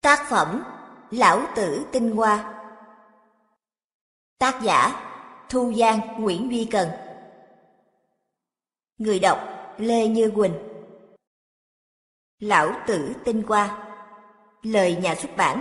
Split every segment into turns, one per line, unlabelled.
Tác phẩm Lão Tử Tinh Hoa. Tác giả Thu Giang, Nguyễn Duy Cần. Người đọc Lê Như Quỳnh. Lão Tử Tinh Hoa. Lời nhà xuất bản.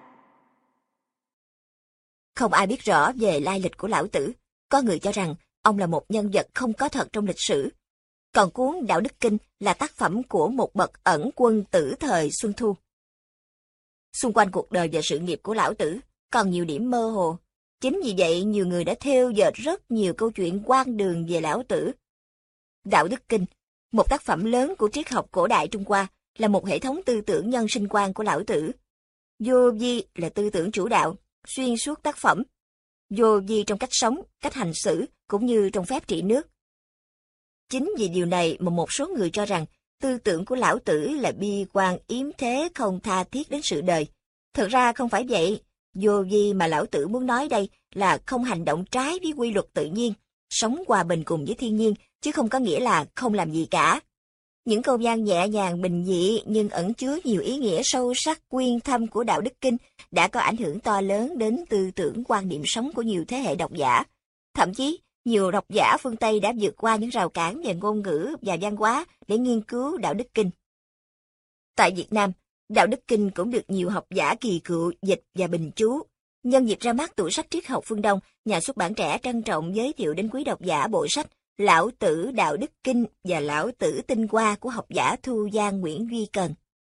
Không ai biết rõ về lai lịch của Lão Tử. Có người cho rằng ông là một nhân vật không có thật trong lịch sử. Còn cuốn Đạo Đức Kinh là tác phẩm của một bậc ẩn quân tử thời Xuân Thu. Xung quanh cuộc đời và sự nghiệp của Lão Tử còn nhiều điểm mơ hồ. Chính vì vậy nhiều người đã thêu dệt rất nhiều câu chuyện hoang đường về Lão Tử. Đạo Đức Kinh, một tác phẩm lớn của triết học cổ đại Trung Hoa, là một hệ thống tư tưởng nhân sinh quan của Lão Tử. Vô vi là tư tưởng chủ đạo, xuyên suốt tác phẩm. Vô vi trong cách sống, cách hành xử, cũng như trong phép trị nước. Chính vì điều này mà một số người cho rằng tư tưởng của Lão Tử là bi quan yếm thế, không tha thiết đến sự đời. Thực ra không phải vậy. Vô vi mà Lão Tử muốn nói đây là không hành động trái với quy luật tự nhiên, sống hòa bình cùng với thiên nhiên, chứ không có nghĩa là không làm gì cả. Những câu văn nhẹ nhàng bình dị nhưng ẩn chứa nhiều ý nghĩa sâu sắc quyên thâm của Đạo Đức Kinh đã có ảnh hưởng to lớn đến tư tưởng quan niệm sống của nhiều thế hệ độc giả. Thậm chí, nhiều độc giả phương Tây đã vượt qua những rào cản về ngôn ngữ và văn hóa để nghiên cứu Đạo Đức Kinh. Tại Việt Nam, Đạo Đức Kinh cũng được nhiều học giả kỳ cựu dịch và bình chú. Nhân dịp ra mắt tủ sách triết học phương Đông, nhà xuất bản Trẻ trân trọng giới thiệu đến quý độc giả bộ sách Lão Tử Đạo Đức Kinh và Lão Tử Tinh Hoa của học giả Thu Giang, Nguyễn Duy Cần.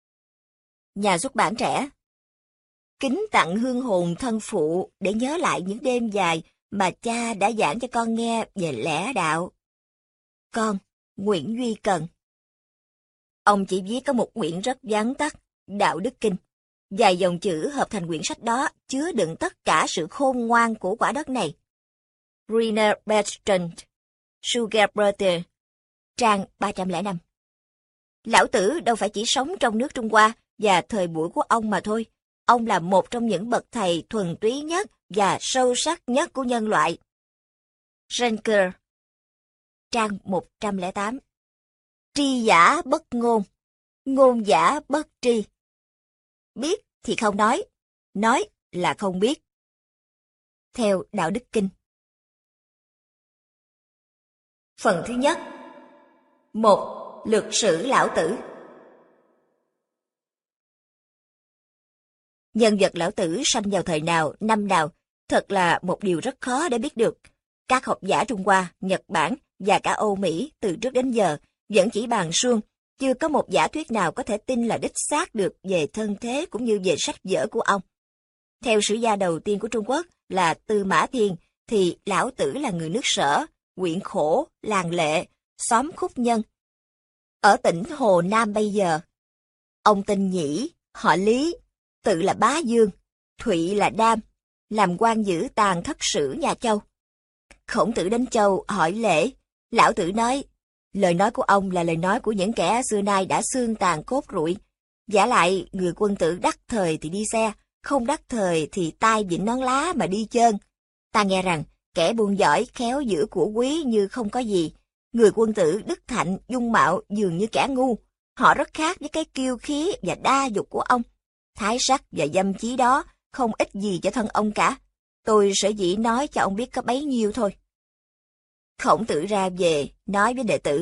Nhà xuất bản Trẻ kính tặng hương hồn thân phụ để nhớ lại những đêm dài mà cha đã giảng cho con nghe về lẽ đạo. Con, Nguyễn Duy Cần. Ông chỉ viết có một quyển rất vắn tắt, Đạo Đức Kinh. Vài dòng chữ hợp thành quyển sách đó chứa đựng tất cả sự khôn ngoan của quả đất này. Rene Bertrand, Sugar Brother, trang 305. Lão Tử đâu phải chỉ sống trong nước Trung Hoa và thời buổi của ông mà thôi. Ông là một trong những bậc thầy thuần túy nhất và sâu sắc nhất của nhân loại. Schenker, trang 108. Tri giả bất ngôn, ngôn giả bất tri. Biết thì không nói là không biết. Theo Đạo Đức Kinh. Phần thứ nhất. 1. Lược sử Lão Tử. Nhân vật Lão Tử sanh vào thời nào, năm nào, thật là một điều rất khó để biết được. Các học giả Trung Hoa, Nhật Bản và cả Âu Mỹ từ trước đến giờ vẫn chỉ bàn suông, chưa có một giả thuyết nào có thể tin là đích xác được về thân thế cũng như về sách vở của ông. Theo sử gia đầu tiên của Trung Quốc là Tư Mã Thiên, thì Lão Tử là người nước Sở, huyện Khổ, làng Lệ, xóm Khúc Nhân, ở tỉnh Hồ Nam bây giờ. Ông tên Nhĩ, họ Lý, tự là Bá Dương, Thụy là Đam, làm quan giữ tàng thất sử nhà Châu. Khổng Tử đến Châu hỏi lễ, Lão Tử nói, lời nói của ông là lời nói của những kẻ xưa nay đã xương tàn cốt rụi. Vả lại, người quân tử đắc thời thì đi xe, không đắc thời thì tai vịn nón lá mà đi chơn. Ta nghe rằng, kẻ buôn giỏi khéo giữ của quý như không có gì. Người quân tử đức thạnh, dung mạo dường như kẻ ngu. Họ rất khác với cái kiêu khí và đa dục của ông. Thái sắc và dâm chí đó không ích gì cho thân ông cả. Tôi sở dĩ nói cho ông biết có bấy nhiêu thôi. Khổng Tử ra về, nói với đệ tử.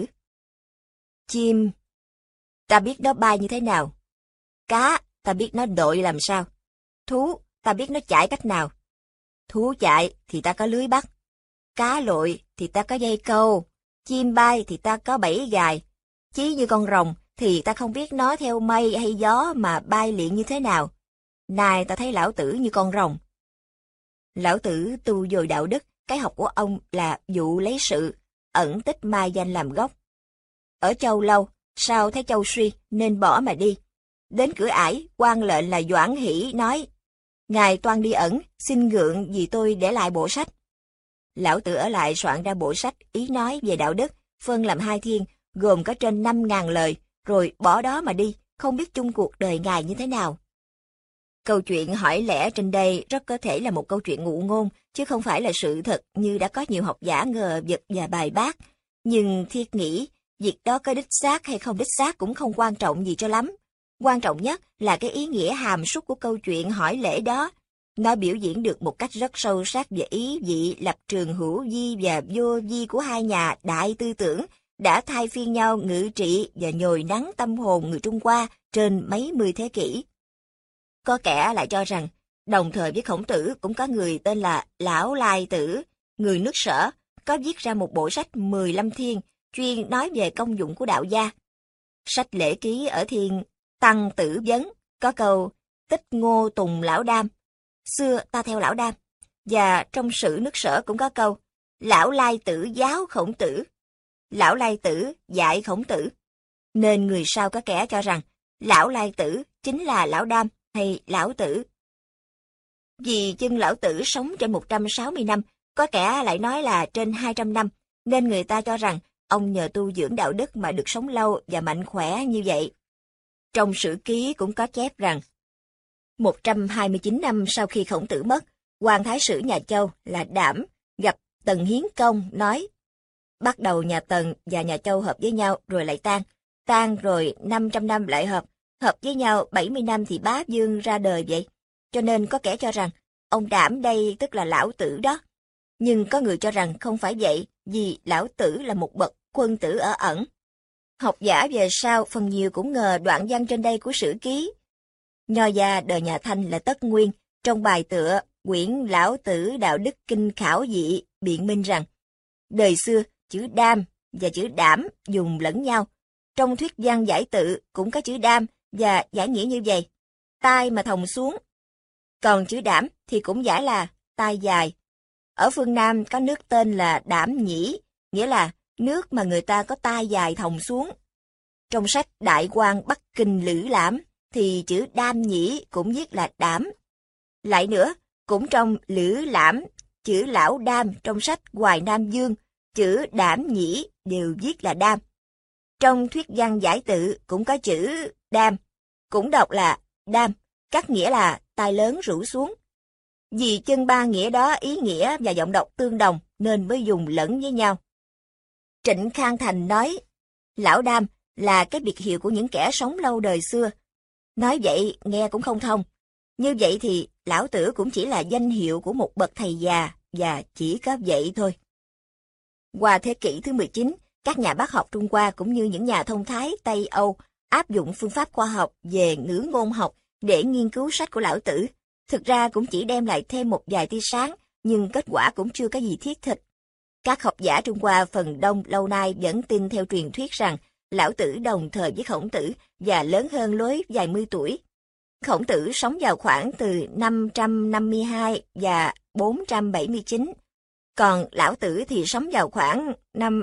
Chim, ta biết nó bay như thế nào. Cá, ta biết nó đội làm sao. Thú, ta biết nó chạy cách nào. Thú chạy thì ta có lưới bắt. Cá lội thì ta có dây câu. Chim bay thì ta có bẫy gài. Chí như con rồng thì ta không biết nó theo mây hay gió mà bay liệng như thế nào. Nay ta thấy Lão Tử như con rồng. Lão Tử tu dồi đạo đức, cái học của ông là dụ lấy sự, ẩn tích mai danh làm gốc. Ở Châu lâu, sao thấy Châu suy nên bỏ mà đi. Đến cửa ải, quan lệnh là Doãn Hỷ nói, ngài toan đi ẩn, xin gượng vì tôi để lại bộ sách. Lão Tử ở lại soạn ra bộ sách ý nói về đạo đức, phân làm 2 thiên, gồm có trên 5.000 lời, rồi bỏ đó mà đi, không biết chung cuộc đời ngài như thế nào. Câu chuyện hỏi lẽ trên đây rất có thể là một câu chuyện ngụ ngôn, chứ không phải là sự thật như đã có nhiều học giả ngờ vực và bài bác. Nhưng Thiết nghĩ, việc đó có đích xác hay không đích xác cũng không quan trọng gì cho lắm. Quan trọng nhất là cái ý nghĩa hàm súc của câu chuyện hỏi lễ đó. Nó biểu diễn được một cách rất sâu sắc về ý vị lập trường hữu vi và vô vi của hai nhà đại tư tưởng đã thay phiên nhau ngự trị và nhồi nắng tâm hồn người Trung Hoa trên mấy mươi thế kỷ. Có kẻ lại cho rằng, đồng thời với Khổng Tử cũng có người tên là Lão Lai Tử, người nước Sở, có viết ra một bộ sách 15 thiên, chuyên nói về công dụng của đạo gia. Sách Lễ Ký ở thiên Tăng Tử Vấn có câu Tích Ngô Tùng Lão Đam, xưa ta theo Lão Đam, và trong Sử nước Sở cũng có câu Lão Lai Tử giáo Khổng Tử, Lão Lai Tử dạy Khổng Tử. Nên người sau có kẻ cho rằng Lão Lai Tử chính là Lão Đam hay Lão Tử. Vì chân Lão Tử sống trên 160 năm, có kẻ lại nói là trên 200 năm, nên người ta cho rằng ông nhờ tu dưỡng đạo đức mà được sống lâu và mạnh khỏe như vậy. Trong Sử Ký cũng có chép rằng 129 năm sau khi Khổng Tử mất, Hoàng Thái Sử nhà Châu là Đảm gặp Tần Hiến Công nói: bắt đầu nhà Tần và nhà Châu hợp với nhau rồi lại tan rồi 500 năm lại hợp với nhau 70 năm thì Bá Vương ra đời vậy. Cho nên có kẻ cho rằng ông Đảm đây tức là Lão Tử đó. Nhưng có người cho rằng không phải vậy, vì Lão Tử là một bậc quân tử ở ẩn. Học giả về sau phần nhiều cũng ngờ đoạn văn trên đây của Sử Ký. Nho gia đời nhà Thanh là Tất Nguyên, trong bài tựa quyển Lão Tử Đạo Đức Kinh Khảo Dị biện minh rằng đời xưa chữ đam và chữ đảm dùng lẫn nhau. Trong thuyết văn giải tự cũng có chữ đam và giải nghĩa như vậy, tai mà thòng xuống. Còn chữ đảm thì cũng giải là tai dài. Ở phương Nam có nước tên là Đảm Nhĩ, nghĩa là nước mà người ta có tai dài thòng xuống. Trong sách Đại Quan Bắc Kinh Lữ Lãm thì chữ Đam Nhĩ cũng viết là đảm. Lại nữa, cũng trong Lữ Lãm, chữ Lão Đam trong sách Hoài Nam Dương, chữ Đảm Nhĩ đều viết là đam. Trong thuyết văn giải tự cũng có chữ đam, cũng đọc là đam, cắt nghĩa là tai lớn rủ xuống. Vì chân ba nghĩa đó ý nghĩa và giọng đọc tương đồng nên mới dùng lẫn với nhau. Trịnh Khang Thành nói, Lão Đam là cái biệt hiệu của những kẻ sống lâu đời xưa. Nói vậy nghe cũng không thông. Như vậy thì Lão Tử cũng chỉ là danh hiệu của một bậc thầy già và chỉ có vậy thôi. Qua thế kỷ thứ 19, các nhà bác học Trung Hoa cũng như những nhà thông thái Tây Âu áp dụng phương pháp khoa học về ngữ ngôn học để nghiên cứu sách của Lão Tử. Thực ra cũng chỉ đem lại thêm một vài tia sáng, nhưng kết quả cũng chưa có gì thiết thực. Các học giả Trung Hoa phần đông lâu nay vẫn tin theo truyền thuyết rằng Lão Tử đồng thời với Khổng Tử và lớn hơn lối vài mươi tuổi. Khổng Tử sống vào khoảng từ 552 và 479, còn Lão Tử thì sống vào khoảng năm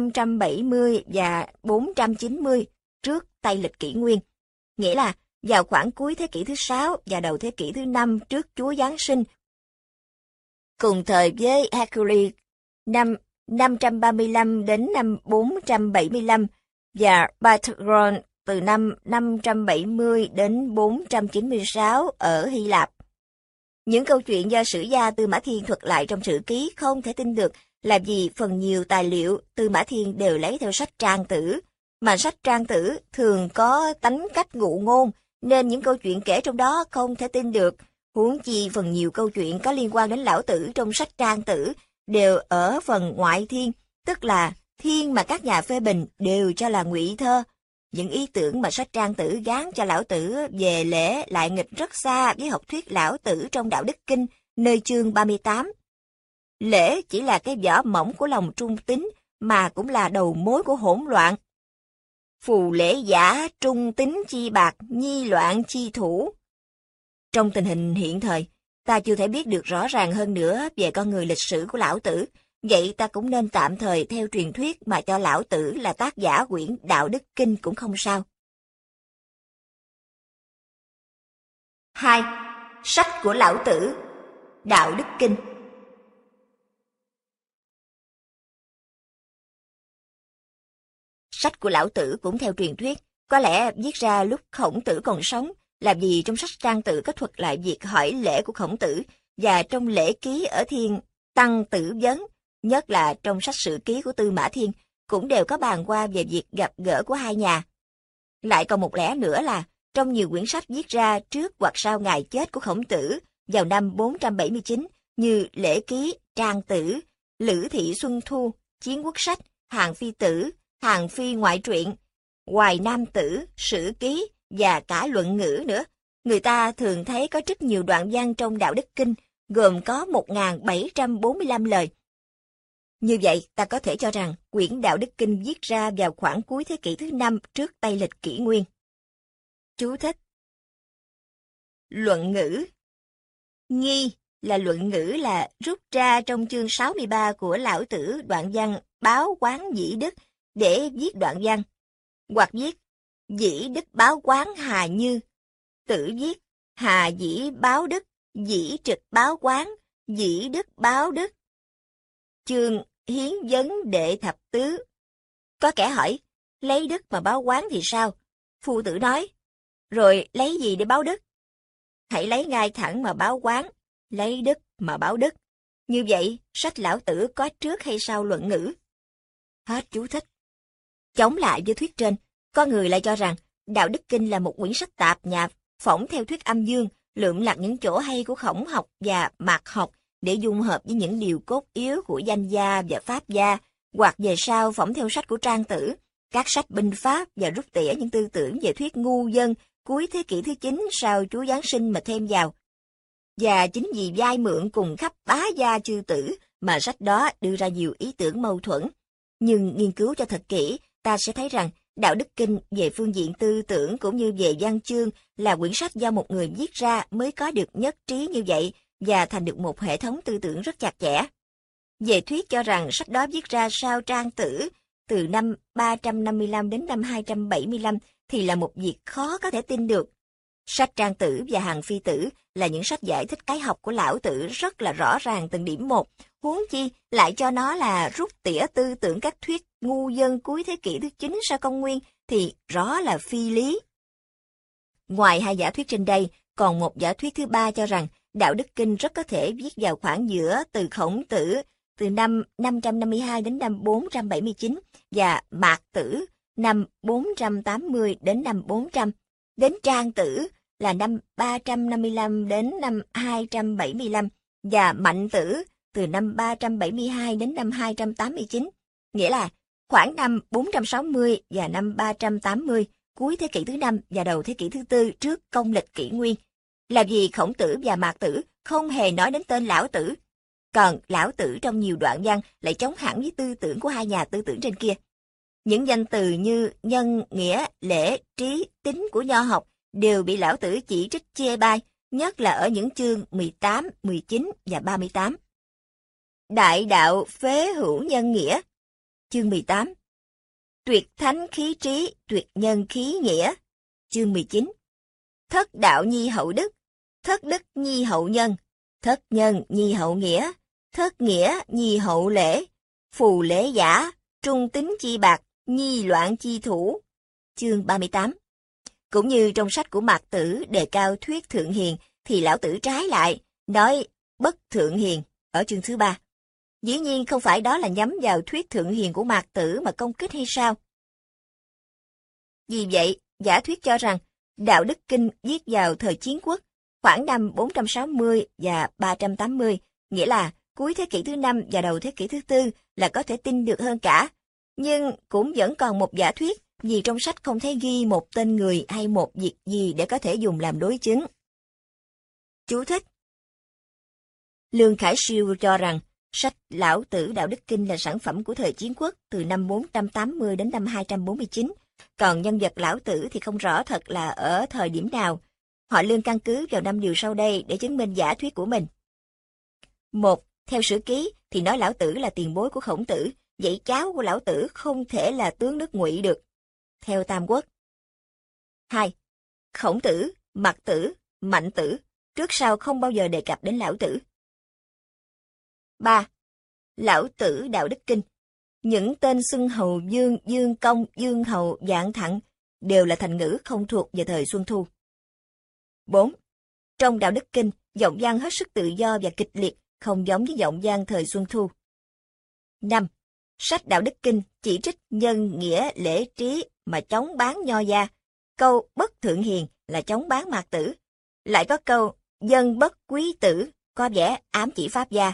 570 và 490 trước Tây lịch kỷ nguyên, nghĩa là vào khoảng cuối thế kỷ thứ 6 và đầu thế kỷ thứ 5 trước Chúa Giáng sinh. Cùng thời với Hercules năm 535 đến năm 475 và Pythagoras từ năm 570 đến 496 ở Hy Lạp. Những câu chuyện do sử gia Tư Mã Thiên thuật lại trong Sử Ký không thể tin được là vì phần nhiều tài liệu Tư Mã Thiên đều lấy theo sách Trang Tử, mà sách Trang Tử thường có tánh cách ngụ ngôn, nên những câu chuyện kể trong đó không thể tin được. Huống chi phần nhiều câu chuyện có liên quan đến Lão Tử trong sách Trang Tử đều ở phần ngoại thiên, tức là thiên mà các nhà phê bình đều cho là ngụy thơ. Những ý tưởng mà sách Trang Tử gán cho Lão Tử về lễ lại nghịch rất xa với học thuyết Lão Tử trong Đạo Đức Kinh, nơi chương 38. Lễ chỉ là cái vỏ mỏng của lòng trung tín, mà cũng là đầu mối của hỗn loạn. Phù lễ giả trung tín chi bạc, nhi loạn chi thủ. Trong tình hình hiện thời, ta chưa thể biết được rõ ràng hơn nữa về con người lịch sử của Lão Tử, vậy ta cũng nên tạm thời theo truyền thuyết mà cho Lão Tử là tác giả quyển Đạo Đức Kinh cũng không sao. 2. Sách của Lão Tử, Đạo Đức Kinh. Sách của Lão Tử cũng theo truyền thuyết, có lẽ viết ra lúc Khổng Tử còn sống, là vì trong sách Trang Tử có thuật lại việc hỏi lễ của Khổng Tử, và trong lễ ký ở thiên Tăng Tử Vấn, nhất là trong sách Sử Ký của Tư Mã Thiên, cũng đều có bàn qua về việc gặp gỡ của hai nhà. Lại còn một lẽ nữa là, trong nhiều quyển sách viết ra trước hoặc sau ngày chết của Khổng Tử vào năm 479 như Lễ Ký, Trang Tử, Lữ Thị Xuân Thu, Chiến Quốc Sách, Hàn Phi Tử, Hàn Phi Ngoại Truyện, Hoài Nam Tử, Sử Ký và cả Luận Ngữ nữa. Người ta thường thấy có rất nhiều đoạn văn trong Đạo Đức Kinh, gồm có 1.745 lời. Như vậy, ta có thể cho rằng quyển Đạo Đức Kinh viết ra vào khoảng cuối thế kỷ thứ 5 trước Tây lịch kỷ nguyên. Chú thích: Luận Ngữ. Nghi là luận ngữ là rút ra trong chương 63 của Lão Tử đoạn văn báo quán dĩ đức để viết đoạn văn, hoặc viết dĩ đức báo quán Hà Như, Tử viết Hà dĩ báo đức, dĩ trực báo quán, dĩ đức báo đức. Chương Hiến vấn đệ thập tứ. Có kẻ hỏi, lấy đức mà báo quán thì sao? Phu Tử nói, rồi lấy gì để báo đức? Hãy lấy ngay thẳng mà báo quán, lấy đức mà báo đức. Như vậy, sách Lão Tử có trước hay sau Luận Ngữ? Hết chú thích. Chống lại với thuyết trên, có người lại cho rằng Đạo Đức Kinh là một quyển sách tạp nhạp, phỏng theo thuyết âm dương, lượm lặt những chỗ hay của Khổng học và Mạc học để dung hợp với những điều cốt yếu của danh gia và pháp gia, hoặc về sau phỏng theo sách của Trang Tử, các sách binh pháp và rút tỉa những tư tưởng về thuyết ngu dân cuối thế kỷ thứ 9 sau Chúa Giáng sinh mà thêm vào. Và chính vì vay mượn cùng khắp bá gia chư tử mà sách đó đưa ra nhiều ý tưởng mâu thuẫn. Nhưng nghiên cứu cho thật kỹ, ta sẽ thấy rằng Đạo Đức Kinh về phương diện tư tưởng cũng như về văn chương là quyển sách do một người viết ra mới có được nhất trí như vậy và thành được một hệ thống tư tưởng rất chặt chẽ. Về thuyết cho rằng sách đó viết ra sau Trang Tử, từ năm 355 đến năm 275 thì là một việc khó có thể tin được. Sách Trang Tử và Hàn Phi Tử là những sách giải thích cái học của Lão Tử rất là rõ ràng từng điểm một, huống chi lại cho nó là rút tỉa tư tưởng các thuyết ngu dân cuối thế kỷ thứ 9 sau công nguyên thì rõ là phi lý. Ngoài hai giả thuyết trên đây, còn một giả thuyết thứ ba cho rằng Đạo Đức Kinh rất có thể viết vào khoảng giữa từ Khổng Tử từ năm 552 đến năm 479 và Mạc Tử năm 480 đến năm 400, đến Trang Tử là năm 355 đến năm 275 và Mạnh Tử từ năm 372 đến năm 289, nghĩa là khoảng năm 460 và năm 380, cuối thế kỷ thứ 5 và đầu thế kỷ thứ 4 trước công lịch kỷ nguyên, là vì Khổng Tử và Mạc Tử không hề nói đến tên Lão Tử. Còn Lão Tử trong nhiều đoạn văn lại chống hẳn với tư tưởng của hai nhà tư tưởng trên kia. Những danh từ như nhân, nghĩa, lễ, trí, tính của nho học đều bị Lão Tử chỉ trích chê bai, nhất là ở những chương 18, 19 và 38. Đại đạo phế hữu nhân nghĩa. Chương 18. Tuyệt thánh khí trí, tuyệt nhân khí nghĩa. Chương 19. Thất đạo nhi hậu đức, thất đức nhi hậu nhân, thất nhân nhi hậu nghĩa, thất nghĩa nhi hậu lễ, phù lễ giả, trung tín chi bạc, nhi loạn chi thủ. Chương 38. Cũng như trong sách của Mạc Tử đề cao thuyết thượng hiền, thì Lão Tử trái lại, nói bất thượng hiền ở chương thứ 3. Dĩ nhiên không phải đó là nhắm vào thuyết thượng hiền của Mạc Tử mà công kích hay sao? Vì vậy, giả thuyết cho rằng Đạo Đức Kinh viết vào thời Chiến Quốc, khoảng năm 460 và 380, nghĩa là cuối thế kỷ thứ 5 và đầu thế kỷ thứ 4 là có thể tin được hơn cả. Nhưng cũng vẫn còn một giả thuyết, vì trong sách không thấy ghi một tên người hay một việc gì để có thể dùng làm đối chứng. Chú thích: Lương Khải Siêu cho rằng sách Lão Tử Đạo Đức Kinh là sản phẩm của thời Chiến Quốc từ năm 480 đến năm 249, còn nhân vật Lão Tử thì không rõ thật là ở thời điểm nào. Họ Lương căn cứ vào 5 điều sau đây để chứng minh giả thuyết của mình. 1. Theo Sử Ký thì nói Lão Tử là tiền bối của Khổng Tử, vậy cháu của Lão Tử không thể là tướng nước Ngụy được. Theo Tam Quốc. 2. Khổng Tử, Mạc Tử, Mạnh Tử, trước sau không bao giờ đề cập đến Lão Tử. 3. Lão Tử Đạo Đức Kinh. Những tên xưng hầu Dương, Dương Công, Dương Hầu, Dạng Thặng đều là thành ngữ không thuộc về thời Xuân Thu. 4. Trong Đạo Đức Kinh, giọng văn hết sức tự do và kịch liệt, không giống với giọng văn thời Xuân Thu. 5. Sách Đạo Đức Kinh chỉ trích nhân, nghĩa, lễ, trí mà chống bán nho gia, câu bất thượng hiền là chống bán mạt tử. Lại có câu dân bất quý tử, có vẻ ám chỉ Pháp gia.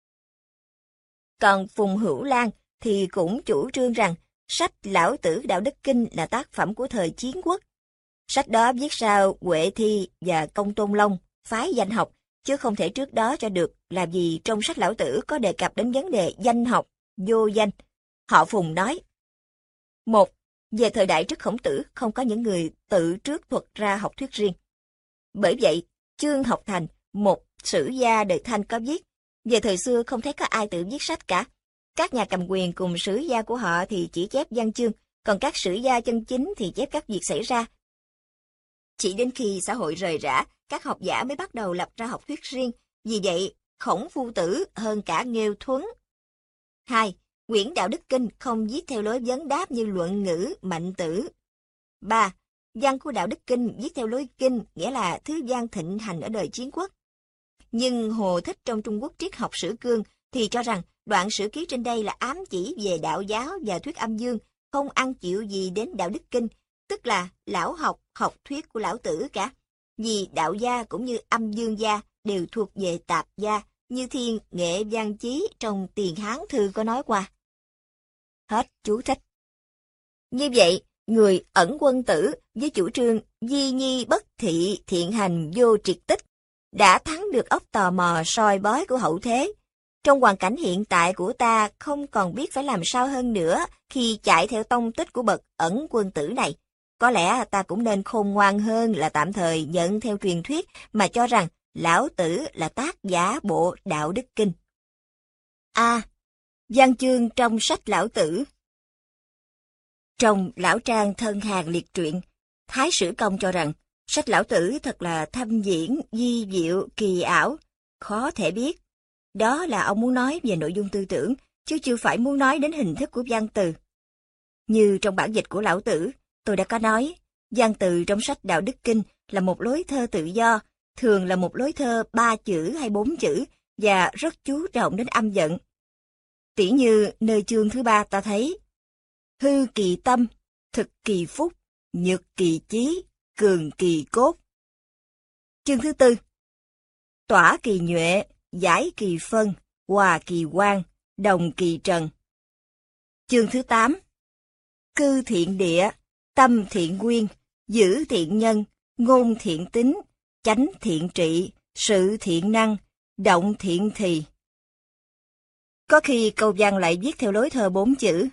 Còn Phùng Hữu Lan thì cũng chủ trương rằng sách Lão Tử Đạo Đức Kinh là tác phẩm của thời Chiến Quốc. Sách đó viết sau Huệ Thi và Công Tôn Long, phái danh học, chứ không thể trước đó cho được, làm gì trong sách Lão Tử có đề cập đến vấn đề danh học, vô danh. Họ Phùng nói: 1. Về thời đại trước Khổng Tử, không có những người tự trước thuật ra học thuyết riêng. Bởi vậy, Chương Học Thành, một sử gia đời Thanh có viết, về thời xưa không thấy có ai tự viết sách cả. Các nhà cầm quyền cùng sử gia của họ thì chỉ chép văn chương, còn các sử gia chân chính thì chép các việc xảy ra. Chỉ đến khi xã hội rời rã, các học giả mới bắt đầu lập ra học thuyết riêng, vì vậy Khổng Phu Tử hơn cả Nghêu Thuấn. 2. Quyển Đạo Đức Kinh không viết theo lối vấn đáp như Luận Ngữ, Mạnh Tử. 3. Văn của Đạo Đức Kinh viết theo lối kinh, nghĩa là thứ văn thịnh hành ở đời Chiến Quốc. Nhưng Hồ Thích trong Trung Quốc triết học sử cương thì cho rằng đoạn sử ký trên đây là ám chỉ về đạo giáo và thuyết âm dương, không ăn chịu gì đến Đạo Đức Kinh, tức là lão học thuyết của Lão Tử cả. Vì đạo gia cũng như âm dương gia đều thuộc về tạp gia, như Thiên Nghệ Văn Chí trong Tiền Hán Thư có nói qua. Hết chú thích. Như vậy, người Ẩn Quân Tử với chủ trương di nhi bất thị thiện hành vô triệt tích đã thắng được óc tò mò soi bói của hậu thế. Trong hoàn cảnh hiện tại của ta không còn biết phải làm sao hơn nữa khi chạy theo tông tích của bậc Ẩn Quân Tử này. Có lẽ ta cũng nên khôn ngoan hơn là tạm thời nhận theo truyền thuyết mà cho rằng Lão Tử là tác giả bộ Đạo Đức Kinh. A. Văn chương trong sách Lão Tử. Trong Lão Trang Thân Hàn Liệt Truyện, Thái Sử Công cho rằng sách Lão Tử thật là thâm diễn, di diệu, kỳ ảo, khó thể biết. Đó là ông muốn nói về nội dung tư tưởng, chứ chưa phải muốn nói đến hình thức của văn từ. Như trong bản dịch của Lão Tử, tôi đã có nói, văn từ trong sách Đạo Đức Kinh là một lối thơ tự do, thường là một lối thơ 3 chữ hay 4 chữ, và rất chú trọng đến âm vận. Tỉ như nơi chương thứ 3 ta thấy, hư kỳ tâm, thực kỳ phúc, nhược kỳ chí, cường kỳ cốt. Chương thứ 4, tỏa kỳ nhuệ, giải kỳ phân, hòa kỳ quang, đồng kỳ trần. Chương thứ 8, cư thiện địa, tâm thiện nguyên, giữ thiện nhân, ngôn thiện tính, chánh thiện trị, sự thiện năng, động thiện thì. Có khi câu văn lại viết theo lối thơ 4 chữ.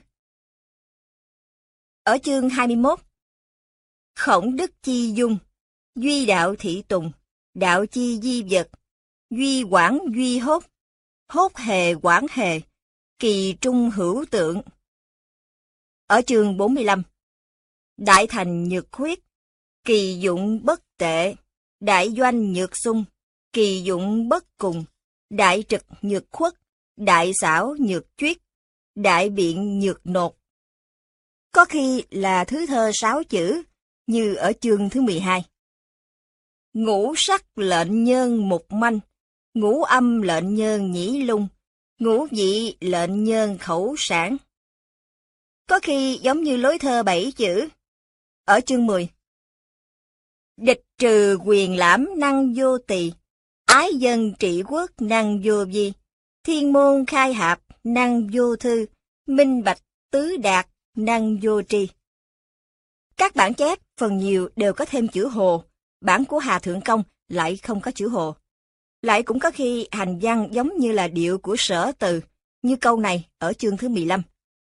Ở chương 21, khổng đức chi dung, duy đạo thị tùng, đạo chi di vật, duy quản duy hốt, hốt hề quản hề, kỳ trung hữu tượng. Ở chương 45, đại thành nhược khuyết, kỳ dụng bất tệ, đại doanh nhược sung, kỳ dụng bất cùng, đại trực nhược khuất, đại xảo nhược chuyết, đại biện nhược nột. Có khi là thứ thơ 6 chữ, như ở chương thứ 12. Ngũ sắc lệnh nhơn mục manh, ngũ âm lệnh nhơn nhĩ lung, ngũ vị lệnh nhơn khẩu sản. Có khi giống như lối thơ 7 chữ, ở chương 10. Địch trừ quyền lãm năng vô tỳ, ái dân trị quốc năng vô vi, thiên môn khai hạp năng vô thư, minh bạch tứ đạt năng vô tri. Các bản chép phần nhiều đều có thêm chữ hồ, bản của Hà Thượng Công lại không có chữ hồ. Lại cũng có khi hành văn giống như là điệu của Sở Từ, như câu này ở chương thứ 15.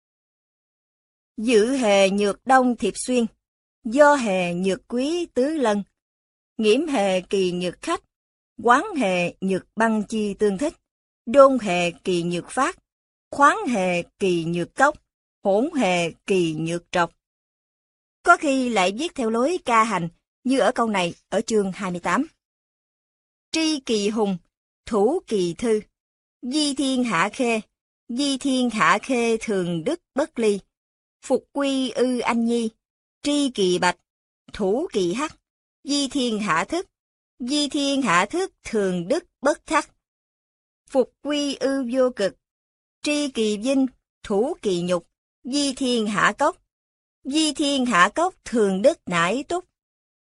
Dự hề nhược đông thiệp xuyên, do hề nhược quý tứ lân, nghiễm hề kỳ nhược khách, quán hề nhược băng chi tương thích, đôn hề kỳ nhược phát, khoáng hề kỳ nhược cốc, hỗn hề kỳ nhược trọc. Có khi lại viết theo lối ca hành, như ở câu này ở chương 28. Tri kỳ hùng, thủ kỳ thư, di thiên hạ khê, di thiên hạ khê thường đức bất ly, phục quy ư anh nhi, tri kỳ bạch, thủ kỳ hắc, di thiên hạ thức, di thiên hạ thức thường đức bất thắc, phục quy ư vô cực, tri kỳ vinh, thủ kỳ nhục, di thiên hạ cốc, di thiên hạ cốc thường đức nải túc,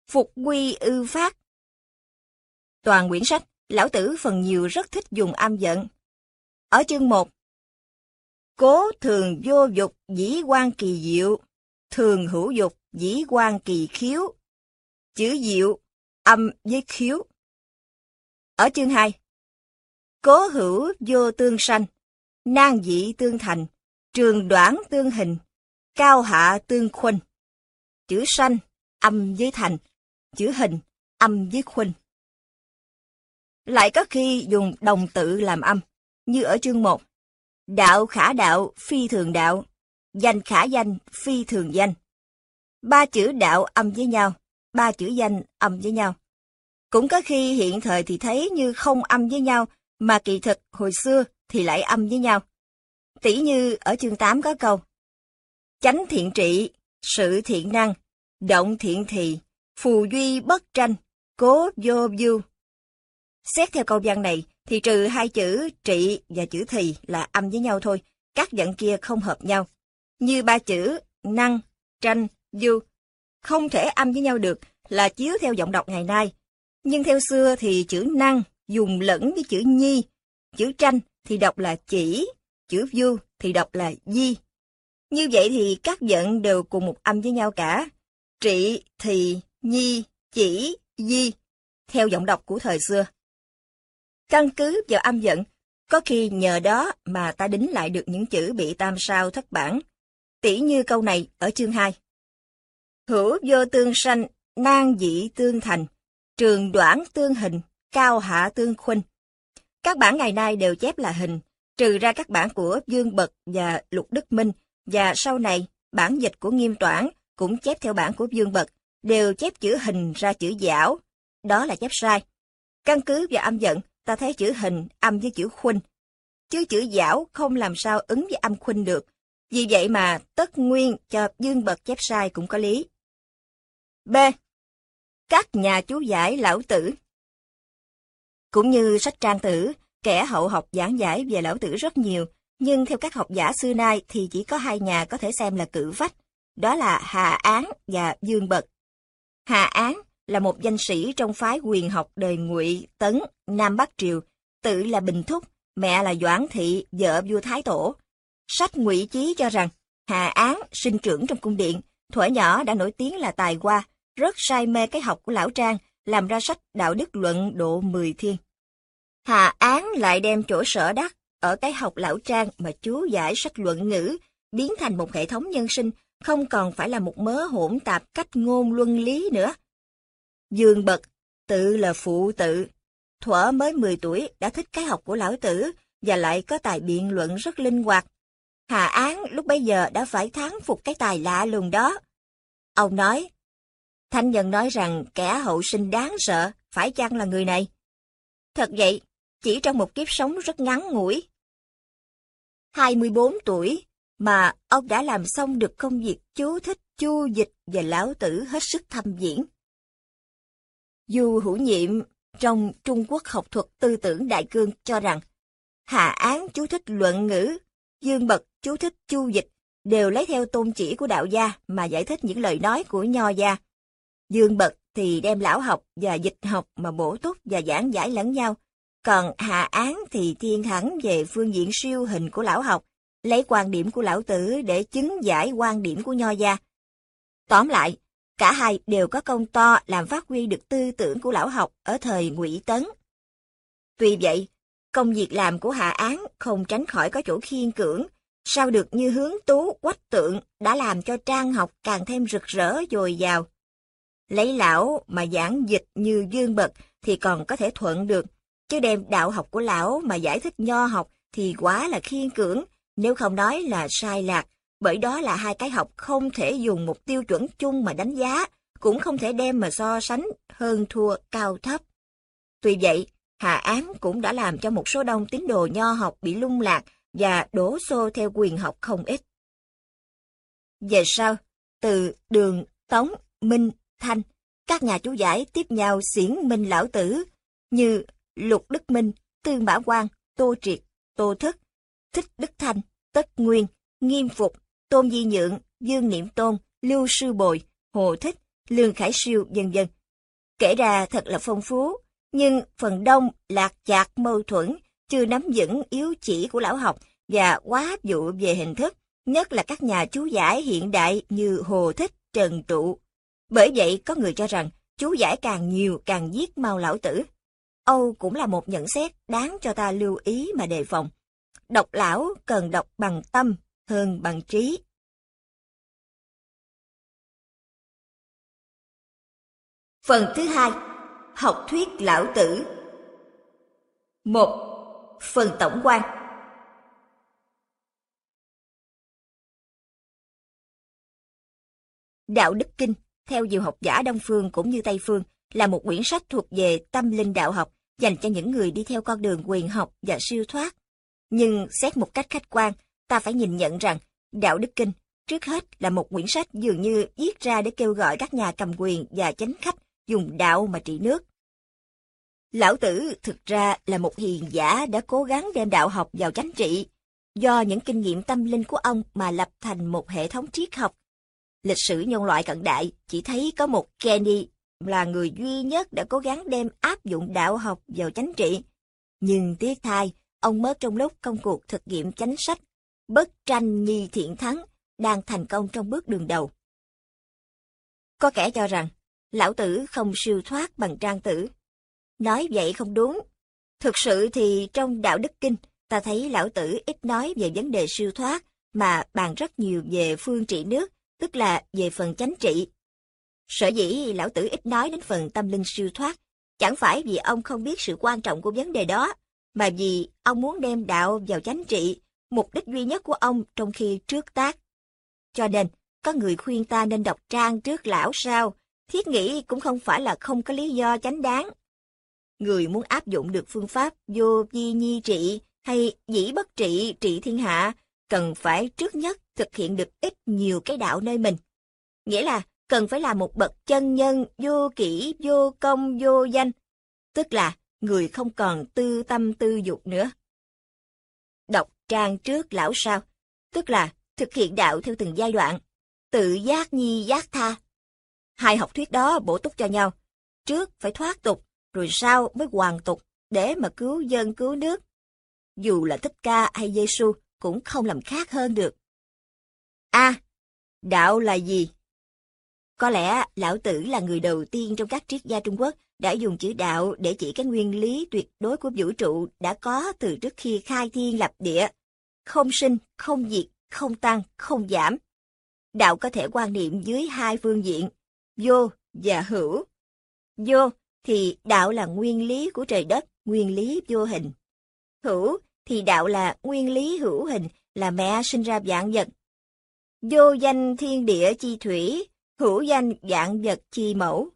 Phục quy ư phát. Toàn quyển sách, Lão Tử phần nhiều rất thích dùng âm vận. Ở chương 1, cố thường vô dục dĩ quan kỳ diệu, thường hữu dục dĩ quan kỳ khiếu. Chữ diệu, âm với khiếu. Ở chương 2, cố hữu vô tương sanh, nan dị tương thành, trường đoạn tương hình, cao hạ tương khuynh. Chữ sanh, âm với thành, chữ hình, âm với khuynh. Lại có khi dùng đồng tự làm âm, như ở chương 1. Đạo khả đạo, phi thường đạo, danh khả danh, phi thường danh. 3 chữ đạo âm với nhau, 3 chữ danh âm với nhau. Cũng có khi hiện thời thì thấy như không âm với nhau, mà kỳ thực hồi xưa thì lại âm với nhau. Tỉ như ở chương 8 có câu: chánh thiện trị, sự thiện năng, động thiện thì, phù duy bất tranh, cố vô view. Xét theo câu văn này thì trừ 2 chữ trị và chữ thì là âm với nhau thôi, các vận kia không hợp nhau. Như 3 chữ năng, tranh, du không thể âm với nhau được là chiếu theo giọng đọc ngày nay. Nhưng theo xưa thì chữ năng dùng lẫn với chữ nhi, chữ tranh thì đọc là chỉ, chữ du thì đọc là di. Như vậy thì các vận đều cùng một âm với nhau cả. Trị, thì, nhi, chỉ, di, theo giọng đọc của thời xưa. Căn cứ vào âm vận, có khi nhờ đó mà ta đính lại được những chữ bị tam sao thất bản. Tỉ như câu này ở chương 2. Hữu vô tương sanh, nan dị tương thành, trường đoạn tương hình, cao hạ tương khuynh. Các bản ngày nay đều chép là hình, trừ ra các bản của Dương Bật và Lục Đức Minh, và sau này bản dịch của Nghiêm Toản cũng chép theo bản của Dương Bật, đều chép chữ hình ra chữ giảo. Đó là chép sai. Căn cứ vào âm vận, ta thấy chữ hình âm với chữ khuynh, chứ chữ giảo không làm sao ứng với âm khuynh được. Vì vậy mà tất nguyên cho Dương Bật chép sai cũng có lý. B. Các nhà chú giải Lão Tử. Cũng như sách Trang Tử, kẻ hậu học giảng giải về Lão Tử rất nhiều, nhưng theo các học giả xưa nay thì chỉ có 2 nhà có thể xem là cự phách, đó là Hà Án và Dương Bật. Hà Án là một danh sĩ trong phái quyền học đời Ngụy, Tấn, Nam Bắc Triều, tự là Bình Thúc, mẹ là Doãn Thị, vợ vua Thái Tổ. Sách Ngụy Chí cho rằng Hà Án sinh trưởng trong cung điện, thuở nhỏ đã nổi tiếng là tài hoa, rất say mê cái học của Lão Trang, làm ra sách Đạo Đức Luận độ 10 thiên. Hà Án lại đem chỗ sở đắc ở cái học Lão Trang mà chú giải sách luận ngữ, biến thành một hệ thống nhân sinh, không còn phải là một mớ hỗn tạp cách ngôn luân lý nữa. Dương Bật, tự là phụ tự, thuở mới 10 tuổi đã thích cái học của Lão Tử và lại có tài biện luận rất linh hoạt. Hà Án lúc bấy giờ đã phải thán phục cái tài lạ lùng đó. Ông nói, thánh nhân nói rằng kẻ hậu sinh đáng sợ, phải chăng là người này? Thật vậy, chỉ trong một kiếp sống rất ngắn ngủi, 24 tuổi, mà ông đã làm xong được công việc chú thích, chu dịch và Lão Tử hết sức thâm viễn. Du Hữu Nhiệm trong Trung Quốc học thuật tư tưởng đại cương cho rằng Hà Án chú thích luận ngữ, Dương Bật chú thích chu dịch đều lấy theo tôn chỉ của đạo gia mà giải thích những lời nói của nho gia. Dương Bật thì đem lão học và dịch học mà bổ túc và giảng giải lẫn nhau, còn Hà Án thì thiên hẳn về phương diện siêu hình của lão học, lấy quan điểm của Lão Tử để chứng giải quan điểm của nho gia. Tóm lại, cả hai đều có công to làm phát huy được tư tưởng của lão học ở thời Ngụy Tấn. Tuy vậy, công việc làm của Hà Án không tránh khỏi có chỗ khiên cưỡng, sao được như Hướng Tú, Quách Tượng đã làm cho trang học càng thêm rực rỡ dồi dào. Lấy lão mà giảng dịch như Dương Bật thì còn có thể thuận được, chứ đem đạo học của lão mà giải thích nho học thì quá là khiên cưỡng, nếu không nói là sai lạc, bởi đó là hai cái học không thể dùng một tiêu chuẩn chung mà đánh giá, cũng không thể đem mà so sánh hơn thua cao thấp. Tuy vậy, Hà Án cũng đã làm cho một số đông tín đồ nho học bị lung lạc và đổ xô theo quyền học không ít. Về sau, từ Đường, Tống, Minh, Thanh, các nhà chú giải tiếp nhau xiển minh Lão Tử như Lục Đức Minh, Tư Mã Quang, Tô Triệt, Tô Thức, Thích Đức Thanh, Tất Nguyên, Nghiêm Phục, Tôn Di Nhượng, Dương Niệm Tôn, Lưu Sư Bồi, Hồ Thích, Lương Khải Siêu, vân vân, Kể ra thật là phong phú, nhưng phần đông lạc chạc mâu thuẫn, chưa nắm vững yếu chỉ của lão học và quá áp dụ về hình thức, nhất là các nhà chú giải hiện đại như Hồ Thích, Trần Trụ. Bởi vậy có người cho rằng chú giải càng nhiều càng giết mau lão tử. Âu cũng là một nhận xét đáng cho ta lưu ý mà đề phòng. Đọc lão cần đọc bằng tâm hơn bằng trí. Phần thứ hai, học thuyết lão tử. 1. Phần tổng quan. Đạo đức kinh, theo nhiều học giả Đông phương cũng như Tây phương, là một quyển sách thuộc về tâm linh đạo học, dành cho những người đi theo con đường quyền học và siêu thoát. Nhưng xét một cách khách quan, ta phải nhìn nhận rằng Đạo đức kinh trước hết là một quyển sách dường như viết ra để kêu gọi các nhà cầm quyền và chánh khách dùng đạo mà trị nước. Lão Tử thực ra là một hiền giả đã cố gắng đem đạo học vào chánh trị, do những kinh nghiệm tâm linh của ông mà lập thành một hệ thống triết học. Lịch sử nhân loại cận đại chỉ thấy có một Kennedy là người duy nhất đã cố gắng đem áp dụng đạo học vào chánh trị. Nhưng tiếc thay, ông mất trong lúc công cuộc thực nghiệm chánh sách, bất tranh nhi thiện thắng, đang thành công trong bước đường đầu. Có kẻ cho rằng, Lão Tử không siêu thoát bằng Trang Tử. Nói vậy không đúng. Thực sự thì trong Đạo đức kinh, ta thấy Lão Tử ít nói về vấn đề siêu thoát, mà bàn rất nhiều về phương trị nước, tức là về phần chánh trị. Sở dĩ Lão Tử ít nói đến phần tâm linh siêu thoát, chẳng phải vì ông không biết sự quan trọng của vấn đề đó, mà vì ông muốn đem đạo vào chánh trị, mục đích duy nhất của ông trong khi trước tác. Cho nên, có người khuyên ta nên đọc Trang trước lão sao, thiết nghĩ cũng không phải là không có lý do chánh đáng. Người muốn áp dụng được phương pháp vô vi nhi trị hay dĩ bất trị trị thiên hạ, cần phải trước nhất thực hiện được ít nhiều cái đạo nơi mình. Nghĩa là cần phải là một bậc chân nhân, vô kỷ, vô công, vô danh, tức là người không còn tư tâm tư dục nữa. Đọc Trang trước lão sao, tức là thực hiện đạo theo từng giai đoạn, tự giác nhi giác tha. Hai học thuyết đó bổ túc cho nhau, trước phải thoát tục, rồi sau mới hoàn tục, để mà cứu dân cứu nước. Dù là Thích Ca hay Giêsu cũng không làm khác hơn được. Đạo là gì? Có lẽ Lão Tử là người đầu tiên trong các triết gia Trung Quốc đã dùng chữ đạo để chỉ cái nguyên lý tuyệt đối của vũ trụ đã có từ trước khi khai thiên lập địa. Không sinh, không diệt, không tăng, không giảm. Đạo có thể quan niệm dưới hai phương diện, vô và hữu. Vô thì đạo là nguyên lý của trời đất, nguyên lý vô hình. Hữu thì đạo là nguyên lý hữu hình, là mẹ sinh ra vạn vật. Vô danh thiên địa chi thủy, hữu danh vạn vật chi mẫu.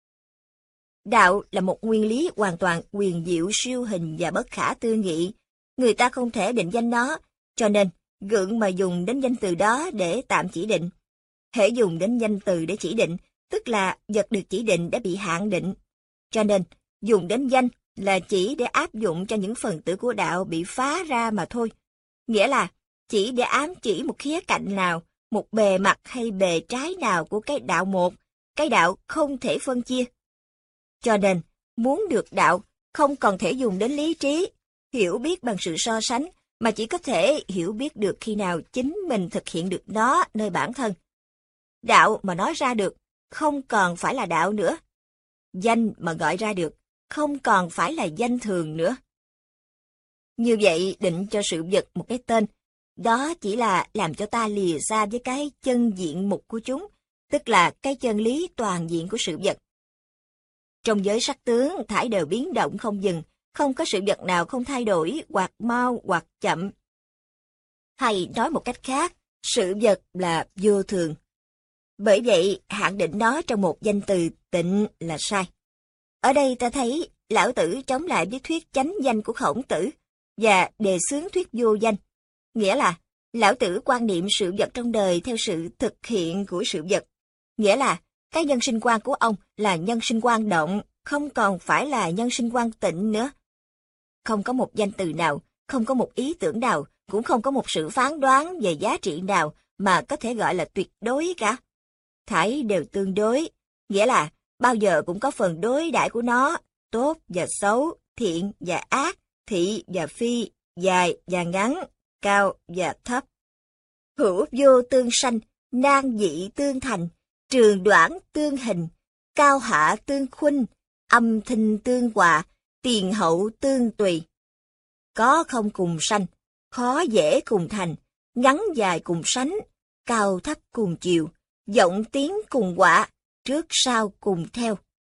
Đạo là một nguyên lý hoàn toàn huyền diệu siêu hình và bất khả tư nghị. Người ta không thể định danh nó, cho nên gượng mà dùng đến danh từ đó để tạm chỉ định. Hễ dùng đến danh từ để chỉ định, tức là vật được chỉ định đã bị hạn định. Cho nên, dùng đến danh là chỉ để áp dụng cho những phần tử của đạo bị phá ra mà thôi. Nghĩa là chỉ để ám chỉ một khía cạnh nào, một bề mặt hay bề trái nào của cái đạo một, cái đạo không thể phân chia. Cho nên, muốn được đạo không còn thể dùng đến lý trí, hiểu biết bằng sự so sánh, mà chỉ có thể hiểu biết được khi nào chính mình thực hiện được nó nơi bản thân. Đạo mà nói ra được, không còn phải là đạo nữa. Danh mà gọi ra được, không còn phải là danh thường nữa. Như vậy định cho sự vật một cái tên, đó chỉ là làm cho ta lìa xa với cái chân diện mục của chúng, tức là cái chân lý toàn diện của sự vật. Trong giới sắc tướng, thảy đều biến động không dừng, không có sự vật nào không thay đổi, hoặc mau hoặc chậm. Hay nói một cách khác, sự vật là vô thường. Bởi vậy, hạn định nó trong một danh từ tịnh là sai. Ở đây ta thấy Lão Tử chống lại với thuyết chánh danh của Khổng Tử và đề xướng thuyết vô danh. Nghĩa là, Lão Tử quan niệm sự vật trong đời theo sự thực hiện của sự vật. Nghĩa là, cái nhân sinh quan của ông là nhân sinh quan động, không còn phải là nhân sinh quan tịnh nữa. Không có một danh từ nào, không có một ý tưởng nào, cũng không có một sự phán đoán về giá trị nào mà có thể gọi là tuyệt đối cả. Thảy đều tương đối, nghĩa là bao giờ cũng có phần đối đãi của nó, tốt và xấu, thiện và ác, thị và phi, dài và ngắn, cao và thấp. Hữu vô tương sanh, nan dị tương thành, trường đoạn tương hình, cao hạ tương khuynh, âm thinh tương hòa, tiền hậu tương tùy. Có không cùng sanh, khó dễ cùng thành, ngắn dài cùng sánh, cao thấp cùng chiều, vọng tiến cùng quả, trước sau cùng theo.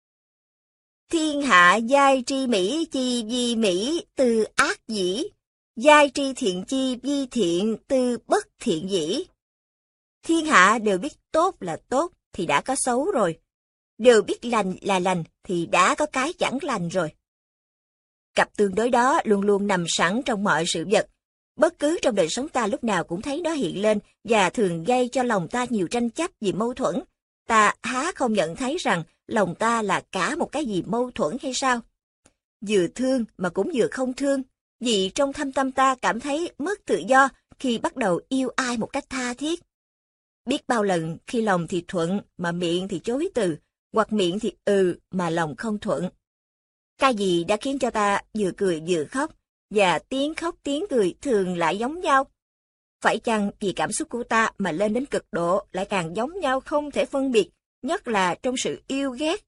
Thiên hạ giai tri mỹ chi vi mỹ từ ác dĩ, giai tri thiện chi vi thiện từ bất thiện dĩ. Thiên hạ đều biết tốt là tốt thì đã có xấu rồi, đều biết lành là lành thì đã có cái chẳng lành rồi. Cặp tương đối đó luôn luôn nằm sẵn trong mọi sự vật. Bất cứ trong đời sống ta lúc nào cũng thấy nó hiện lên và thường gây cho lòng ta nhiều tranh chấp vì mâu thuẫn. Ta há không nhận thấy rằng lòng ta là cả một cái gì mâu thuẫn hay sao? Vừa thương mà cũng vừa không thương, vì trong thâm tâm ta cảm thấy mất tự do khi bắt đầu yêu ai một cách tha thiết. Biết bao lần khi lòng thì thuận mà miệng thì chối từ, hoặc miệng thì mà lòng không thuận. Cái gì đã khiến cho ta vừa cười vừa khóc, và tiếng khóc tiếng cười thường lại giống nhau? Phải chăng vì cảm xúc của ta mà lên đến cực độ lại càng giống nhau không thể phân biệt, nhất là trong sự yêu ghét?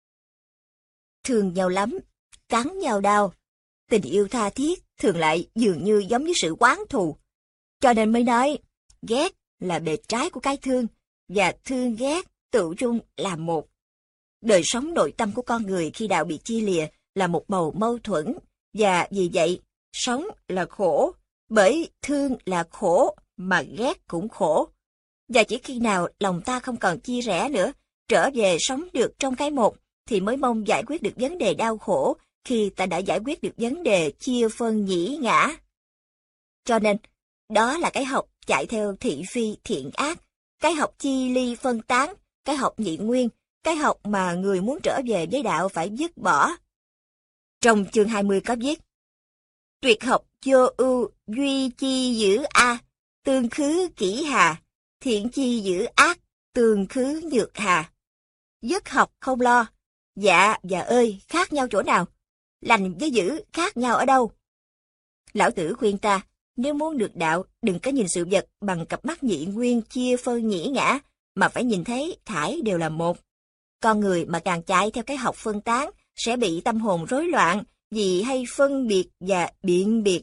Thương nhau lắm, cắn nhau đau. Tình yêu tha thiết thường lại dường như giống như sự oán thù. Cho nên mới nói, ghét là bề trái của cái thương, và thương ghét tự chung là một. Đời sống nội tâm của con người khi đạo bị chia lìa là một bầu mâu thuẫn, và vì vậy, sống là khổ, bởi thương là khổ, mà ghét cũng khổ. Và chỉ khi nào lòng ta không còn chia rẽ nữa, trở về sống được trong cái một, thì mới mong giải quyết được vấn đề đau khổ khi ta đã giải quyết được vấn đề chia phân nhĩ ngã. Cho nên, đó là cái học chạy theo thị phi thiện ác, cái học chi ly phân tán, cái học nhị nguyên, cái học mà người muốn trở về với đạo phải dứt bỏ. Trong chương 20 có viết, tuyệt học vô ưu, duy chi giữ a, tương khứ kỷ hà, thiện chi giữ ác, tương khứ nhược hà. Dứt học không lo, dạ và ơi khác nhau chỗ nào? Lành với dữ khác nhau ở đâu? Lão Tử khuyên ta, nếu muốn được đạo, đừng có nhìn sự vật bằng cặp mắt nhị nguyên chia phân nhĩ ngã, mà phải nhìn thấy thảy đều là một. Con người mà càng chạy theo cái học phân tán, sẽ bị tâm hồn rối loạn, vì hay phân biệt và biện biệt.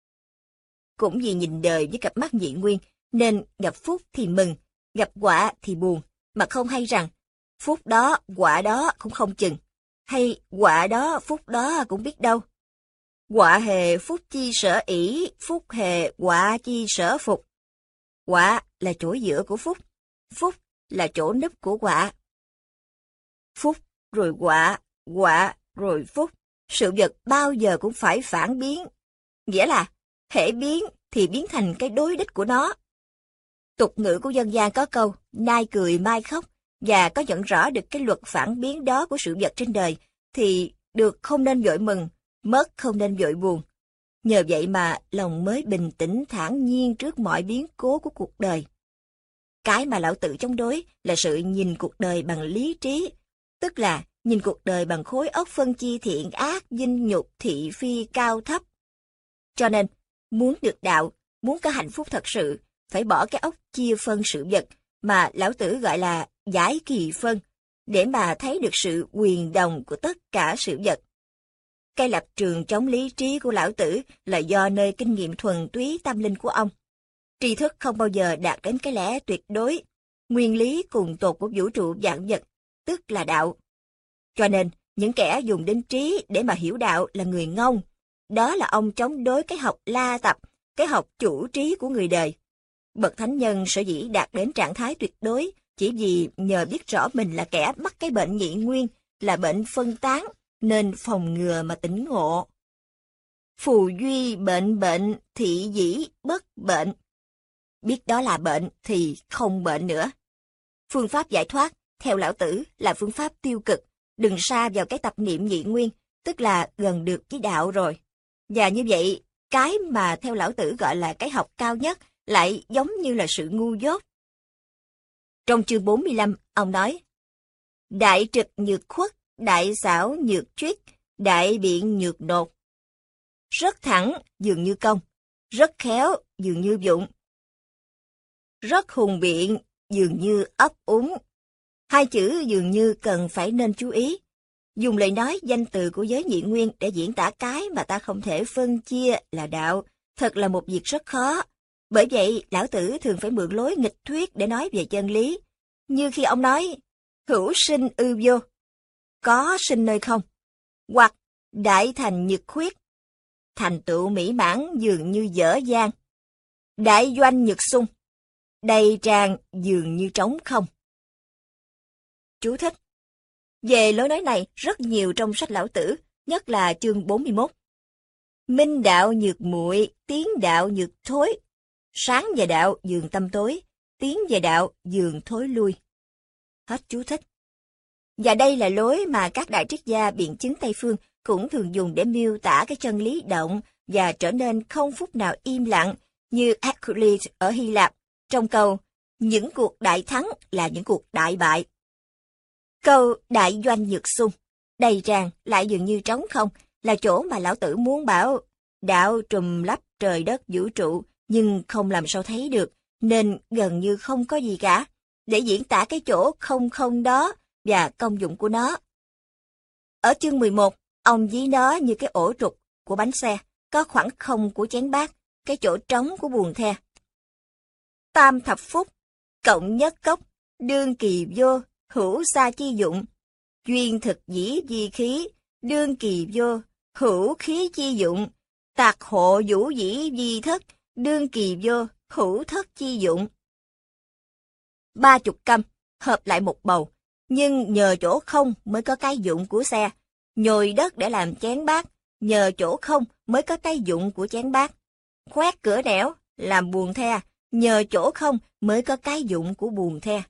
Cũng vì nhìn đời với cặp mắt nhị nguyên, nên gặp phúc thì mừng, gặp quả thì buồn, mà không hay rằng, phúc đó, quả đó cũng không chừng, hay quả đó, phúc đó cũng biết đâu. Quả hề phúc chi sở ỷ, phúc hề quả chi sở phục. Quả là chỗ giữa của phúc, phúc là chỗ núp của quả. Phúc rồi quả, quả rồi phúc, sự vật bao giờ cũng phải phản biến. Nghĩa là, hễ biến thì biến thành cái đối đích của nó. Tục ngữ của dân gian có câu, nay cười mai khóc, và có nhận rõ được cái luật phản biến đó của sự vật trên đời, thì được không nên vội mừng, mất không nên vội buồn. Nhờ vậy mà lòng mới bình tĩnh thản nhiên trước mọi biến cố của cuộc đời. Cái mà Lão Tử chống đối là sự nhìn cuộc đời bằng lý trí, tức là nhìn cuộc đời bằng khối óc phân chia thiện ác, dinh nhục, thị phi, cao thấp. Cho nên, muốn được đạo, muốn có hạnh phúc thật sự, phải bỏ cái óc chia phân sự vật, mà Lão Tử gọi là giải kỳ phân, để mà thấy được sự quyền đồng của tất cả sự vật. Cái lập trường chống lý trí của Lão Tử là do nơi kinh nghiệm thuần túy tâm linh của ông. Tri thức không bao giờ đạt đến cái lẽ tuyệt đối, nguyên lý cùng tột của vũ trụ vạn vật, tức là đạo. Cho nên, những kẻ dùng đến trí để mà hiểu đạo là người ngông. Đó là ông chống đối cái học la tập, cái học chủ trí của người đời. Bậc thánh nhân sở dĩ đạt đến trạng thái tuyệt đối chỉ vì nhờ biết rõ mình là kẻ mắc cái bệnh nhị nguyên, là bệnh phân tán, nên phòng ngừa mà tỉnh ngộ. Phù duy bệnh thị dĩ bất bệnh. Biết đó là bệnh thì không bệnh nữa. Phương pháp giải thoát, theo Lão Tử, là phương pháp tiêu cực, đừng sa vào cái tập niệm nhị nguyên, tức là gần được với đạo rồi. Và như vậy, cái mà theo Lão Tử gọi là cái học cao nhất lại giống như là sự ngu dốt. Trong chương 45, ông nói, đại trực nhược khuất, đại xảo nhược chuyết, đại biện nhược nột. Rất thẳng dường như công, rất khéo dường như dụng, rất hùng biện dường như ấp úng. Hai chữ dường như cần phải nên chú ý. Dùng lời nói danh từ của giới nhị nguyên để diễn tả cái mà ta không thể phân chia là đạo, thật là một việc rất khó. Bởi vậy, Lão Tử thường phải mượn lối nghịch thuyết để nói về chân lý. Như khi ông nói, hữu sinh ư vô, có sinh nơi không, hoặc đại thành nhược khuyết, thành tựu mỹ mãn dường như dở dang, đại doanh nhược sung, đầy tràn dường như trống không. Chú thích. Về lối nói này, rất nhiều trong sách Lão Tử, nhất là chương 41. Minh đạo nhược muội, tiến đạo nhược thối. Sáng về đạo dường tâm tối, tiến về đạo dường thối lui. Hết chú thích. Và đây là lối mà các đại triết gia biện chứng Tây Phương cũng thường dùng để miêu tả cái chân lý động và trở nên không phút nào im lặng, như Hercules ở Hy Lạp, trong câu, những cuộc đại thắng là những cuộc đại bại. Câu đại doanh nhược sung, đầy tràn lại dường như trống không, là chỗ mà Lão Tử muốn bảo, đạo trùm lấp trời đất vũ trụ, nhưng không làm sao thấy được, nên gần như không có gì cả, để diễn tả cái chỗ không không đó và công dụng của nó. Ở chương 11, ông ví nó như cái ổ trục của bánh xe, có khoảng không của chén bát, cái chỗ trống của buồng the. Tam thập phúc, cộng nhất cốc, đương kỳ vô, hữu sa chi dụng, duyên thực dĩ di khí, đương kỳ vô, hữu khí chi dụng, tạc hộ vũ dĩ di thất, đương kỳ vô, hữu thất chi dụng. 30 căm, hợp lại một bầu, nhưng nhờ chỗ không mới có cái dụng của xe, nhồi đất để làm chén bát, nhờ chỗ không mới có cái dụng của chén bát. Khoét cửa nẻo, làm buồng the, nhờ chỗ không mới có cái dụng của buồng the.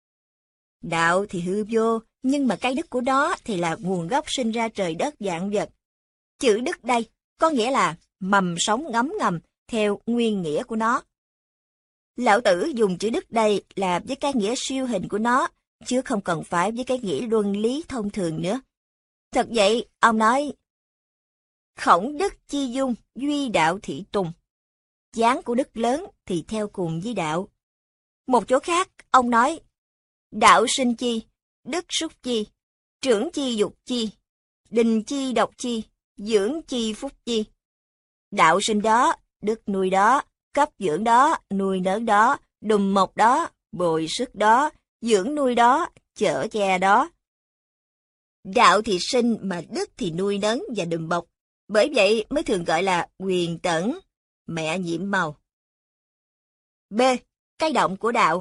Đạo thì hư vô, nhưng mà cái đức của nó thì là nguồn gốc sinh ra trời đất vạn vật. Chữ đức đây có nghĩa là mầm sống ngấm ngầm theo nguyên nghĩa của nó. Lão Tử dùng chữ đức đây là với cái nghĩa siêu hình của nó, chứ không cần phải với cái nghĩa luân lý thông thường nữa. Thật vậy, ông nói, khổng đức chi dung, duy đạo thị tùng. Dáng của đức lớn thì theo cùng với đạo. Một chỗ khác, ông nói, đạo sinh chi, đức xúc chi, trưởng chi dục chi, đình chi độc chi, dưỡng chi phúc chi. Đạo sinh đó, đức nuôi đó, cấp dưỡng đó, nuôi nấng đó, đùm mộc đó, bồi sức đó, dưỡng nuôi đó, chở che đó. Đạo thì sinh mà đức thì nuôi nấng và đùm bọc, bởi vậy mới thường gọi là quyền tẩn, mẹ nhiệm màu. B. Cái động của đạo.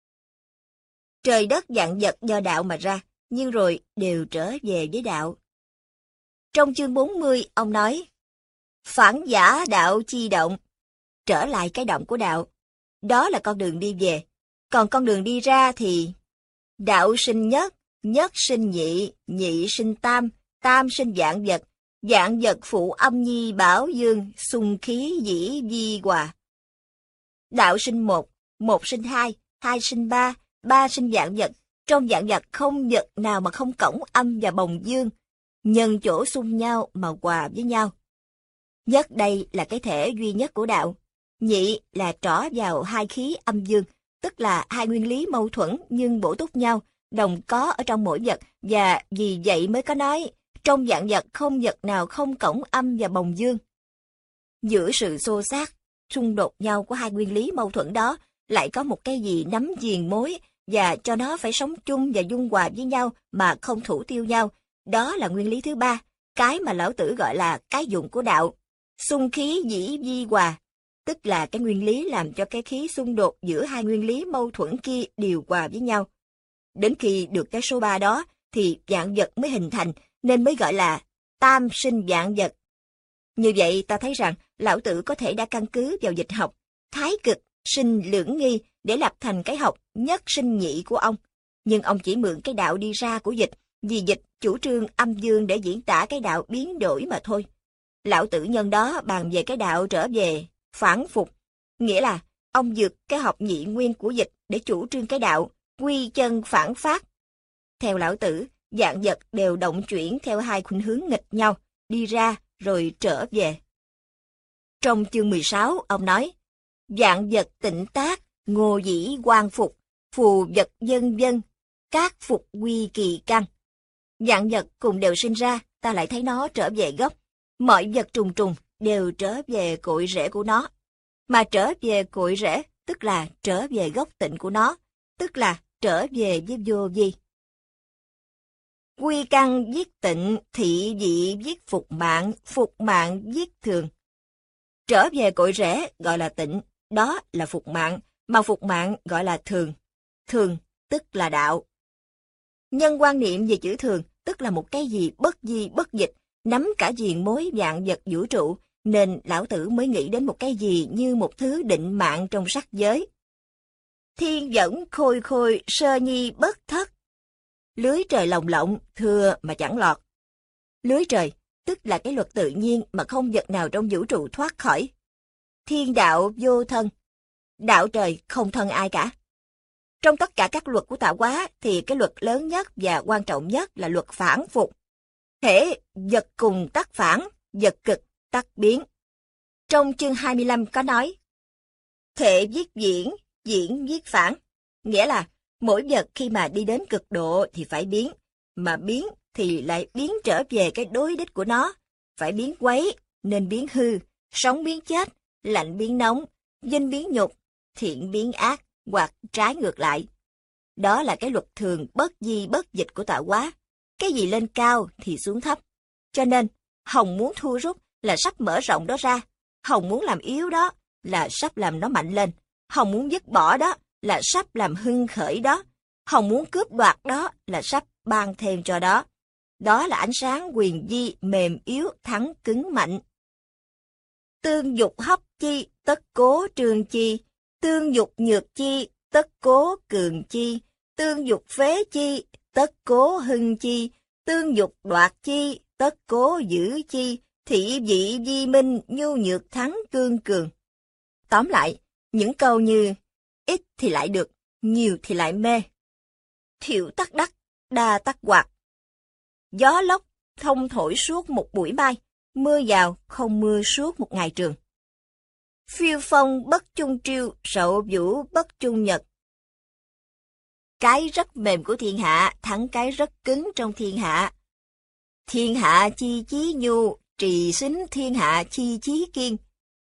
Trời đất vạn vật do đạo mà ra, nhưng rồi đều trở về với đạo. Trong chương 40, ông nói, phản giả đạo chi động, trở lại cái động của đạo. Đó là con đường đi về. Còn con đường đi ra thì đạo sinh nhất, nhất sinh nhị, nhị sinh tam, tam sinh vạn vật phụ âm nhi bảo dương, xung khí dĩ di hòa. Đạo sinh một, một sinh hai, hai sinh ba, ba sinh vạn vật. Trong vạn vật không vật nào mà không cổng âm và bồng dương, nhân chỗ xung nhau mà hòa với nhau. Nhất đây là cái thể duy nhất của đạo. Nhị là trỏ vào hai khí âm dương, tức là hai nguyên lý mâu thuẫn nhưng bổ túc nhau, đồng có ở trong mỗi vật, và vì vậy mới có nói, trong vạn vật không vật nào không cổng âm và bồng dương. Giữa sự xô xát, xung đột nhau của hai nguyên lý mâu thuẫn đó, lại có một cái gì nắm viền mối, và cho nó phải sống chung và dung hòa với nhau mà không thủ tiêu nhau. Đó là nguyên lý thứ ba, cái mà Lão Tử gọi là cái dụng của đạo. Xung khí dĩ di hòa, tức là cái nguyên lý làm cho cái khí xung đột giữa hai nguyên lý mâu thuẫn kia điều hòa với nhau. Đến khi được cái số 3 đó, thì vạn vật mới hình thành, nên mới gọi là tam sinh vạn vật. Như vậy ta thấy rằng Lão Tử có thể đã căn cứ vào dịch học, thái cực, sinh lưỡng nghi để lập thành cái học nhất sinh nhị của ông. Nhưng ông chỉ mượn cái đạo đi ra của dịch, vì dịch chủ trương âm dương để diễn tả cái đạo biến đổi mà thôi. Lão Tử nhân đó bàn về cái đạo trở về phản phục, nghĩa là ông vượt cái học nhị nguyên của dịch để chủ trương cái đạo quy chân phản phát. Theo Lão Tử, vạn vật đều động chuyển theo hai khuynh hướng nghịch nhau, đi ra rồi trở về. Trong chương 16, ông nói, vạn vật tịnh tác, ngô dĩ quan phục, phù vật dân dân, các phục quy kỳ căn. Vạn vật cùng đều sinh ra, ta lại thấy nó trở về gốc. Mọi vật trùng trùng đều trở về cội rễ của nó. Mà trở về cội rễ, tức là trở về gốc tịnh của nó, tức là trở về với vô vi. Quy căn viết tịnh, thị vị viết phục mạng viết thường. Trở về cội rễ gọi là tịnh, đó là phục mạng, mà phục mạng gọi là thường. Thường tức là đạo. Nhân quan niệm về chữ thường tức là một cái gì bất di bất dịch, nắm cả diền mối vạn vật vũ trụ, nên Lão Tử mới nghĩ đến một cái gì như một thứ định mạng trong sắc giới. Thiên vẫn khôi khôi, sơ nhi bất thất. Lưới trời lồng lộng, thưa mà chẳng lọt. Lưới trời, tức là cái luật tự nhiên mà không vật nào trong vũ trụ thoát khỏi. Thiên đạo vô thân. Đạo trời không thân ai cả. Trong tất cả các luật của tạo hóa thì cái luật lớn nhất và quan trọng nhất là luật phản phục. Hễ vật cùng tắc phản, vật cực tắc biến. Trong chương 25 có nói, thể viết diễn, diễn viết phản. Nghĩa là mỗi vật khi mà đi đến cực độ thì phải biến, mà biến thì lại biến trở về cái đối đích của nó. Phải biến quấy, nên biến hư, sống biến chết, lạnh biến nóng, vinh biến nhục, thiện biến ác, hoặc trái ngược lại. Đó là cái luật thường bất di bất dịch của tạo hóa. Cái gì lên cao thì xuống thấp. Cho nên, Hồng muốn thu rút là sắp mở rộng đó ra. Hồng muốn làm yếu đó là sắp làm nó mạnh lên. Hồng muốn dứt bỏ đó là sắp làm hưng khởi đó. Hồng muốn cướp đoạt đó là sắp ban thêm cho đó. Đó là ánh sáng quyền di mềm yếu thắng cứng mạnh. Tương dục hấp chi, tất cố trường chi. Tương dục nhược chi, tất cố cường chi. Tương dục phế chi, tất cố hưng chi. Tương dục đoạt chi, tất cố giữ chi. Thị vị di minh, nhu nhược thắng cương cường. Tóm lại, những câu như ít thì lại được, nhiều thì lại mê. Thiệu tắc đắc, đa tắc hoạt. Gió lốc không thổi suốt một buổi mai, mưa vào không mưa suốt một ngày trường. Phiêu phong bất chung triêu, sậu vũ bất chung nhật. Cái rất mềm của thiên hạ thắng cái rất cứng trong thiên hạ. Thiên hạ chi chí nhu, trì xính thiên hạ chi chí kiên.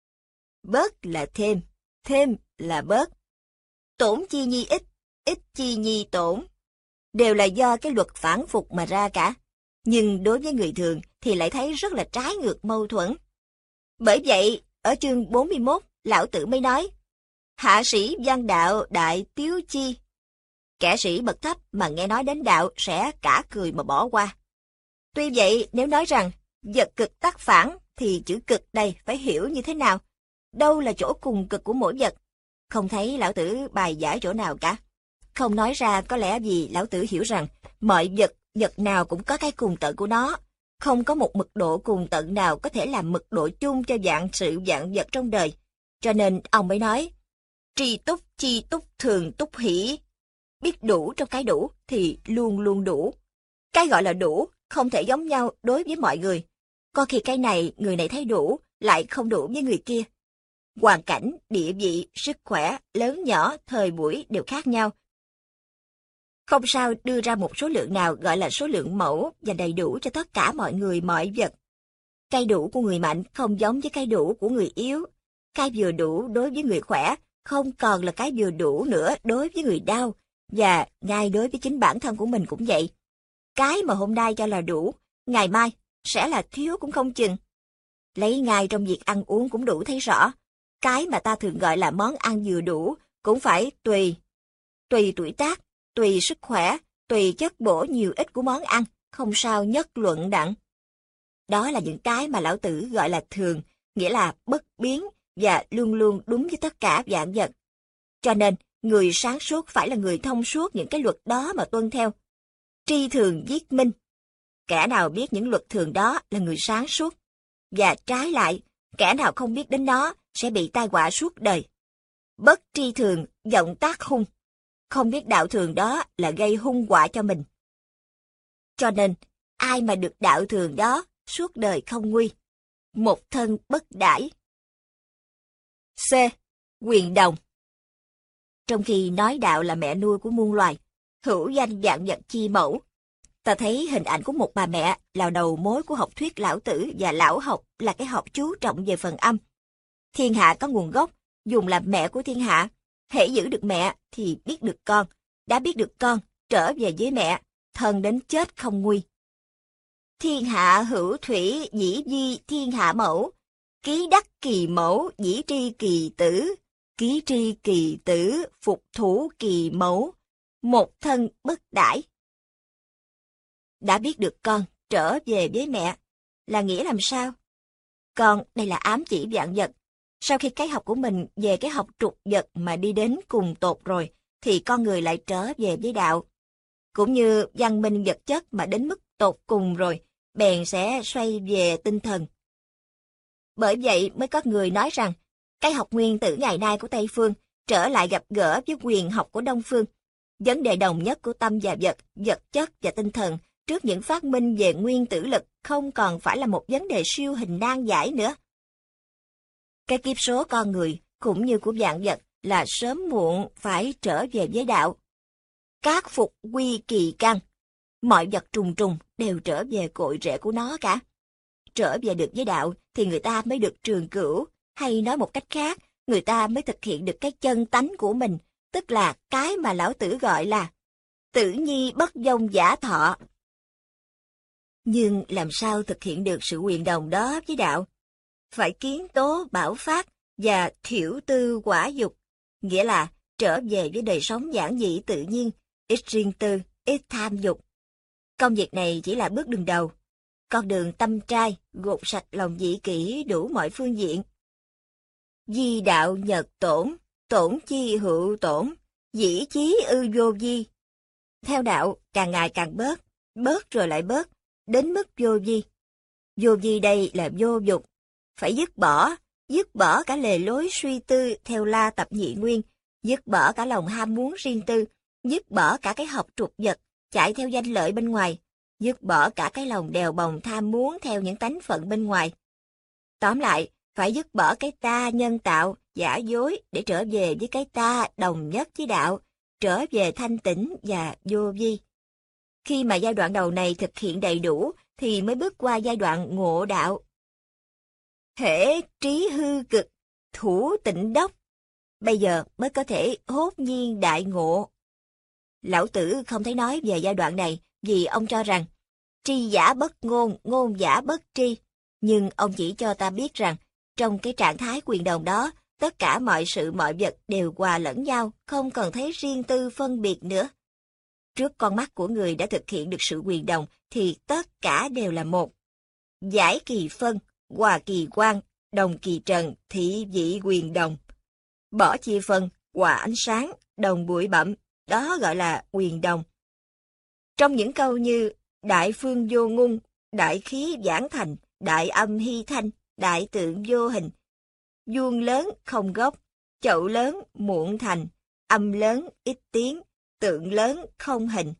Bớt là thêm là bớt. Tổn chi nhi ít, ít chi nhi tổn. Đều là do cái luật phản phục mà ra cả. Nhưng đối với người thường thì lại thấy rất là trái ngược mâu thuẫn. Bởi vậy, ở chương 41, Lão Tử mới nói, hạ sĩ văn đạo đại tiếu chi. Kẻ sĩ bậc thấp mà nghe nói đến đạo sẽ cả cười mà bỏ qua. Tuy vậy, nếu nói rằng vật cực tắc phản thì chữ cực đây phải hiểu như thế nào? Đâu là chỗ cùng cực của mỗi vật? Không thấy Lão Tử bài giải chỗ nào cả. Không nói ra có lẽ vì Lão Tử hiểu rằng mọi vật nào cũng có cái cùng tận của nó. Không có một mực độ cùng tận nào có thể làm mực độ chung cho vạn sự vạn vật trong đời. Cho nên ông mới nói, tri túc chi túc thường túc hỷ. Biết đủ trong cái đủ thì luôn luôn đủ. Cái gọi là đủ không thể giống nhau đối với mọi người. Có khi cái này người này thấy đủ, lại không đủ với người kia. Hoàn cảnh, địa vị, sức khỏe, lớn nhỏ, thời buổi đều khác nhau. Không sao đưa ra một số lượng nào gọi là số lượng mẫu và đầy đủ cho tất cả mọi người mọi vật. Cái đủ của người mạnh không giống với cái đủ của người yếu. Cái vừa đủ đối với người khỏe không còn là cái vừa đủ nữa đối với người đau, và ngay đối với chính bản thân của mình cũng vậy. Cái mà hôm nay cho là đủ, ngày mai sẽ là thiếu cũng không chừng. Lấy ngay trong việc ăn uống cũng đủ thấy rõ. Cái mà ta thường gọi là món ăn vừa đủ cũng phải tùy tuổi tác, tùy sức khỏe, tùy chất bổ nhiều ít của món ăn, không sao nhất luận đặng. Đó là những cái mà Lão Tử gọi là thường, nghĩa là bất biến và luôn luôn đúng với tất cả vạn vật. Cho nên, người sáng suốt phải là người thông suốt những cái luật đó mà tuân theo. Tri thường viết minh. Kẻ nào biết những luật thường đó là người sáng suốt. Và trái lại, kẻ nào không biết đến nó sẽ bị tai họa suốt đời. Bất tri thường, vọng tác hung. Không biết đạo thường đó là gây hung họa cho mình. Cho nên, ai mà được đạo thường đó, suốt đời không nguy. Một thân bất đãi. C. Quyền đồng. Trong khi nói đạo là mẹ nuôi của muôn loài, hữu danh vạn vật chi mẫu, ta thấy hình ảnh của một bà mẹ là đầu mối của học thuyết Lão Tử, và lão học là cái học chú trọng về phần âm. Thiên hạ có nguồn gốc, dùng làm mẹ của thiên hạ. Hễ giữ được mẹ thì biết được con, đã biết được con, trở về với mẹ, thân đến chết không nguy. Thiên hạ hữu thủy, dĩ di thiên hạ mẫu. Ký đắc kỳ mẫu, dĩ tri kỳ tử. Ký tri kỳ tử, phục thủ kỳ mẫu. Một thân bất đãi. Đã biết được con, trở về với mẹ, là nghĩa làm sao? Con, đây là ám chỉ vạn vật. Sau khi cái học của mình về cái học trục vật mà đi đến cùng tột rồi, thì con người lại trở về với đạo. Cũng như văn minh vật chất mà đến mức tột cùng rồi, bèn sẽ xoay về tinh thần. Bởi vậy mới có người nói rằng, cái học nguyên tử ngày nay của Tây Phương trở lại gặp gỡ với quyền học của Đông Phương. Vấn đề đồng nhất của tâm và vật, vật chất và tinh thần trước những phát minh về nguyên tử lực không còn phải là một vấn đề siêu hình nan giải nữa. Cái kiếp số con người cũng như của vạn vật là sớm muộn phải trở về với đạo. Các phục quy kỳ căn, mọi vật trùng trùng đều trở về cội rễ của nó cả. Trở về được với đạo thì người ta mới được trường cửu, hay nói một cách khác, người ta mới thực hiện được cái chân tánh của mình, tức là cái mà Lão Tử gọi là tử nhi bất vong giả thọ. Nhưng làm sao thực hiện được sự quyền đồng đó với đạo? Phải kiến tố bảo phát và thiểu tư quả dục, nghĩa là trở về với đời sống giản dị tự nhiên, ít riêng tư, ít tham dục. Công việc này chỉ là bước đường đầu. Con đường tâm trai, gột sạch lòng dị kỷ đủ mọi phương diện. Di đạo nhật tổn, tổn chi hữu tổn, dĩ chí ư vô vi. Theo đạo, càng ngày càng bớt rồi lại bớt, đến mức vô vi. Vô vi đây là vô dục. Phải dứt bỏ cả lề lối suy tư theo la tập nhị nguyên, dứt bỏ cả lòng ham muốn riêng tư, dứt bỏ cả cái học trục vật, chạy theo danh lợi bên ngoài, dứt bỏ cả cái lòng đèo bồng tham muốn theo những tánh phận bên ngoài. Tóm lại, phải dứt bỏ cái ta nhân tạo, giả dối để trở về với cái ta đồng nhất với đạo, trở về thanh tĩnh và vô vi. Khi mà giai đoạn đầu này thực hiện đầy đủ, thì mới bước qua giai đoạn ngộ đạo. Hễ trí hư cực, thủ tịnh đốc, bây giờ mới có thể hốt nhiên đại ngộ. Lão Tử không thấy nói về giai đoạn này vì ông cho rằng tri giả bất ngôn, ngôn giả bất tri. Nhưng ông chỉ cho ta biết rằng trong cái trạng thái quyền đồng đó, tất cả mọi sự mọi vật đều hòa lẫn nhau, không cần thấy riêng tư phân biệt nữa. Trước con mắt của người đã thực hiện được sự quyền đồng thì tất cả đều là một. Giải kỳ phân, hòa kỳ quang, đồng kỳ trần, thị vị quyền đồng. Bỏ chia phân, hòa ánh sáng, đồng bụi bặm, đó gọi là quyền đồng. Trong những câu như đại phương vô ngôn, đại khí giảng thành, đại âm hy thanh, đại tượng vô hình, vuông lớn không gốc, chậu lớn muộn thành, âm lớn ít tiếng, tượng lớn không hình.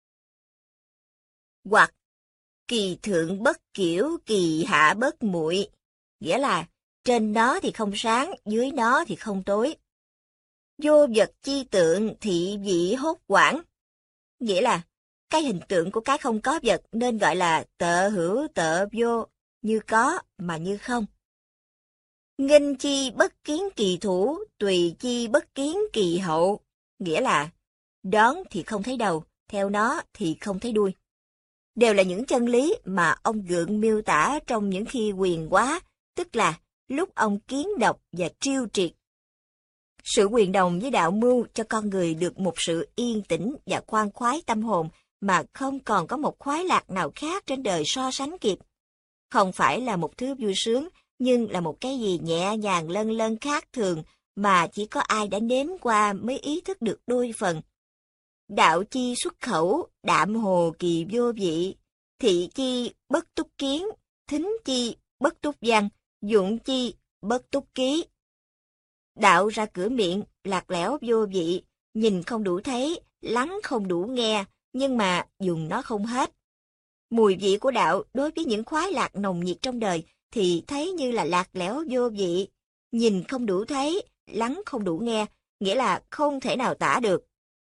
Hoặc kỳ thượng bất kiểu, kỳ hạ bất muội, nghĩa là trên nó thì không sáng, dưới nó thì không tối. Vô vật chi tượng, thị vị hốt quảng, nghĩa là cái hình tượng của cái không có vật nên gọi là tợ hữu tợ vô, như có mà như không. Nghênh chi bất kiến kỳ thủ, tùy chi bất kiến kỳ hậu, nghĩa là đón thì không thấy đầu, theo nó thì không thấy đuôi. Đều là những chân lý mà ông Gượng miêu tả trong những khi quyền quá, tức là lúc ông kiến độc và triêu triệt. Sự quyền đồng với đạo mưu cho con người được một sự yên tĩnh và khoan khoái tâm hồn mà không còn có một khoái lạc nào khác trên đời so sánh kịp. Không phải là một thứ vui sướng, nhưng là một cái gì nhẹ nhàng lân lân khác thường mà chỉ có ai đã nếm qua mới ý thức được đôi phần. Đạo chi xuất khẩu, đạm hồ kỳ vô vị, thị chi bất túc kiến, thính chi bất túc văn, dụng chi bất túc ký. Đạo ra cửa miệng, lạc lẽo vô vị, nhìn không đủ thấy, lắng không đủ nghe, nhưng mà dùng nó không hết. Mùi vị của đạo đối với những khoái lạc nồng nhiệt trong đời thì thấy như là lạc lẽo vô vị. Nhìn không đủ thấy, lắng không đủ nghe, nghĩa là không thể nào tả được.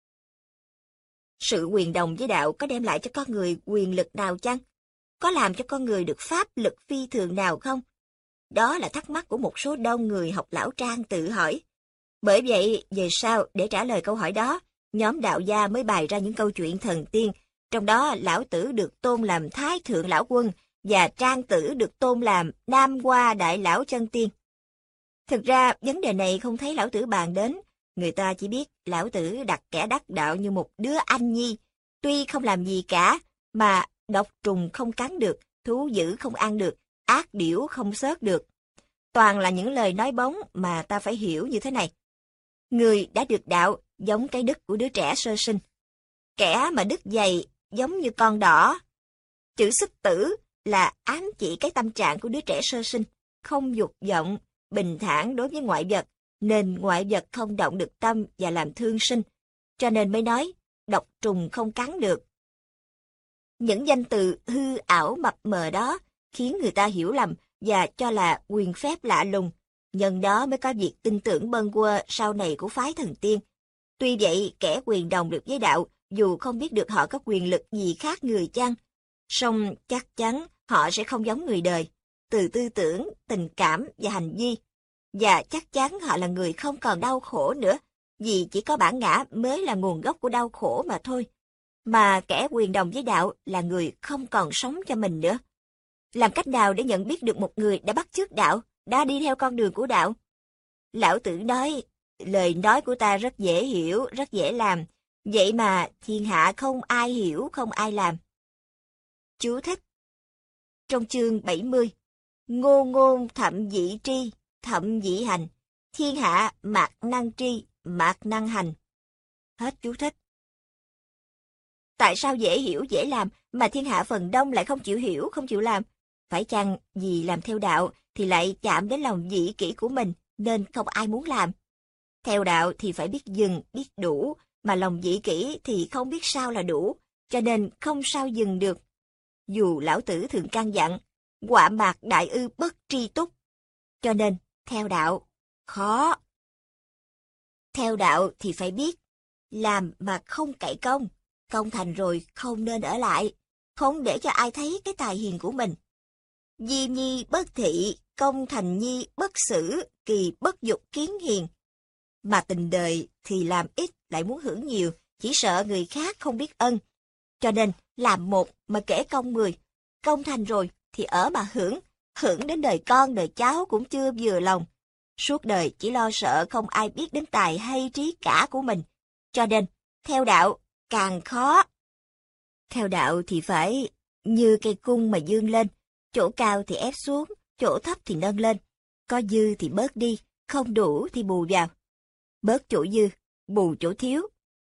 Sự quyền đồng với đạo có đem lại cho con người quyền lực nào chăng? Có làm cho con người được pháp lực phi thường nào không? Đó là thắc mắc của một số đông người học lão trang tự hỏi. Bởi vậy, về sau, để trả lời câu hỏi đó, nhóm đạo gia mới bày ra những câu chuyện thần tiên, trong đó Lão Tử được tôn làm Thái Thượng Lão Quân và Trang Tử được tôn làm Nam Hoa Đại Lão Chân Tiên. Thực ra, vấn đề này không thấy Lão Tử bàn đến, người ta chỉ biết Lão Tử đặt kẻ đắc đạo như một đứa anh nhi, tuy không làm gì cả, mà độc trùng không cắn được, thú dữ không ăn được, ác điểu không xớt được. Toàn là những lời nói bóng mà ta phải hiểu như thế này. Người đã được đạo giống cái đứt của đứa trẻ sơ sinh. Kẻ mà đứt dày giống như con đỏ. Chữ xích tử là ám chỉ cái tâm trạng của đứa trẻ sơ sinh, không dục vọng, bình thản đối với ngoại vật, nên ngoại vật không động được tâm và làm thương sinh. Cho nên mới nói, độc trùng không cắn được. Những danh từ hư ảo mập mờ đó khiến người ta hiểu lầm và cho là quyền phép lạ lùng. Nhân đó mới có việc tin tưởng bâng quơ sau này của phái thần tiên. Tuy vậy, kẻ quyền đồng được với đạo, dù không biết được họ có quyền lực gì khác người chăng, song chắc chắn họ sẽ không giống người đời, từ tư tưởng, tình cảm và hành vi. Và chắc chắn họ là người không còn đau khổ nữa, vì chỉ có bản ngã mới là nguồn gốc của đau khổ mà thôi. Mà kẻ quyền đồng với đạo là người không còn sống cho mình nữa. Làm cách nào để nhận biết được một người đã bắt chước đạo, đã đi theo con đường của đạo? Lão Tử nói, lời nói của ta rất dễ hiểu, rất dễ làm, vậy mà thiên hạ không ai hiểu, không ai làm. Chú thích. Trong chương 70, ngô ngôn thậm dĩ tri, thậm dĩ hành, thiên hạ mạc năng tri, mạc năng hành. Hết chú thích. Tại sao dễ hiểu, dễ làm, mà thiên hạ phần đông lại không chịu hiểu, không chịu làm? Phải chăng vì làm theo đạo thì lại chạm đến lòng vị kỷ của mình, nên không ai muốn làm? Theo đạo thì phải biết dừng, biết đủ, mà lòng vị kỷ thì không biết sao là đủ, cho nên không sao dừng được. Dù Lão Tử thường căn dặn, họa mạc đại ư bất tri túc, cho nên theo đạo khó. Theo đạo thì phải biết, làm mà không cậy công, công thành rồi không nên ở lại, không để cho ai thấy cái tài hiền của mình. Di nhi bất thị, công thành nhi bất xử, kỳ bất dục kiến hiền. Mà tình đời thì làm ít lại muốn hưởng nhiều, chỉ sợ người khác không biết ân. Cho nên làm một mà kể công 10, công thành rồi thì ở mà hưởng đến đời con đời cháu cũng chưa vừa lòng. Suốt đời chỉ lo sợ không ai biết đến tài hay trí cả của mình. Cho nên, theo đạo càng khó. Theo đạo thì phải như cây cung mà dương lên, chỗ cao thì ép xuống, chỗ thấp thì nâng lên. Có dư thì bớt đi, không đủ thì bù vào. Bớt chỗ dư, bù chỗ thiếu.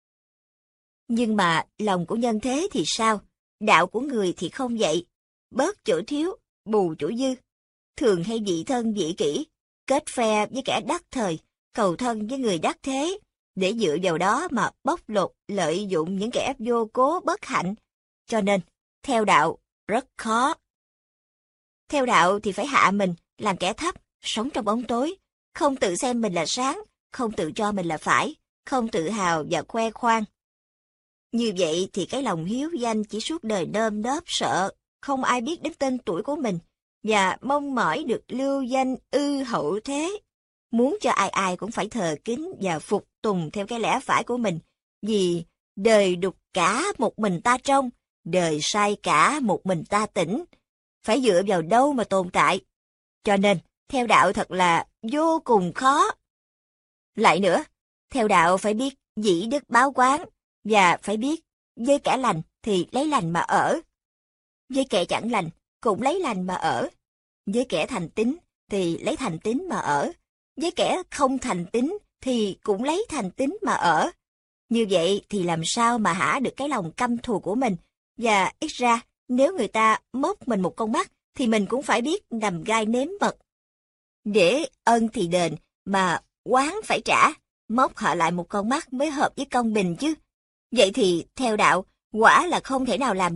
Nhưng mà lòng của nhân thế thì sao? Đạo của người thì không vậy. Bớt chỗ thiếu, bù chỗ dư. Thường hay vị thân vị kỷ, kết phe với kẻ đắc thời, cầu thân với người đắc thế, để dựa vào đó mà bóc lột lợi dụng những kẻ vô cố bất hạnh. Cho nên, theo đạo rất khó. Theo đạo thì phải hạ mình, làm kẻ thấp, sống trong bóng tối, không tự xem mình là sáng, không tự cho mình là phải, không tự hào và khoe khoang. Như vậy thì cái lòng hiếu danh chỉ suốt đời nơm nớp sợ, không ai biết đến tên tuổi của mình, và mong mỏi được lưu danh ư hậu thế. Muốn cho ai ai cũng phải thờ kính và phục tùng theo cái lẽ phải của mình, vì đời đục cả một mình ta trông, đời sai cả một mình ta tỉnh. Phải dựa vào đâu mà tồn tại? Cho nên, theo đạo thật là vô cùng khó. Lại nữa, theo đạo phải biết dĩ đức báo quán, và phải biết với kẻ lành thì lấy lành mà ở. Với kẻ chẳng lành cũng lấy lành mà ở. Với kẻ thành tín thì lấy thành tín mà ở. Với kẻ không thành tín thì cũng lấy thành tín mà ở. Như vậy thì làm sao mà hả được cái lòng căm thù của mình, và ít ra nếu người ta móc mình một con mắt thì mình cũng phải biết nằm gai nếm mật. Để ân thì đền, mà oán phải trả, móc họ lại một con mắt mới hợp với công bình chứ. Vậy thì theo đạo, quả là không thể nào làm được,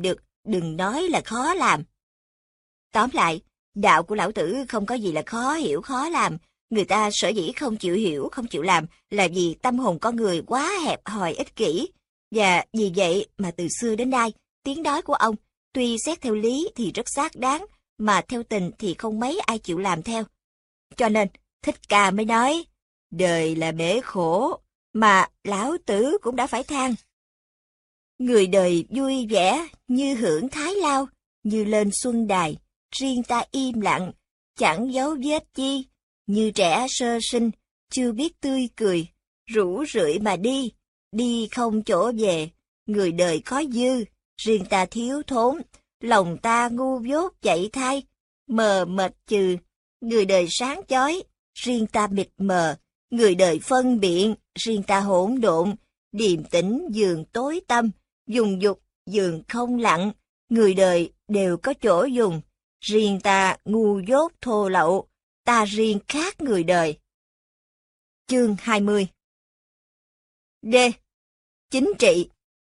đừng nói là khó làm. Tóm lại, đạo của lão tử không có gì là khó hiểu khó làm. Người ta sở dĩ không chịu hiểu, không chịu làm là vì tâm hồn con người quá hẹp hòi ích kỷ. Và vì vậy mà từ xưa đến nay, tiếng nói của ông, tuy xét theo lý thì rất xác đáng, mà theo tình thì không mấy ai chịu làm theo. Cho nên, Thích Ca mới nói, đời là bể khổ, mà lão tử cũng đã phải than. Người đời vui vẻ như hưởng thái lao, như lên xuân đài, riêng ta im lặng, chẳng dấu vết chi, như trẻ sơ sinh, chưa biết tươi cười, rủ rượi mà đi, đi không chỗ về, người đời có dư, riêng ta thiếu thốn, lòng ta ngu dốt chạy thai, mờ mệt trừ, người đời sáng chói, riêng ta mịt mờ, người đời phân biện, riêng ta hỗn độn, điềm tĩnh giường tối tăm, dùng dục giường không lặng, người đời đều có chỗ dùng, riêng ta ngu dốt thô lậu, ta riêng khác người đời. Chương 20. D. Chính trị.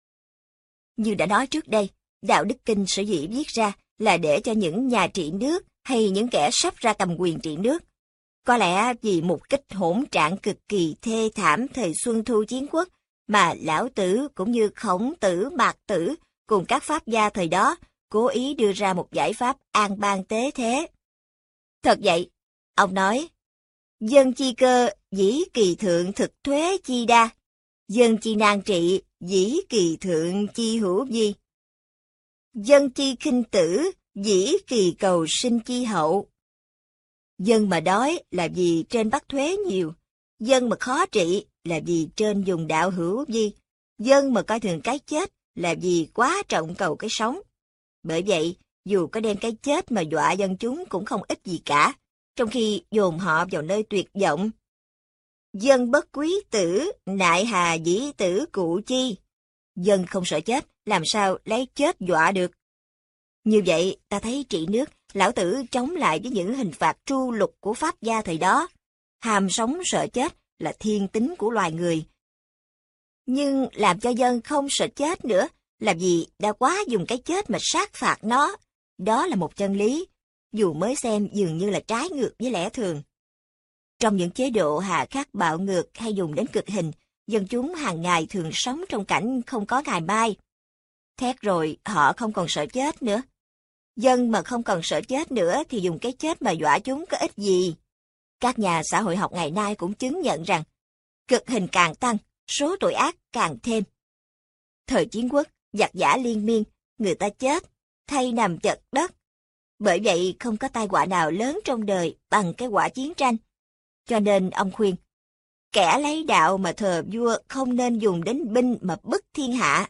Như đã nói trước đây, Đạo Đức Kinh sở dĩ viết ra là để cho những nhà trị nước hay những kẻ sắp ra cầm quyền trị nước. Có lẽ vì mục kích hỗn trạng cực kỳ thê thảm thời Xuân Thu Chiến Quốc mà Lão Tử cũng như Khổng Tử, Mạc Tử cùng các pháp gia thời đó cố ý đưa ra một giải pháp an bang tế thế. Thật vậy, ông nói, dân chi cơ dĩ kỳ thượng thực thuế chi đa, dân chi nan trị dĩ kỳ thượng chi hữu vi, dân chi khinh tử dĩ kỳ cầu sinh chi hậu. Dân mà đói là vì trên bắt thuế nhiều, dân mà khó trị là vì trên dùng đạo hữu vi, dân mà coi thường cái chết là vì quá trọng cầu cái sống. Bởi vậy, dù có đem cái chết mà dọa dân chúng cũng không ích gì cả, trong khi dồn họ vào nơi tuyệt vọng. Dân bất quý tử, nại hà dĩ tử cụ chi. Dân không sợ chết, làm sao lấy chết dọa được. Như vậy, ta thấy trị nước, Lão Tử chống lại với những hình phạt tru lục của pháp gia thời đó. Ham sống sợ chết là thiên tính của loài người. Nhưng làm cho dân không sợ chết nữa là vì đã quá dùng cái chết mà sát phạt nó. Đó là một chân lý, dù mới xem dường như là trái ngược với lẽ thường. Trong những chế độ hà khắc bạo ngược hay dùng đến cực hình, dân chúng hàng ngày thường sống trong cảnh không có ngày mai. Thét rồi họ không còn sợ chết nữa. Dân mà không còn sợ chết nữa thì dùng cái chết mà dọa chúng có ích gì. Các nhà xã hội học ngày nay cũng chứng nhận rằng, cực hình càng tăng, số tội ác càng thêm. Thời Chiến Quốc, giặc giã liên miên, người ta chết, thay nằm chật đất. Bởi vậy không có tai họa nào lớn trong đời bằng cái quả chiến tranh. Cho nên ông khuyên, kẻ lấy đạo mà thờ vua không nên dùng đến binh mà bức thiên hạ.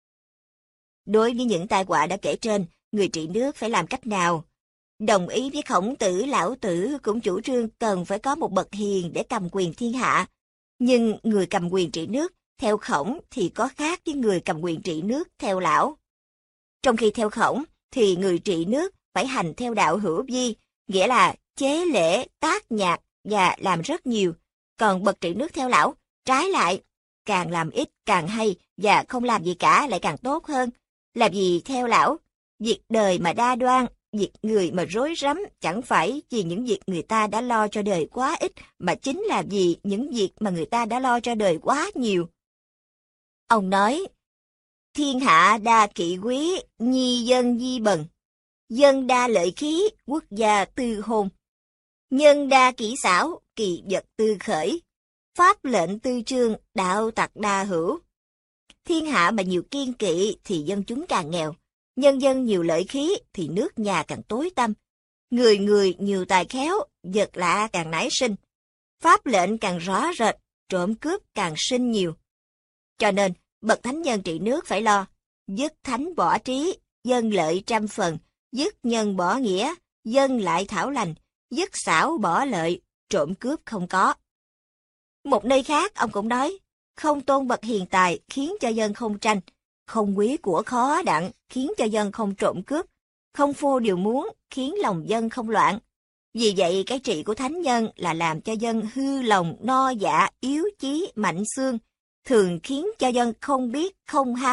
Đối với những tai họa đã kể trên, người trị nước phải làm cách nào? Đồng ý với Khổng Tử, Lão Tử cũng chủ trương cần phải có một bậc hiền để cầm quyền thiên hạ. Nhưng người cầm quyền trị nước theo Khổng thì có khác với người cầm quyền trị nước theo Lão. Trong khi theo Khổng thì người trị nước phải hành theo đạo hữu vi, nghĩa là chế lễ, tác nhạc và làm rất nhiều. Còn bậc trị nước theo Lão, trái lại, càng làm ít càng hay và không làm gì cả lại càng tốt hơn. Là vì theo Lão, việc đời mà đa đoan, việc người mà rối rắm chẳng phải vì những việc người ta đã lo cho đời quá ít, mà chính là vì những việc mà người ta đã lo cho đời quá nhiều. Ông nói, thiên hạ đa kỵ quý, nhi dân di bần. Dân đa lợi khí, quốc gia tư hôn. Nhân đa kỹ xảo, kỳ vật tư khởi. Pháp lệnh tư trương, đạo tặc đa hữu. Thiên hạ mà nhiều kiên kỵ thì dân chúng càng nghèo. Nhân dân nhiều lợi khí thì nước nhà càng tối tăm. Người người nhiều tài khéo, vật lạ càng nảy sinh. Pháp lệnh càng rõ rệt, trộm cướp càng sinh nhiều. Cho nên, bậc thánh nhân trị nước phải lo, dứt thánh bỏ trí, dân lợi trăm phần, dứt nhân bỏ nghĩa, dân lại thảo lành, dứt xảo bỏ lợi, trộm cướp không có. Một nơi khác ông cũng nói, không tôn bậc hiền tài khiến cho dân không tranh, không quý của khó đặng khiến cho dân không trộm cướp, không phô điều muốn khiến lòng dân không loạn. Vì vậy cái trị của thánh nhân là làm cho dân hư lòng, no dạ, yếu chí, mạnh xương, thường khiến cho dân không biết, không ham,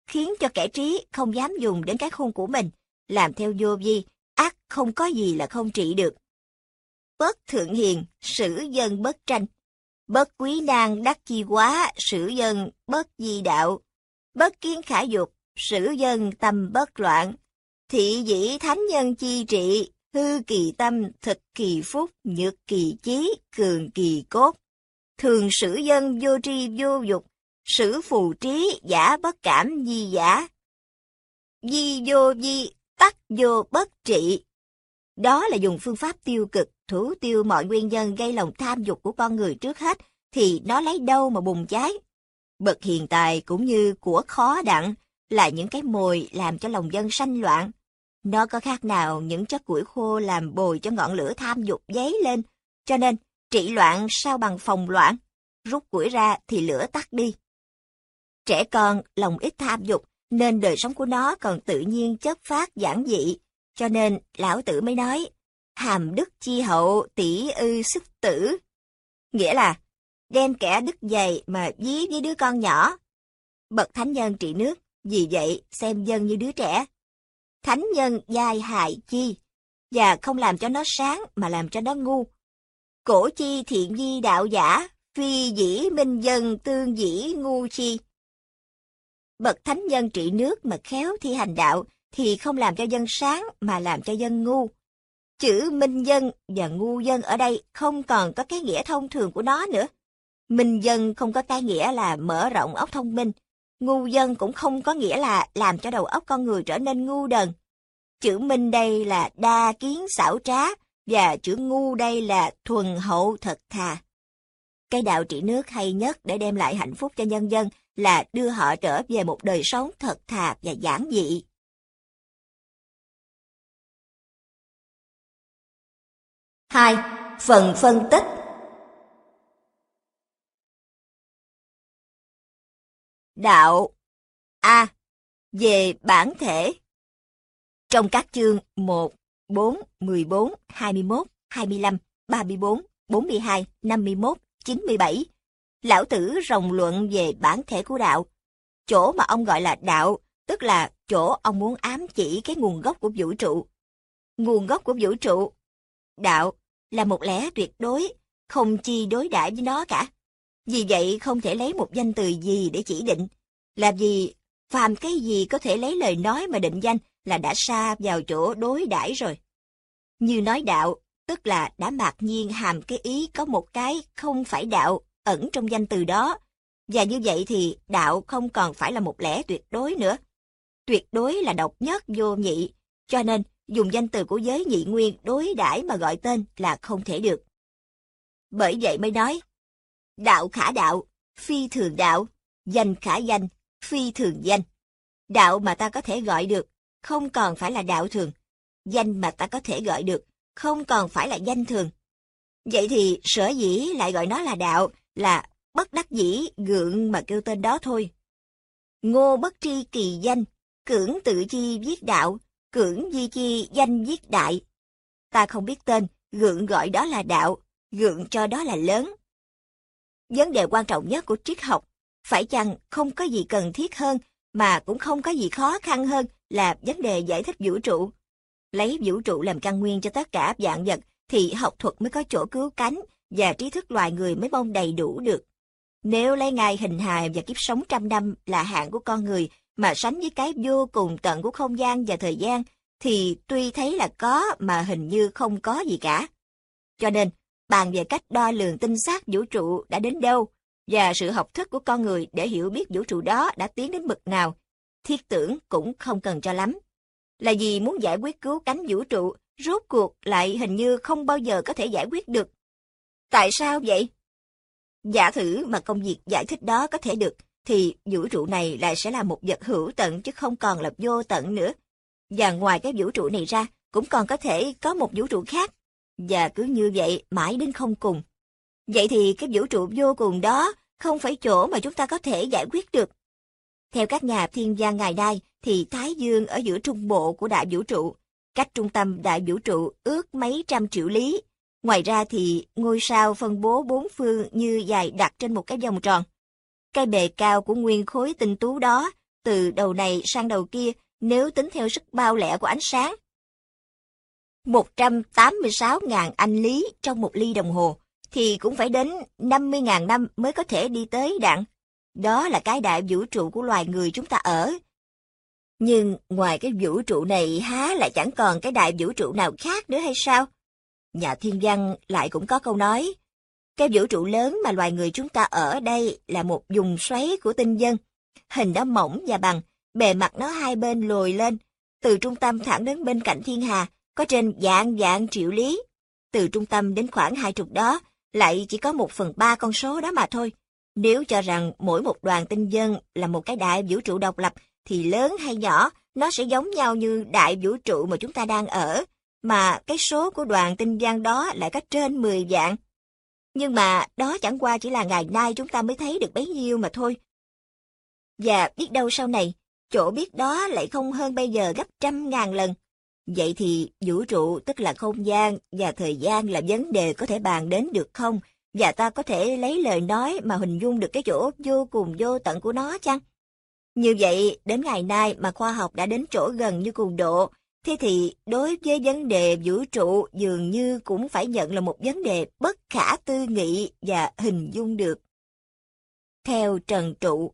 khiến cho kẻ trí không dám dùng đến cái khôn của mình, làm theo vô vi, ắt không có gì là không trị được. Bất thượng hiền, sử dân bất tranh. Bất quý nan đắc chi quá, sử dân bất di đạo. Bất kiến khả dục, sử dân tâm bất loạn. Thị dĩ thánh nhân chi trị, hư kỳ tâm, thực kỳ phúc, nhược kỳ chí, cường kỳ cốt. Thường sử dân vô tri vô dục, sử phù trí, giả bất cảm di giả. Di vô di, tắc vô bất trị. Đó là dùng phương pháp tiêu cực, thủ tiêu mọi nguyên nhân gây lòng tham dục của con người trước hết, thì nó lấy đâu mà bùng cháy. Bậc hiền tài cũng như của khó đặng, là những cái mồi làm cho lòng dân sanh loạn. Nó có khác nào những chất củi khô làm bồi cho ngọn lửa tham dục dấy lên, cho nên trị loạn sao bằng phòng loạn, rút củi ra thì lửa tắt đi. Trẻ con lòng ít tham dục, nên đời sống của nó còn tự nhiên chất phát giản dị, cho nên Lão Tử mới nói, hàm đức chi hậu, tỷ ư sức tử. Nghĩa là, đem kẻ đức dày mà dí với đứa con nhỏ. Bậc thánh nhân trị nước, vì vậy xem dân như đứa trẻ. Thánh nhân giai hại chi, và không làm cho nó sáng mà làm cho nó ngu. Cổ chi thiện di đạo giả, phi dĩ minh dân tương dĩ ngu chi. Bậc thánh nhân trị nước mà khéo thi hành đạo, thì không làm cho dân sáng mà làm cho dân ngu. Chữ minh dân và ngu dân ở đây không còn có cái nghĩa thông thường của nó nữa. Minh dân không có cái nghĩa là mở rộng óc thông minh. Ngu dân cũng không có nghĩa là làm cho đầu óc con người trở nên ngu đần. Chữ minh đây là đa kiến xảo trá, và chữ ngu đây là thuần hậu thật thà. Cái đạo trị nước hay nhất để đem lại hạnh phúc cho nhân dân là đưa họ trở về một đời sống thật thà và giản dị. 2. Phần phân tích. Đạo A. Về bản thể. Trong các chương 1, 4, 14, 21, 25, 34, 42, 51, 97, Lão Tử ròng luận về bản thể của đạo. Chỗ mà ông gọi là đạo, tức là chỗ ông muốn ám chỉ cái nguồn gốc của vũ trụ. Nguồn gốc của vũ trụ. Đạo là một lẽ tuyệt đối, không chi đối đãi với nó cả. Vì vậy không thể lấy một danh từ gì để chỉ định. Là vì phàm cái gì có thể lấy lời nói mà định danh là đã sa vào chỗ đối đãi rồi. Như nói đạo, tức là đã mạc nhiên hàm cái ý có một cái không phải đạo ẩn trong danh từ đó. Và như vậy thì đạo không còn phải là một lẽ tuyệt đối nữa. Tuyệt đối là độc nhất vô nhị, cho nên dùng danh từ của giới nhị nguyên đối đãi mà gọi tên là không thể được. Bởi vậy mới nói, đạo khả đạo, phi thường đạo, danh khả danh, phi thường danh. Đạo mà ta có thể gọi được, không còn phải là đạo thường. Danh mà ta có thể gọi được, không còn phải là danh thường. Vậy thì sở dĩ lại gọi nó là đạo là bất đắc dĩ gượng mà kêu tên đó thôi. Ngô bất tri kỳ danh, cưỡng tự chi viết đạo, cưỡng di chi danh viết đại. Ta không biết tên, gượng gọi đó là đạo, gượng cho đó là lớn. Vấn đề quan trọng nhất của triết học, phải chăng không có gì cần thiết hơn, mà cũng không có gì khó khăn hơn là vấn đề giải thích vũ trụ. Lấy vũ trụ làm căn nguyên cho tất cả vạn vật, thì học thuật mới có chỗ cứu cánh, và trí thức loài người mới mong đầy đủ được. Nếu lấy ngày hình hài và kiếp sống trăm năm là hạn của con người, mà sánh với cái vô cùng tận của không gian và thời gian, thì tuy thấy là có mà hình như không có gì cả. Cho nên, bàn về cách đo lường tinh xác vũ trụ đã đến đâu, và sự học thức của con người để hiểu biết vũ trụ đó đã tiến đến bậc nào, thiết tưởng cũng không cần cho lắm. Là vì muốn giải quyết cứu cánh vũ trụ, rốt cuộc lại hình như không bao giờ có thể giải quyết được. Tại sao vậy? Giả thử mà công việc giải thích đó có thể được, thì vũ trụ này lại sẽ là một vật hữu tận chứ không còn là vô tận nữa. Và ngoài cái vũ trụ này ra, cũng còn có thể có một vũ trụ khác. Và cứ như vậy mãi đến không cùng. Vậy thì cái vũ trụ vô cùng đó không phải chỗ mà chúng ta có thể giải quyết được. Theo các nhà thiên văn ngày nay thì Thái Dương ở giữa trung bộ của đại vũ trụ, cách trung tâm đại vũ trụ ước mấy trăm triệu lý. Ngoài ra thì ngôi sao phân bố bốn phương như dày đặt trên một cái vòng tròn. Cái bề cao của nguyên khối tinh tú đó từ đầu này sang đầu kia nếu tính theo sức bao lẹ của ánh sáng. 186.000 anh lý trong một ly đồng hồ, thì cũng phải đến 50.000 năm mới có thể đi tới đặng. Đó là cái đại vũ trụ của loài người chúng ta ở. Nhưng ngoài cái vũ trụ này há lại chẳng còn cái đại vũ trụ nào khác nữa hay sao? Nhà thiên văn lại cũng có câu nói, cái vũ trụ lớn mà loài người chúng ta ở đây là một vùng xoáy của tinh vân. Hình nó mỏng và bằng, bề mặt nó hai bên lồi lên, từ trung tâm thẳng đến bên cạnh thiên hà, có trên vạn triệu lý. Từ trung tâm đến khoảng 20 đó, lại chỉ có 1/3 con số đó mà thôi. Nếu cho rằng mỗi một đoàn tinh vân là một cái đại vũ trụ độc lập, thì lớn hay nhỏ, nó sẽ giống nhau như đại vũ trụ mà chúng ta đang ở, mà cái số của đoàn tinh vân đó lại có trên 10 vạn. Nhưng mà đó chẳng qua chỉ là ngày nay chúng ta mới thấy được bấy nhiêu mà thôi. Và biết đâu sau này, chỗ biết đó lại không hơn bây giờ gấp 100.000 lần. Vậy thì vũ trụ tức là không gian và thời gian là vấn đề có thể bàn đến được không? Và ta có thể lấy lời nói mà hình dung được cái chỗ vô cùng vô tận của nó chăng? Như vậy, đến ngày nay mà khoa học đã đến chỗ gần như cùng độ, thế thì đối với vấn đề vũ trụ dường như cũng phải nhận là một vấn đề bất khả tư nghị và hình dung được. Theo Trần Trụ,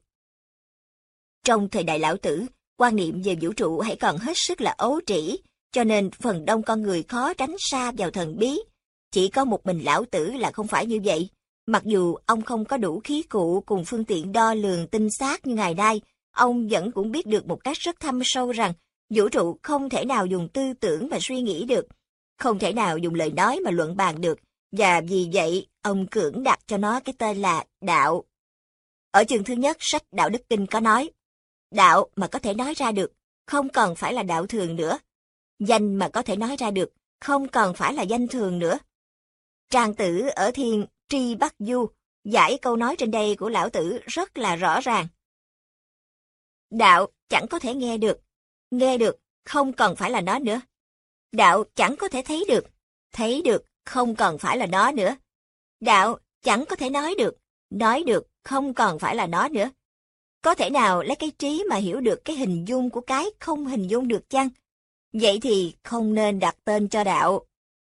trong thời đại Lão Tử, quan niệm về vũ trụ hãy còn hết sức là ấu trĩ, cho nên phần đông con người khó tránh xa vào thần bí. Chỉ có một mình Lão Tử là không phải như vậy. Mặc dù ông không có đủ khí cụ cùng phương tiện đo lường tinh xác như ngày nay, ông vẫn cũng biết được một cách rất thâm sâu rằng vũ trụ không thể nào dùng tư tưởng và suy nghĩ được, không thể nào dùng lời nói mà luận bàn được, và vì vậy ông cưỡng đặt cho nó cái tên là đạo. Ở chương thứ nhất sách Đạo Đức Kinh có nói, đạo mà có thể nói ra được, không còn phải là đạo thường nữa. Danh mà có thể nói ra được, không còn phải là danh thường nữa. Trang Tử ở Thiên Tri Bắc Du giải câu nói trên đây của Lão Tử rất là rõ ràng. Đạo chẳng có thể nghe được, không còn phải là nó nữa. Đạo chẳng có thể thấy được, không còn phải là nó nữa. Đạo chẳng có thể nói được, không còn phải là nó nữa. Có thể nào lấy cái trí mà hiểu được cái hình dung của cái không hình dung được chăng? Vậy thì không nên đặt tên cho đạo.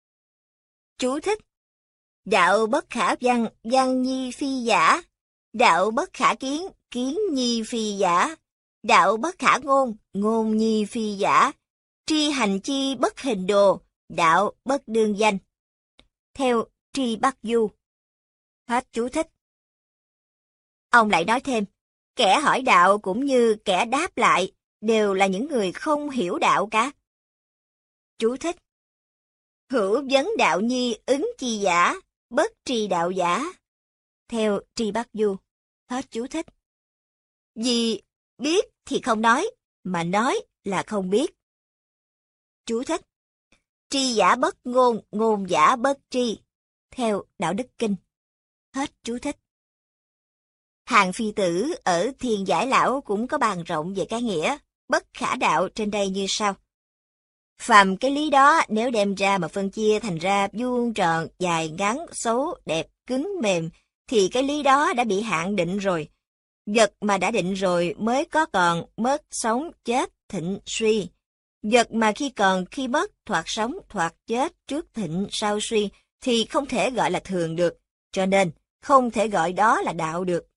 Chú thích. Đạo bất khả văn, văn nhi phi giả. Đạo bất khả kiến, kiến nhi phi giả. Đạo bất khả ngôn, ngôn nhi phi giả. Tri hành chi bất hình đồ, đạo bất đương danh. Theo Tri Bắc Du. Hết chú thích. Ông lại nói thêm, kẻ hỏi đạo cũng như kẻ đáp lại, đều là những người không hiểu đạo cả. Chú thích. Hữu vấn đạo nhi ứng chi giả, bất tri đạo giả. Theo Tri Bắc Du. Hết chú thích. Vì biết thì không nói, mà nói là không biết. Chú thích. Tri giả bất ngôn, ngôn giả bất tri. Theo Đạo Đức Kinh. Hết chú thích. Hàng Phi Tử ở Thiên Giải Lão cũng có bàn rộng về cái nghĩa bất khả đạo trên đây như sau. Phàm cái lý đó nếu đem ra mà phân chia thành ra vuông tròn, dài ngắn, xấu, đẹp, cứng, mềm, thì cái lý đó đã bị hạn định rồi. Vật mà đã định rồi mới có còn, mất, sống, chết, thịnh, suy. Vật mà khi còn, khi mất, thoạt sống, thoạt chết, trước thịnh, sau suy, thì không thể gọi là thường được, cho nên không thể gọi đó là đạo được.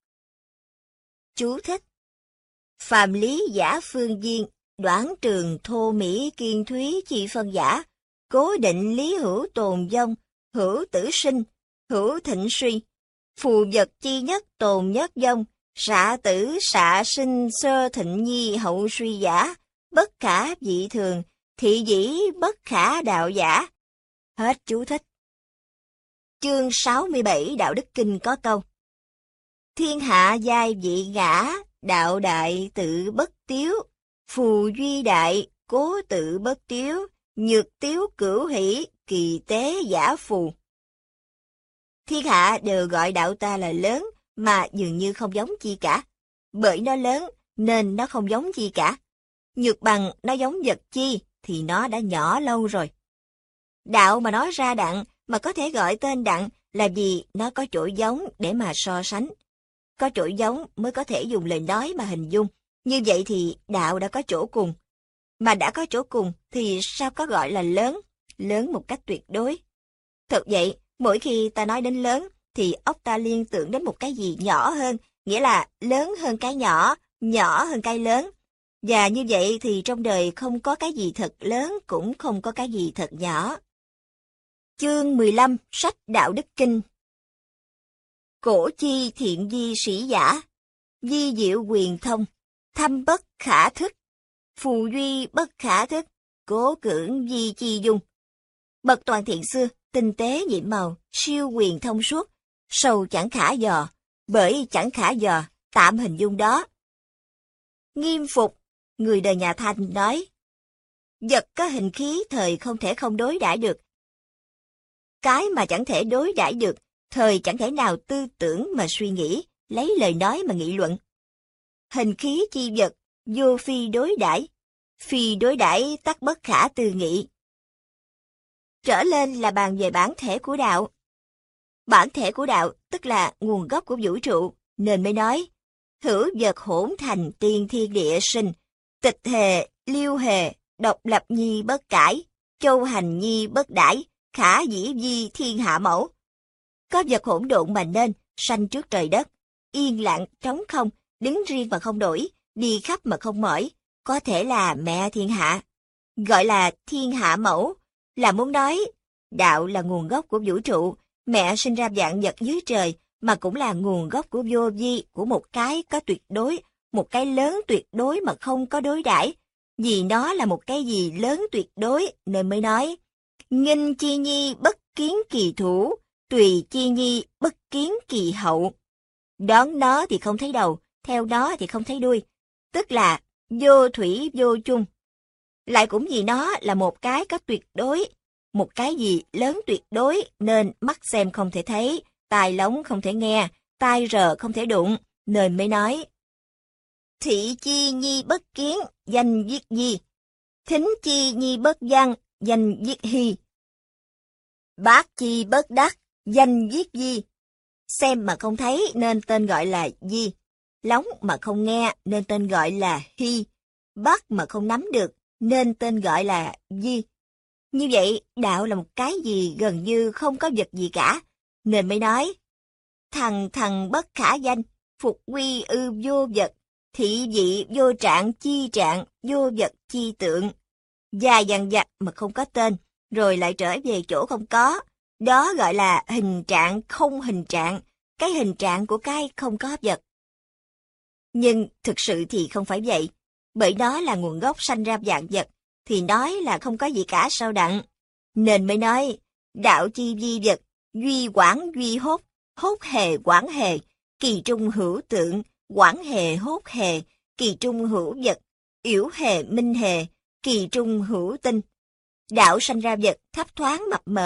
Chú thích. Phàm lý giả phương viên, đoán trường thô mỹ kiên thúy chi phân giả, cố định lý hữu tồn vong, hữu tử sinh, hữu thịnh suy, phù vật chi nhất tồn nhất vong, xạ tử xạ sinh sơ thịnh nhi hậu suy giả, bất khả dị thường, thị dĩ bất khả đạo giả. Hết chú thích. Chương 67 Đạo Đức Kinh có câu. Thiên hạ giai vị ngã, đạo đại tự bất tiếu, phù duy đại, cố tự bất tiếu, nhược tiếu cửu hỷ, kỳ tế giả phù. Thiên hạ đều gọi đạo ta là lớn, mà dường như không giống chi cả. Bởi nó lớn, nên nó không giống chi cả. Nhược bằng nó giống vật chi, thì nó đã nhỏ lâu rồi. Đạo mà nói ra đặng, mà có thể gọi tên đặng, là vì nó có chỗ giống để mà so sánh. Có chỗ giống mới có thể dùng lời nói mà hình dung, Như vậy thì đạo đã có chỗ cùng. Mà đã có chỗ cùng thì sao có gọi là lớn, lớn một cách tuyệt đối. Thực vậy, mỗi khi ta nói đến lớn, thì óc ta liên tưởng đến một cái gì nhỏ hơn, nghĩa là lớn hơn cái nhỏ, nhỏ hơn cái lớn. Và như vậy thì trong đời không có cái gì thật lớn, cũng không có cái gì thật nhỏ. Chương 15, sách Đạo Đức Kinh. Cổ chi thiện di sĩ giả, di diệu quyền thông, thâm bất khả thức, phù duy bất khả thức, cố cưỡng di chi dung. Bậc toàn thiện xưa, tinh tế nhiệm màu, siêu quyền thông suốt, sâu chẳng khả dò, bởi chẳng khả dò, tạm hình dung đó. Nghiêm Phục, người đời nhà Thanh nói, vật có hình khí thời không thể không đối đãi được. Cái mà chẳng thể đối đãi được, thời chẳng thể nào tư tưởng mà suy nghĩ, lấy lời nói mà nghị luận. Hình khí chi vật, vô phi đối đãi tắc bất khả tư nghị. Trở lên là bàn về bản thể của đạo. Bản thể của đạo tức là nguồn gốc của vũ trụ, nên mới nói, hữu vật hỗn thành tiên thiên địa sinh, tịch hề, liêu hề, độc lập nhi bất cải, châu hành nhi bất đãi, khả dĩ di thiên hạ mẫu. Có vật hỗn độn mà nên, sanh trước trời đất, yên lặng, trống không, đứng riêng mà không đổi, đi khắp mà không mỏi, có thể là mẹ thiên hạ. Gọi là thiên hạ mẫu, là muốn nói, đạo là nguồn gốc của vũ trụ, mẹ sinh ra vạn vật dưới trời, mà cũng là nguồn gốc của vô vi, của một cái có tuyệt đối, một cái lớn tuyệt đối mà không có đối đãi. Vì nó là một cái gì lớn tuyệt đối, nên mới nói, nghinh chi nhi bất kiến kỳ thủ, tùy chi nhi bất kiến kỳ hậu. Đón nó thì không thấy đầu, theo nó thì không thấy đuôi, tức là vô thủy vô chung. Lại cũng vì nó là một cái có tuyệt đối, một cái gì lớn tuyệt đối nên mắt xem không thể thấy, tai lóng không thể nghe, tai rờ không thể đụng, nên mới nói. Thị chi nhi bất kiến, danh viết di. Thính chi nhi bất văn, danh viết hy. Bát chi bất đắc, danh viết di. Xem mà không thấy nên tên gọi là di. Lóng mà không nghe nên tên gọi là hy. Bắt mà không nắm được nên tên gọi là di. Như vậy, đạo là một cái gì gần như không có vật gì cả, nên mới nói, thằng thằng bất khả danh, phục quy ư vô vật, thị vị vô trạng, vô vật chi tượng. Dài dằng dặc mà không có tên, rồi lại trở về chỗ không có. Đó gọi là hình trạng không hình trạng, cái hình trạng của cái không có vật. Nhưng thực sự thì không phải vậy, bởi nó là nguồn gốc sanh ra vạn vật, thì nói là không có gì cả sao đặng. Nên mới nói, đạo chi vi vật, duy quảng duy hốt, hốt hề quảng hề, kỳ trung hữu tượng, quảng hề hốt hề, kỳ trung hữu vật, yểu hề minh hề, kỳ trung hữu tinh. Đạo sanh ra vật thấp thoáng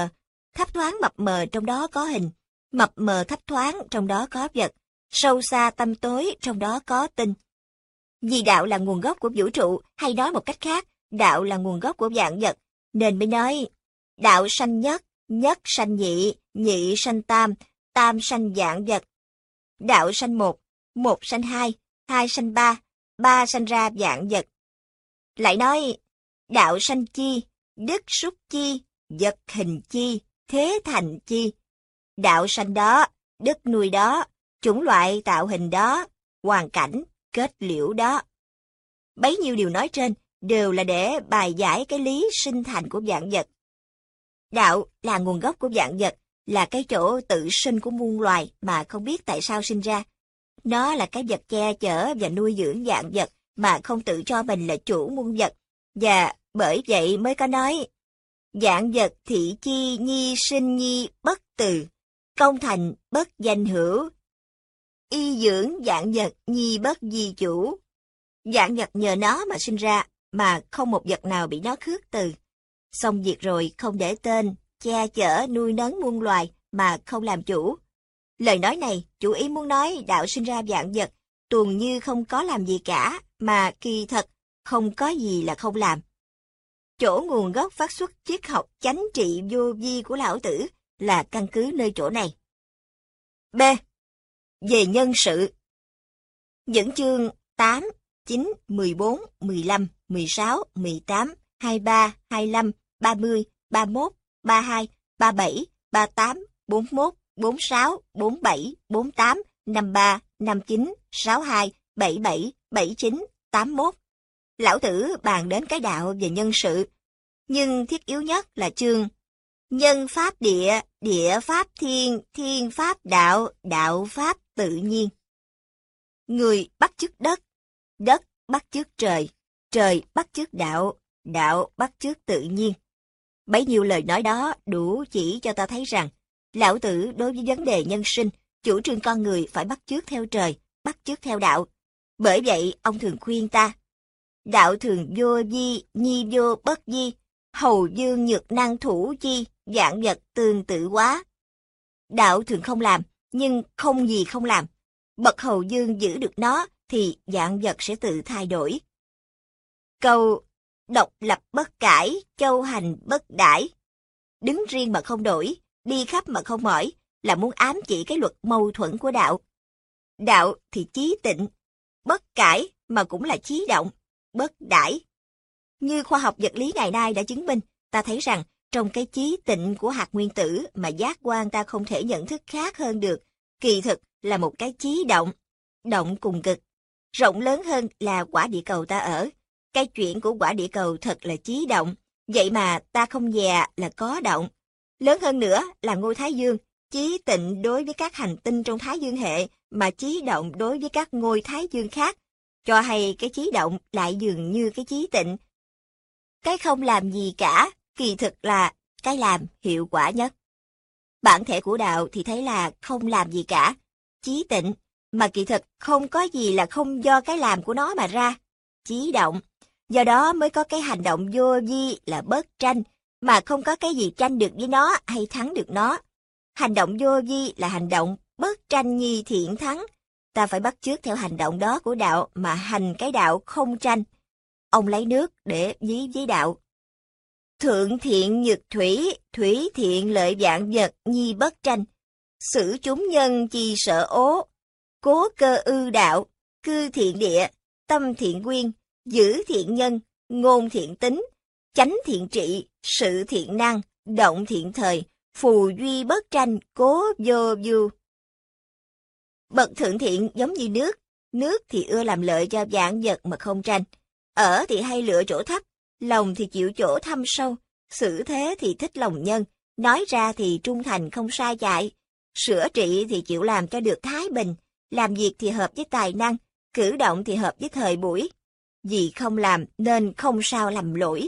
mập mờ trong đó có hình, mập mờ thấp thoáng trong đó có vật, sâu xa tâm tối trong đó có tinh. Vì đạo là nguồn gốc của vũ trụ, hay nói một cách khác, đạo là nguồn gốc của vạn vật, nên mới nói, đạo sanh nhất, nhất sanh nhị, nhị sanh tam, tam sanh vạn vật. Đạo sanh một, một sanh hai, hai sanh ba, ba sanh ra vạn vật. Lại nói, đạo sanh chi, đức xúc chi, vật hình chi, thế thành chi. Đạo sanh đó, đức nuôi đó, chủng loại tạo hình đó, hoàn cảnh, kết liễu đó. Bấy nhiêu điều nói trên đều là để bài giải cái lý sinh thành của vạn vật. Đạo là nguồn gốc của vạn vật, là cái chỗ tự sinh của muôn loài mà không biết tại sao sinh ra. Nó là cái vật che chở và nuôi dưỡng vạn vật mà không tự cho mình là chủ muôn vật. Và bởi vậy mới có nói, vạn vật thị chi nhi sinh nhi bất từ, công thành bất danh hữu. Y dưỡng vạn vật nhi bất di chủ. Vạn vật nhờ nó mà sinh ra, mà không một vật nào bị nó khước từ. Xong việc rồi không để tên, che chở nuôi nấng muôn loài mà không làm chủ. Lời nói này chủ ý muốn nói đạo sinh ra vạn vật, tuồn như không có làm gì cả, mà kỳ thật không có gì là không làm. Chỗ nguồn gốc phát xuất triết học chánh trị vô vi của Lão Tử là căn cứ nơi chỗ này. B. Về nhân sự. Dẫn chương 8, 9, 14, 15, 16, 18, 23, 25, 30, 31, 32, 37, 38, 41, 46, 47, 48, 53, 59, 62, 77, 79, 81. Lão Tử bàn đến cái đạo về nhân sự, nhưng thiết yếu nhất là chương nhân pháp địa, địa pháp thiên, thiên pháp đạo, đạo pháp tự nhiên. Người bắt chước đất, đất bắt chước trời, trời bắt chước đạo, đạo bắt chước tự nhiên. Bấy nhiêu lời nói đó đủ chỉ cho ta thấy rằng, Lão Tử đối với vấn đề nhân sinh, chủ trương con người phải bắt chước theo trời, bắt chước theo đạo. Bởi vậy, ông thường khuyên ta, đạo thường vô vi, nhi vô bất vi, hầu dương nhược năng thủ chi, vạn vật tương tự hóa. Đạo thường không làm, nhưng không gì không làm. Bậc hầu dương giữ được nó, thì vạn vật sẽ tự thay đổi. Câu độc lập bất cải, châu hành bất đãi. Đứng riêng mà không đổi, đi khắp mà không mỏi, là muốn ám chỉ cái luật mâu thuẫn của đạo. Đạo thì chí tịnh, bất cải mà cũng là chí động, bất đãi. Như khoa học vật lý ngày nay đã chứng minh, ta thấy rằng trong cái chí tịnh của hạt nguyên tử mà giác quan ta không thể nhận thức khác hơn được, kỳ thực là một cái chí động, động cùng cực. Rộng lớn hơn là quả địa cầu ta ở. Cái chuyện của quả địa cầu thật là chí động, vậy mà ta không dè là có động. Lớn hơn nữa là ngôi Thái Dương, chí tịnh đối với các hành tinh trong Thái Dương hệ, mà chí động đối với các ngôi Thái Dương khác, cho hay cái chí động lại dường như cái chí tịnh. Cái không làm gì cả, kỳ thực là cái làm hiệu quả nhất. Bản thể của đạo thì thấy là không làm gì cả, chí tịnh, mà kỳ thực không có gì là không do cái làm của nó mà ra, chí động. Do đó mới có cái hành động vô vi là bất tranh, mà không có cái gì tranh được với nó hay thắng được nó. Hành động vô vi là hành động bất tranh nhi thiện thắng. Ta phải bắt chước theo hành động đó của đạo mà hành cái đạo không tranh. Ông lấy nước để ví với đạo. Thượng thiện nhược thủy, thủy thiện lợi vạn vật nhi bất tranh. Xử chúng nhân chi sợ ố, cố cơ ư đạo, cư thiện địa, tâm thiện quyên, giữ thiện nhân, ngôn thiện tính, chánh thiện trị, sự thiện năng, động thiện thời, phù duy bất tranh, cố vô du. Bậc thượng thiện giống như nước thì ưa làm lợi cho vạn vật mà không tranh. Ở thì hay lựa chỗ thấp, lòng thì chịu chỗ thâm sâu, xử thế thì thích lòng nhân, nói ra thì trung thành không sai chạy, sửa trị thì chịu làm cho được thái bình, làm việc thì hợp với tài năng, cử động thì hợp với thời buổi. Vì không làm nên không sao làm lỗi.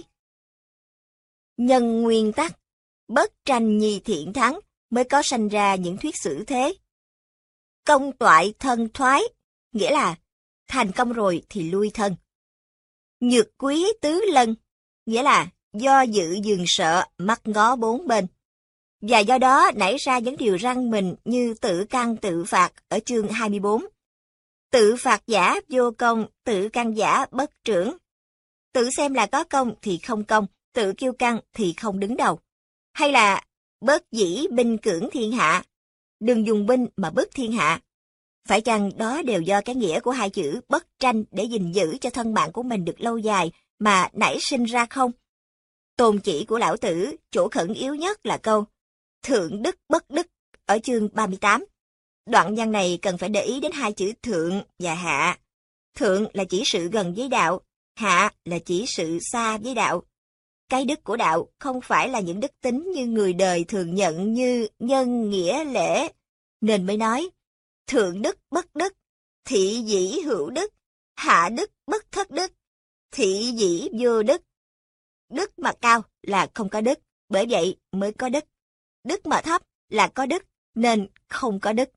Nhân nguyên tắc, bất tranh nhi thiện thắng, mới có sanh ra những thuyết xử thế. Công toại thân thoái, nghĩa là thành công rồi thì lui thân. Nhược quý tứ lân, nghĩa là do dự dừng sợ, mắt ngó bốn bên. Và do đó nảy ra những điều răng mình như tự căn tự phạt ở chương 24. Tự phạt giả vô công, tự căn giả bất trưởng. Tự xem là có công thì không công, tự kiêu căng thì không đứng đầu. Hay là bất dĩ binh cưỡng thiên hạ, đừng dùng binh mà bức thiên hạ. Phải chăng đó đều do cái nghĩa của hai chữ bất tranh để gìn giữ cho thân mạng của mình được lâu dài mà nảy sinh ra không? Tôn chỉ của Lão Tử, chỗ khẩn yếu nhất là câu thượng đức bất đức ở chương 38. Đoạn văn này cần phải để ý đến hai chữ thượng và hạ. Thượng là chỉ sự gần với đạo, hạ là chỉ sự xa với đạo. Cái đức của đạo không phải là những đức tính như người đời thường nhận như nhân nghĩa lễ, nên mới nói thượng đức bất đức, thị dĩ hữu đức, hạ đức bất thất đức, thị dĩ vô đức. Đức mà cao là không có đức, bởi vậy mới có đức. Đức mà thấp là có đức, nên không có đức.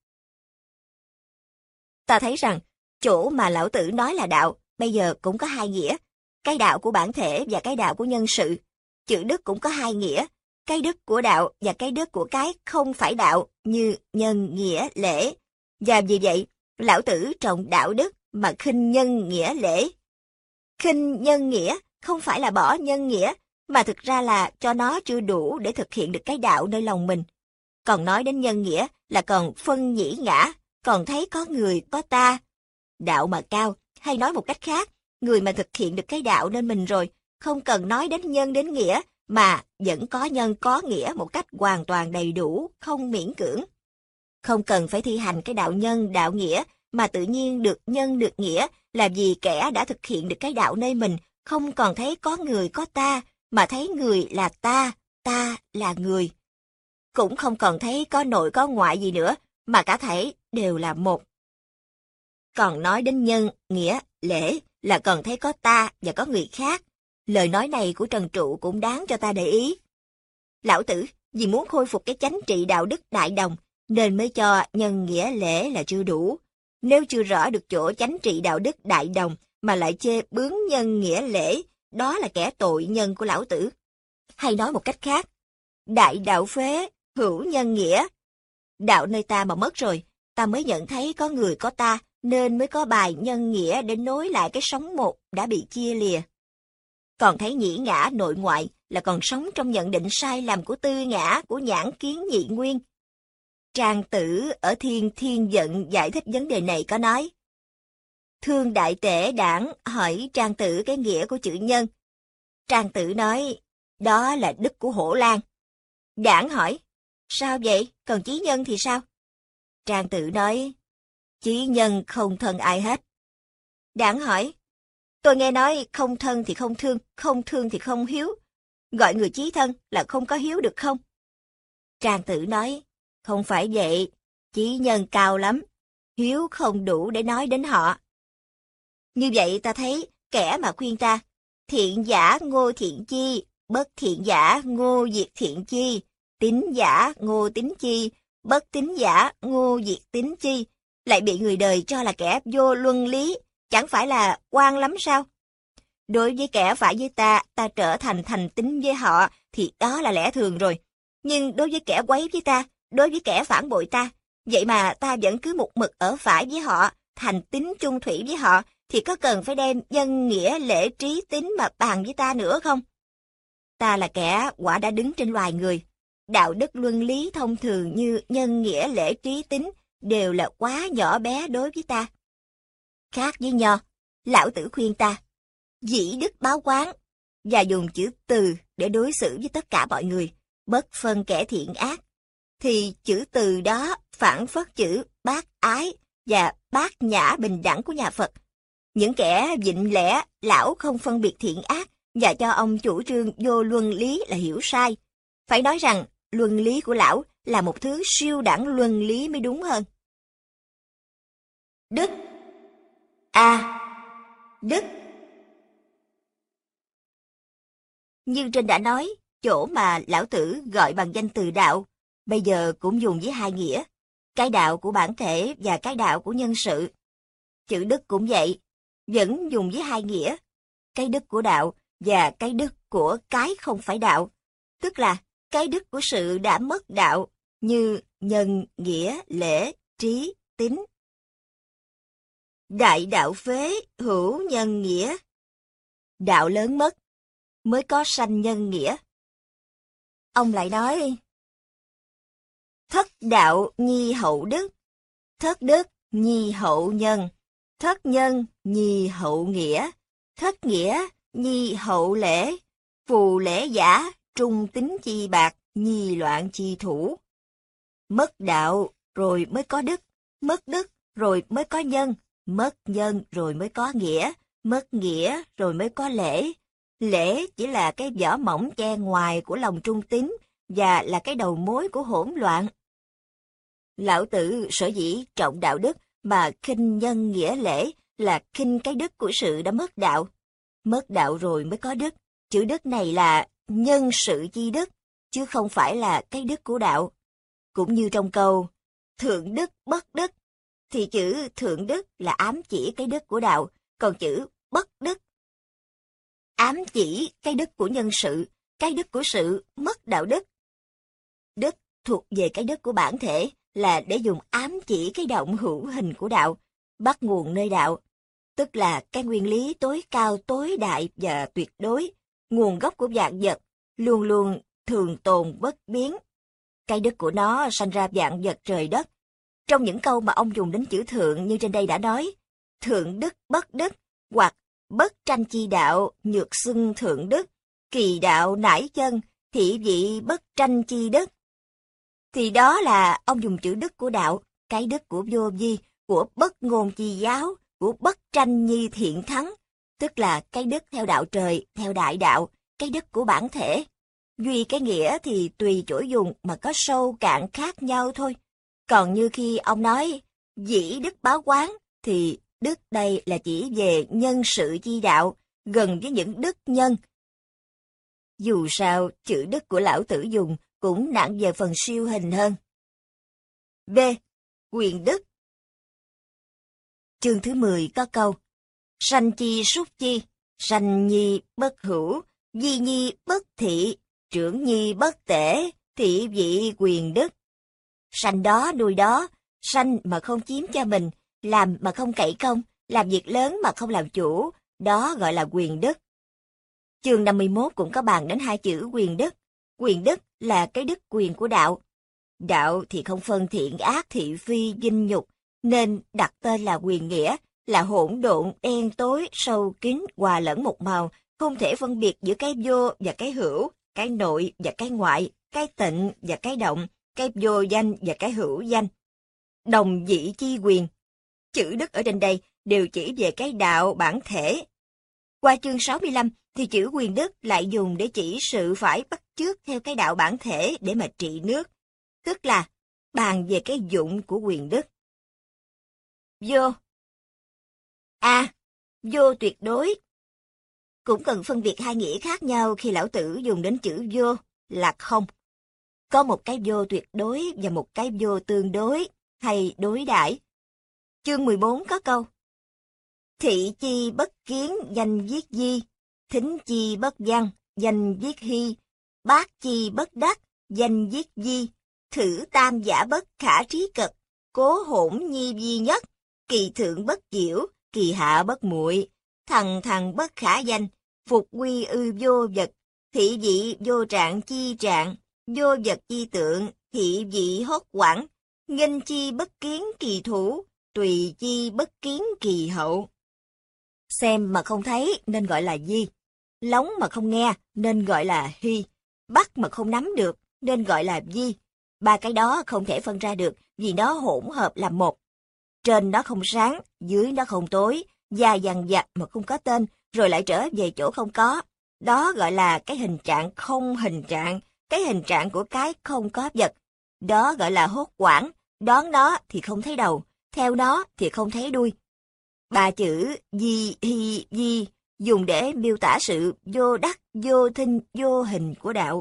Ta thấy rằng, chỗ mà Lão Tử nói là đạo, bây giờ cũng có hai nghĩa, cái đạo của bản thể và cái đạo của nhân sự. Chữ đức cũng có hai nghĩa, cái đức của đạo và cái đức của cái không phải đạo như nhân nghĩa lễ. Và vì vậy, Lão Tử trọng đạo đức mà khinh nhân nghĩa lễ. Khinh nhân nghĩa không phải là bỏ nhân nghĩa, mà thực ra là cho nó chưa đủ để thực hiện được cái đạo nơi lòng mình. Còn nói đến nhân nghĩa là còn phân nhĩ ngã, còn thấy có người có ta. Đạo mà cao Hay nói một cách khác, người mà thực hiện được cái đạo nên mình rồi, không cần nói đến nhân đến nghĩa, mà vẫn có nhân có nghĩa một cách hoàn toàn đầy đủ, không miễn cưỡng. Không cần phải thi hành cái đạo nhân, đạo nghĩa, mà tự nhiên được nhân được nghĩa, là vì kẻ đã thực hiện được cái đạo nơi mình, không còn thấy có người có ta, mà thấy người là ta là người. Cũng không còn thấy có nội có ngoại gì nữa, mà cả thảy đều là một. Còn nói đến nhân, nghĩa, lễ, là còn thấy có ta và có người khác. Lời nói này của Trần Trụ cũng đáng cho ta để ý. Lão Tử, vì muốn khôi phục cái chánh trị đạo đức đại đồng, nên mới cho nhân nghĩa lễ là chưa đủ. Nếu chưa rõ được chỗ chánh trị đạo đức đại đồng, mà lại chê bướng nhân nghĩa lễ, đó là kẻ tội nhân của Lão Tử. Hay nói một cách khác, đại đạo phế, hữu nhân nghĩa. Đạo nơi ta mà mất rồi, ta mới nhận thấy có người có ta, nên mới có bài nhân nghĩa để nối lại cái sống một đã bị chia lìa. Còn thấy nhĩ ngã nội ngoại là còn sống trong nhận định sai lầm của tư ngã, của nhãn kiến nhị nguyên. Trang Tử ở Thiên Thiên Giận giải thích vấn đề này có nói: Thương Đại Tể Đảng hỏi Trang Tử cái nghĩa của chữ nhân. Trang Tử nói, đó là đức của Hổ Lang. Đảng hỏi, sao vậy, còn chí nhân thì sao? Trang Tử nói, chí nhân không thân ai hết. Đảng hỏi, tôi nghe nói không thân thì không thương, không thương thì không hiếu. Gọi người chí thân là không có hiếu được không? Trang Tử nói, không phải vậy, chí nhân cao lắm, hiếu không đủ để nói đến họ. Như vậy ta thấy, kẻ mà khuyên ta, thiện giả ngô thiện chi, bất thiện giả ngô diệt thiện chi, tín giả ngô tín chi, bất tín giả ngô diệt tín chi, lại bị người đời cho là kẻ vô luân lý, chẳng phải là oan lắm sao? Đối với kẻ phải với ta trở thành thành tín với họ, thì đó là lẽ thường rồi. Nhưng đối với kẻ quấy với ta, đối với kẻ phản bội ta, vậy mà ta vẫn cứ một mực ở phải với họ, thành tín chung thủy với họ, thì có cần phải đem nhân nghĩa lễ trí tín mà bàn với ta nữa không? Ta là kẻ quả đã đứng trên loài người. Đạo đức luân lý thông thường như nhân nghĩa lễ trí tín đều là quá nhỏ bé đối với ta. Khác với Nho, Lão Tử khuyên ta, dĩ đức báo quán, và dùng chữ từ để đối xử với tất cả mọi người, bất phân kẻ thiện ác. Thì chữ từ đó phản phất chữ bác ái và bát nhã bình đẳng của nhà Phật. Những kẻ vịnh lẽ, lão không phân biệt thiện ác, và cho ông chủ trương vô luân lý là hiểu sai. Phải nói rằng, luân lý của lão là một thứ siêu đẳng luân lý mới đúng hơn. Đức. Đức. Như trên đã nói, chỗ mà Lão Tử gọi bằng danh từ đạo, bây giờ cũng dùng với hai nghĩa, cái đạo của bản thể và cái đạo của nhân sự. Chữ đức cũng vậy, vẫn dùng với hai nghĩa, cái đức của đạo và cái đức của cái không phải đạo, tức là cái đức của sự đã mất đạo, như nhân, nghĩa, lễ, trí, tín. Đại đạo phế, hữu nhân nghĩa. Đạo lớn mất, mới có sanh nhân nghĩa. Ông lại nói, thất đạo nhi hậu đức, thất đức nhi hậu nhân, thất nhân nhi hậu nghĩa, thất nghĩa nhi hậu lễ, phù lễ giả, trung tín chi bạc, nhi loạn chi thủ. Mất đạo rồi mới có đức, mất đức rồi mới có nhân, mất nhân rồi mới có nghĩa, mất nghĩa rồi mới có lễ. Lễ chỉ là cái vỏ mỏng che ngoài của lòng trung tín và là cái đầu mối của hỗn loạn. Lão Tử sở dĩ trọng đạo đức mà khinh nhân nghĩa lễ là khinh cái đức của sự đã mất đạo. Mất đạo rồi mới có đức. Chữ đức này là nhân sự chi đức, chứ không phải là cái đức của đạo. Cũng như trong câu thượng đức bất đức, thì chữ thượng đức là ám chỉ cái đức của đạo, còn chữ bất đức ám chỉ cái đức của nhân sự, cái đức của sự mất đạo đức. Đức thuộc về cái đức của bản thể là để dùng ám chỉ cái động hữu hình của đạo, bắt nguồn nơi đạo, tức là cái nguyên lý tối cao tối đại và tuyệt đối, nguồn gốc của vạn vật, luôn luôn thường tồn bất biến. Cái đức của nó sanh ra vạn vật trời đất. Trong những câu mà ông dùng đến chữ thượng như trên đây đã nói, thượng đức bất đức, hoặc bất tranh chi đạo, nhược xưng thượng đức, kỳ đạo nải chân, thị vị bất tranh chi đức. Thì đó là ông dùng chữ đức của đạo, cái đức của vô vi, của bất ngôn chi giáo, của bất tranh nhi thiện thắng, tức là cái đức theo đạo trời, theo đại đạo, cái đức của bản thể. Duy cái nghĩa thì tùy chỗ dùng mà có sâu cạn khác nhau thôi. Còn như khi ông nói dĩ đức báo quán, thì đức đây là chỉ về nhân sự chi đạo, gần với những đức nhân. Dù sao, chữ đức của lão tử dùng cũng nặng về phần siêu hình hơn. B. Quyền đức. Chương thứ 10 có câu: sanh chi súc chi, sanh nhi bất hữu, di nhi bất thị, trưởng nhi bất tể, thị vị quyền đức. Sanh đó nuôi đó, sanh mà không chiếm cho mình, làm mà không cậy công, làm việc lớn mà không làm chủ, đó gọi là quyền đức. Chương 51 cũng có bàn đến hai chữ quyền đức. Quyền đức là cái đức quyền của đạo. Đạo thì không phân thiện ác thị phi dinh nhục, nên đặt tên là quyền nghĩa, là hỗn độn, đen tối, sâu kín, hòa lẫn một màu, không thể phân biệt giữa cái vô và cái hữu, cái nội và cái ngoại, cái tịnh và cái động, cái vô danh và cái hữu danh. Đồng dị chi quyền. Chữ đức ở trên đây đều chỉ về cái đạo bản thể. Qua chương 65 thì chữ quyền đức lại dùng để chỉ sự phải bắt chước theo cái đạo bản thể để mà trị nước, tức là bàn về cái dụng của quyền đức. Vô. A. Vô tuyệt đối. Cũng cần phân biệt hai nghĩa khác nhau khi lão tử dùng đến chữ vô là không. Có một cái vô tuyệt đối và một cái vô tương đối, hay đối đãi. Chương 14 có câu: thị chi bất kiến, danh viết di, thính chi bất văn, danh viết hy, bát chi bất đắc, danh viết di, thử tam giả bất khả trí cực, cố hỗn nhi duy nhất, kỳ thượng bất diệu, kỳ hạ bất muội, thằng thằng bất khả danh, phục quy ư vô vật, thị vị vô trạng chi trạng, vô vật chi tượng, thị vị hốt quảng, nghênh chi bất kiến kỳ thủ, tùy chi bất kiến kỳ hậu. Xem mà không thấy nên gọi là di, lóng mà không nghe nên gọi là hy, bắt mà không nắm được nên gọi là di. Ba cái đó không thể phân ra được vì nó hỗn hợp làm một. Trên nó không sáng, dưới nó không tối, da dằn vặt mà không có tên, rồi lại trở về chỗ không có. Đó gọi là cái hình trạng không hình trạng, cái hình trạng của cái không có vật. Đó gọi là hốt quảng, đón nó thì không thấy đầu, theo nó thì không thấy đuôi. Ba chữ di, hy, di dùng để miêu tả sự vô đắc, vô thinh, vô hình của đạo.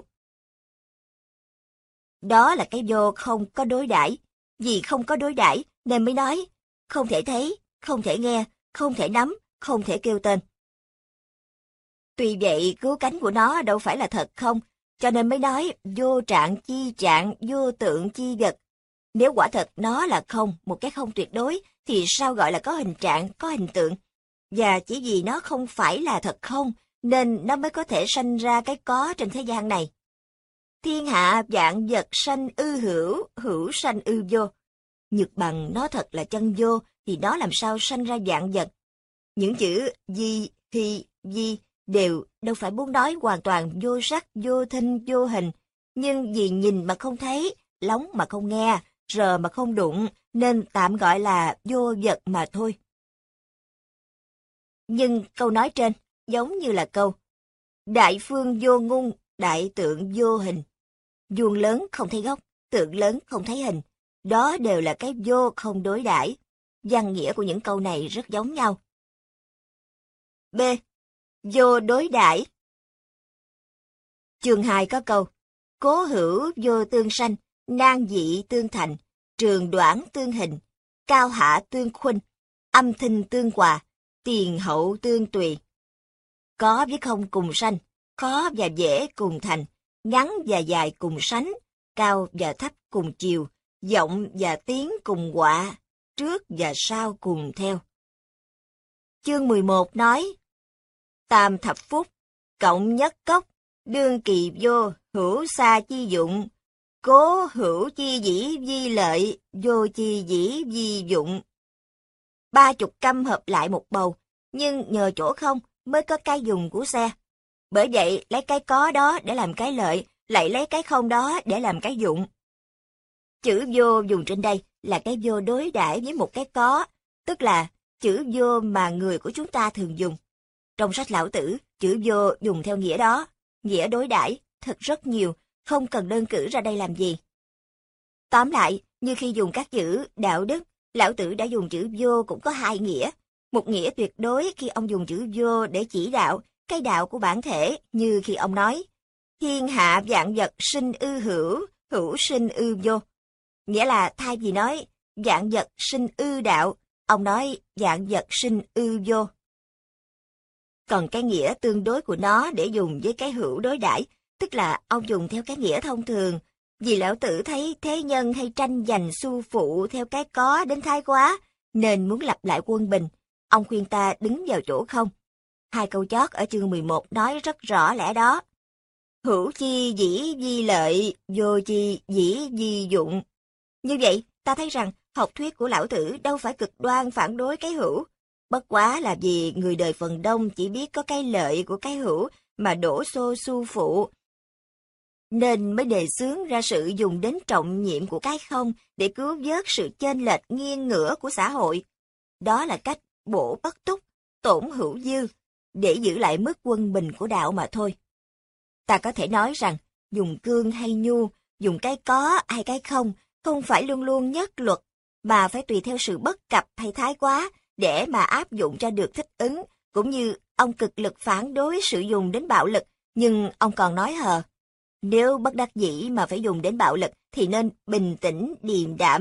Đó là cái vô không có đối đãi. Vì không có đối đãi nên mới nói không thể thấy, không thể nghe, không thể nắm, không thể kêu tên. Tuy vậy, cứu cánh của nó đâu phải là thật không, cho nên mới nói vô trạng, vô tượng chi vật. Nếu quả thật nó là không, một cái không tuyệt đối, thì sao gọi là có hình trạng, có hình tượng? Và chỉ vì nó không phải là thật không, nên nó mới có thể sanh ra cái có trên thế gian này. Thiên hạ vạn vật sanh ư hữu, hữu sanh ư vô. Nhược bằng nó thật là chân vô, thì nó làm sao sanh ra vạn vật. Những chữ di, hy, di đều đâu phải muốn nói hoàn toàn vô sắc, vô thinh, vô hình, nhưng vì nhìn mà không thấy, lóng mà không nghe, rờ mà không đụng, nên tạm gọi là vô vật mà thôi. Nhưng câu nói trên giống như là câu đại phương vô ngung, đại tượng vô hình. Vuông lớn không thấy gốc, tượng lớn không thấy hình. Đó đều là cái vô không đối đãi. Văn nghĩa của những câu này rất giống nhau. B. Vô đối đãi. Chương 2 có câu: cố hữu vô tương sanh, nan dị tương thành, trường đoạn tương hình, cao hạ tương khuynh, âm thinh tương hòa, tiền hậu tương tùy. Có với không cùng sanh, khó và dễ cùng thành, ngắn và dài cùng sánh, cao và thấp cùng chiều, rộng và tiến cùng họa, trước và sau cùng theo. Chương 11 nói: tam thập phúc, cộng nhất cốc, đương kỳ vô, hữu xa chi dụng, cố hữu chi dĩ vi lợi, vô chi dĩ vi dụng. 30 căm hợp lại một bầu, nhưng nhờ chỗ không mới có cái dùng của xe. Bởi vậy, lấy cái có đó để làm cái lợi, lại lấy cái không đó để làm cái dụng. Chữ vô dùng trên đây là cái vô đối đãi với một cái có, tức là chữ vô mà người của chúng ta thường dùng. Trong sách Lão Tử, chữ vô dùng theo nghĩa đó, nghĩa đối đãi thật rất nhiều, không cần đơn cử ra đây làm gì. Tóm lại, như khi dùng các chữ đạo đức, Lão Tử đã dùng chữ vô cũng có hai nghĩa. Một nghĩa tuyệt đối khi ông dùng chữ vô để chỉ đạo, cái đạo của bản thể, như khi ông nói, thiên hạ vạn vật sinh ư hữu, hữu sinh ư vô. Nghĩa là thay vì nói, vạn vật sinh ư đạo, ông nói vạn vật sinh ư vô. Còn cái nghĩa tương đối của nó để dùng với cái hữu đối đãi, tức là ông dùng theo cái nghĩa thông thường, vì Lão Tử thấy thế nhân hay tranh giành xu phụ theo cái có đến thái quá, nên muốn lập lại quân bình. Ông khuyên ta đứng vào chỗ không. Hai câu chót ở chương 11 nói rất rõ lẽ đó. Hữu chi dĩ vi lợi, vô chi dĩ vi dụng. Như vậy, ta thấy rằng học thuyết của Lão Tử đâu phải cực đoan phản đối cái hữu. Bất quá là vì người đời phần đông chỉ biết có cái lợi của cái hữu mà đổ xô xu phụ, nên mới đề xướng ra sự dùng đến trọng nhiệm của cái không để cứu vớt sự chênh lệch nghiêng ngửa của xã hội. Đó là cách bổ bất túc, tổn hữu dư, để giữ lại mức quân bình của đạo mà thôi. Ta có thể nói rằng, dùng cương hay nhu, dùng cái có hay cái không phải luôn luôn nhất luật, mà phải tùy theo sự bất cập hay thái quá, để mà áp dụng cho được thích ứng, cũng như ông cực lực phản đối sự dùng đến bạo lực, nhưng ông còn nói hờ. Nếu bất đắc dĩ mà phải dùng đến bạo lực thì nên bình tĩnh, điềm đạm.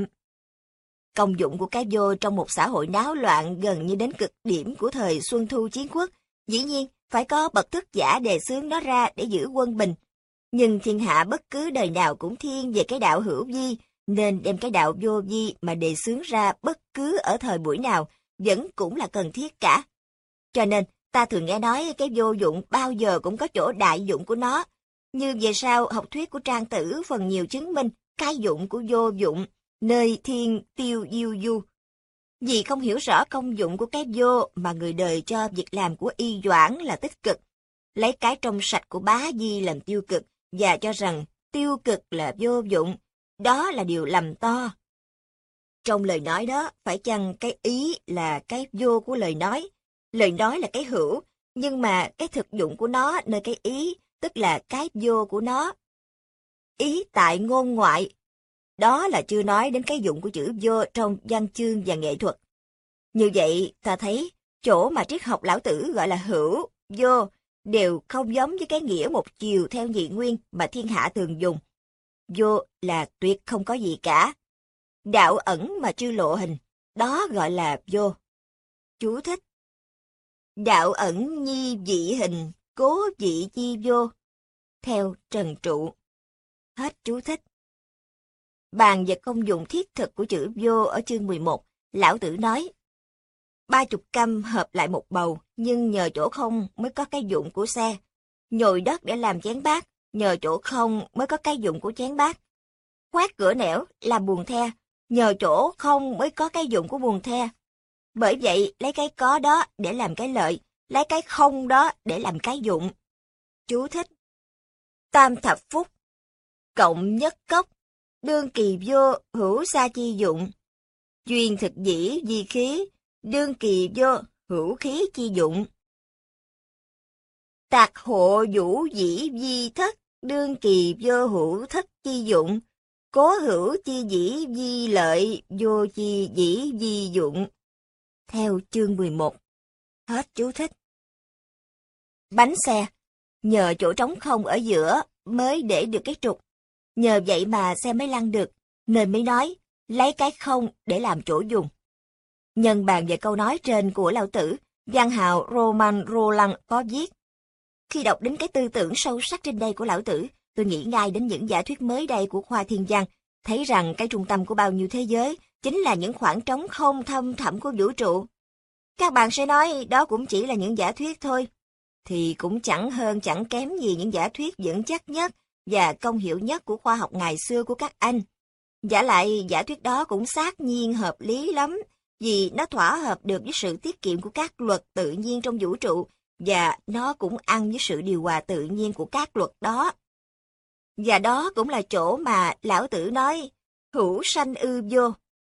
Công dụng của cái vô trong một xã hội náo loạn gần như đến cực điểm của thời Xuân Thu Chiến Quốc, dĩ nhiên phải có bậc thức giả đề xướng nó ra để giữ quân bình. Nhưng thiên hạ bất cứ đời nào cũng thiên về cái đạo hữu vi, nên đem cái đạo vô vi mà đề xướng ra bất cứ ở thời buổi nào, vẫn cũng là cần thiết cả. Cho nên, ta thường nghe nói cái vô dụng bao giờ cũng có chỗ đại dụng của nó. Như về sau học thuyết của Trang Tử phần nhiều chứng minh cái dụng của vô dụng, nơi thiên tiêu diêu du. Vì không hiểu rõ công dụng của cái vô mà người đời cho việc làm của Y Doãn là tích cực, lấy cái trong sạch của Bá Di làm tiêu cực và cho rằng tiêu cực là vô dụng, đó là điều lầm to. Trong lời nói đó, phải chăng cái ý là cái vô của lời nói là cái hữu, nhưng mà cái thực dụng của nó nơi cái ý, tức là cái vô của nó. Ý tại ngôn ngoại, đó là chưa nói đến cái dụng của chữ vô trong văn chương và nghệ thuật. Như vậy, ta thấy, chỗ mà triết học Lão Tử gọi là hữu, vô, đều không giống với cái nghĩa một chiều theo nhị nguyên mà thiên hạ thường dùng. Vô là tuyệt không có gì cả. Đạo ẩn mà chưa lộ hình, đó gọi là vô. Chú thích. Đạo ẩn nhi dị hình, cố dị chi vô. Theo Trần Trụ. Hết chú thích. Bàn về công dụng thiết thực của chữ vô ở chương 11, Lão Tử nói, 30 căm hợp lại một bầu, nhưng nhờ chỗ không mới có cái dụng của xe. Nhồi đất để làm chén bát, nhờ chỗ không mới có cái dụng của chén bát. Khoét cửa nẻo làm buồng the, nhờ chỗ không mới có cái dụng của buồng the. Bởi vậy, lấy cái có đó để làm cái lợi, lấy cái không đó để làm cái dụng. Chú thích. Tam thập phúc, cộng nhất cốc, đương kỳ vô, hữu sa chi dụng. Duyên thực dĩ di khí, đương kỳ vô, hữu khí chi dụng. Tạc hộ vũ dĩ di thất, đương kỳ vô hữu thất chi dụng. Cố hữu chi dĩ di lợi, vô chi dĩ di dụng. Theo chương 11. Hết chú thích. Bánh xe, nhờ chỗ trống không ở giữa mới để được cái trục. Nhờ vậy mà xe mới lăn được, nên mới nói, lấy cái không để làm chỗ dùng. Nhân bàn về câu nói trên của Lão Tử, văn hào Roman Roland có viết. Khi đọc đến cái tư tưởng sâu sắc trên đây của Lão Tử, tôi nghĩ ngay đến những giả thuyết mới đây của khoa thiên văn, thấy rằng cái trung tâm của bao nhiêu thế giới chính là những khoảng trống không thâm thẳm của vũ trụ. Các bạn sẽ nói đó cũng chỉ là những giả thuyết thôi, thì cũng chẳng hơn chẳng kém gì những giả thuyết vững chắc nhất và công hiệu nhất của khoa học ngày xưa của các anh. Giả lại giả thuyết đó cũng xác nhiên hợp lý lắm, vì nó thỏa hợp được với sự tiết kiệm của các luật tự nhiên trong vũ trụ, và nó cũng ăn với sự điều hòa tự nhiên của các luật đó. Và đó cũng là chỗ mà Lão Tử nói, hữu sanh ư vô.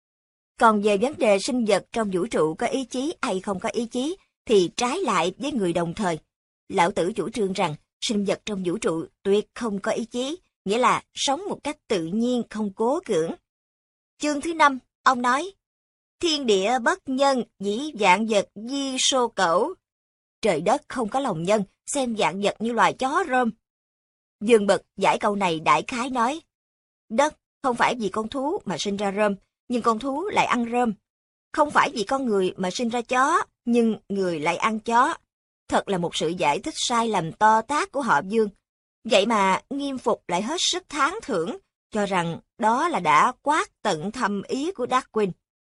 Còn về vấn đề sinh vật trong vũ trụ có ý chí hay không có ý chí, thì trái lại với người đồng thời. Lão Tử chủ trương rằng, sinh vật trong vũ trụ tuyệt không có ý chí, nghĩa là sống một cách tự nhiên không cố cưỡng. Chương thứ 5, ông nói, thiên địa bất nhân, dĩ vạn vật di sô cẩu. Trời đất không có lòng nhân, xem vạn vật như loài chó rơm. Dương Bật giải câu này đại khái nói, đất không phải vì con thú mà sinh ra rơm, nhưng con thú lại ăn rơm. Không phải vì con người mà sinh ra chó, nhưng người lại ăn chó. Thật là một sự giải thích sai lầm to tát của họ Dương. Vậy mà Nghiêm Phục lại hết sức thán thưởng, cho rằng đó là đã quát tận thâm ý của Darwin.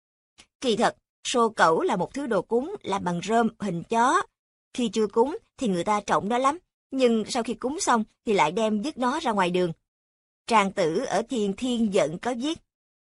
Kỳ thật, sô cẩu là một thứ đồ cúng làm bằng rơm hình chó. Khi chưa cúng thì người ta trọng nó lắm, nhưng sau khi cúng xong thì lại đem vứt nó ra ngoài đường. Trang Tử ở Thiên Thiên Vận có viết,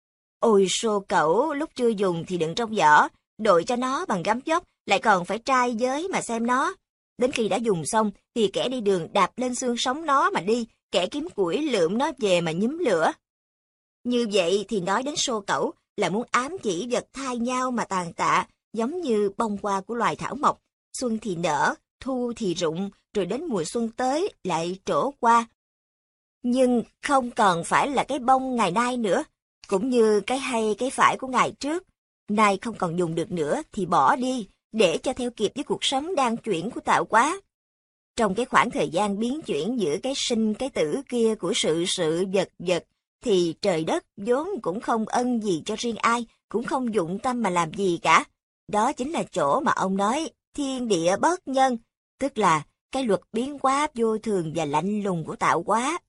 ôi sô cẩu lúc chưa dùng thì đựng trong giỏ, đội cho nó bằng gấm vóc, lại còn phải trai giới mà xem nó. Đến khi đã dùng xong thì kẻ đi đường đạp lên xương sống nó mà đi, kẻ kiếm củi lượm nó về mà nhúm lửa. Như vậy thì nói đến sô cẩu là muốn ám chỉ vật thay nhau mà tàn tạ, giống như bông hoa của loài thảo mộc, xuân thì nở, thu thì rụng, rồi đến mùa xuân tới lại trổ qua. Nhưng không còn phải là cái bông ngày nay nữa, cũng như cái hay cái phải của ngày trước. Nay không còn dùng được nữa thì bỏ đi, để cho theo kịp với cuộc sống đang chuyển của tạo hóa. Trong cái khoảng thời gian biến chuyển giữa cái sinh cái tử kia của sự vật vật, thì trời đất vốn cũng không ân gì cho riêng ai, cũng không dụng tâm mà làm gì cả. Đó chính là chỗ mà ông nói thiên địa bất nhân, tức là cái luật biến hóa vô thường và lạnh lùng của tạo hóa.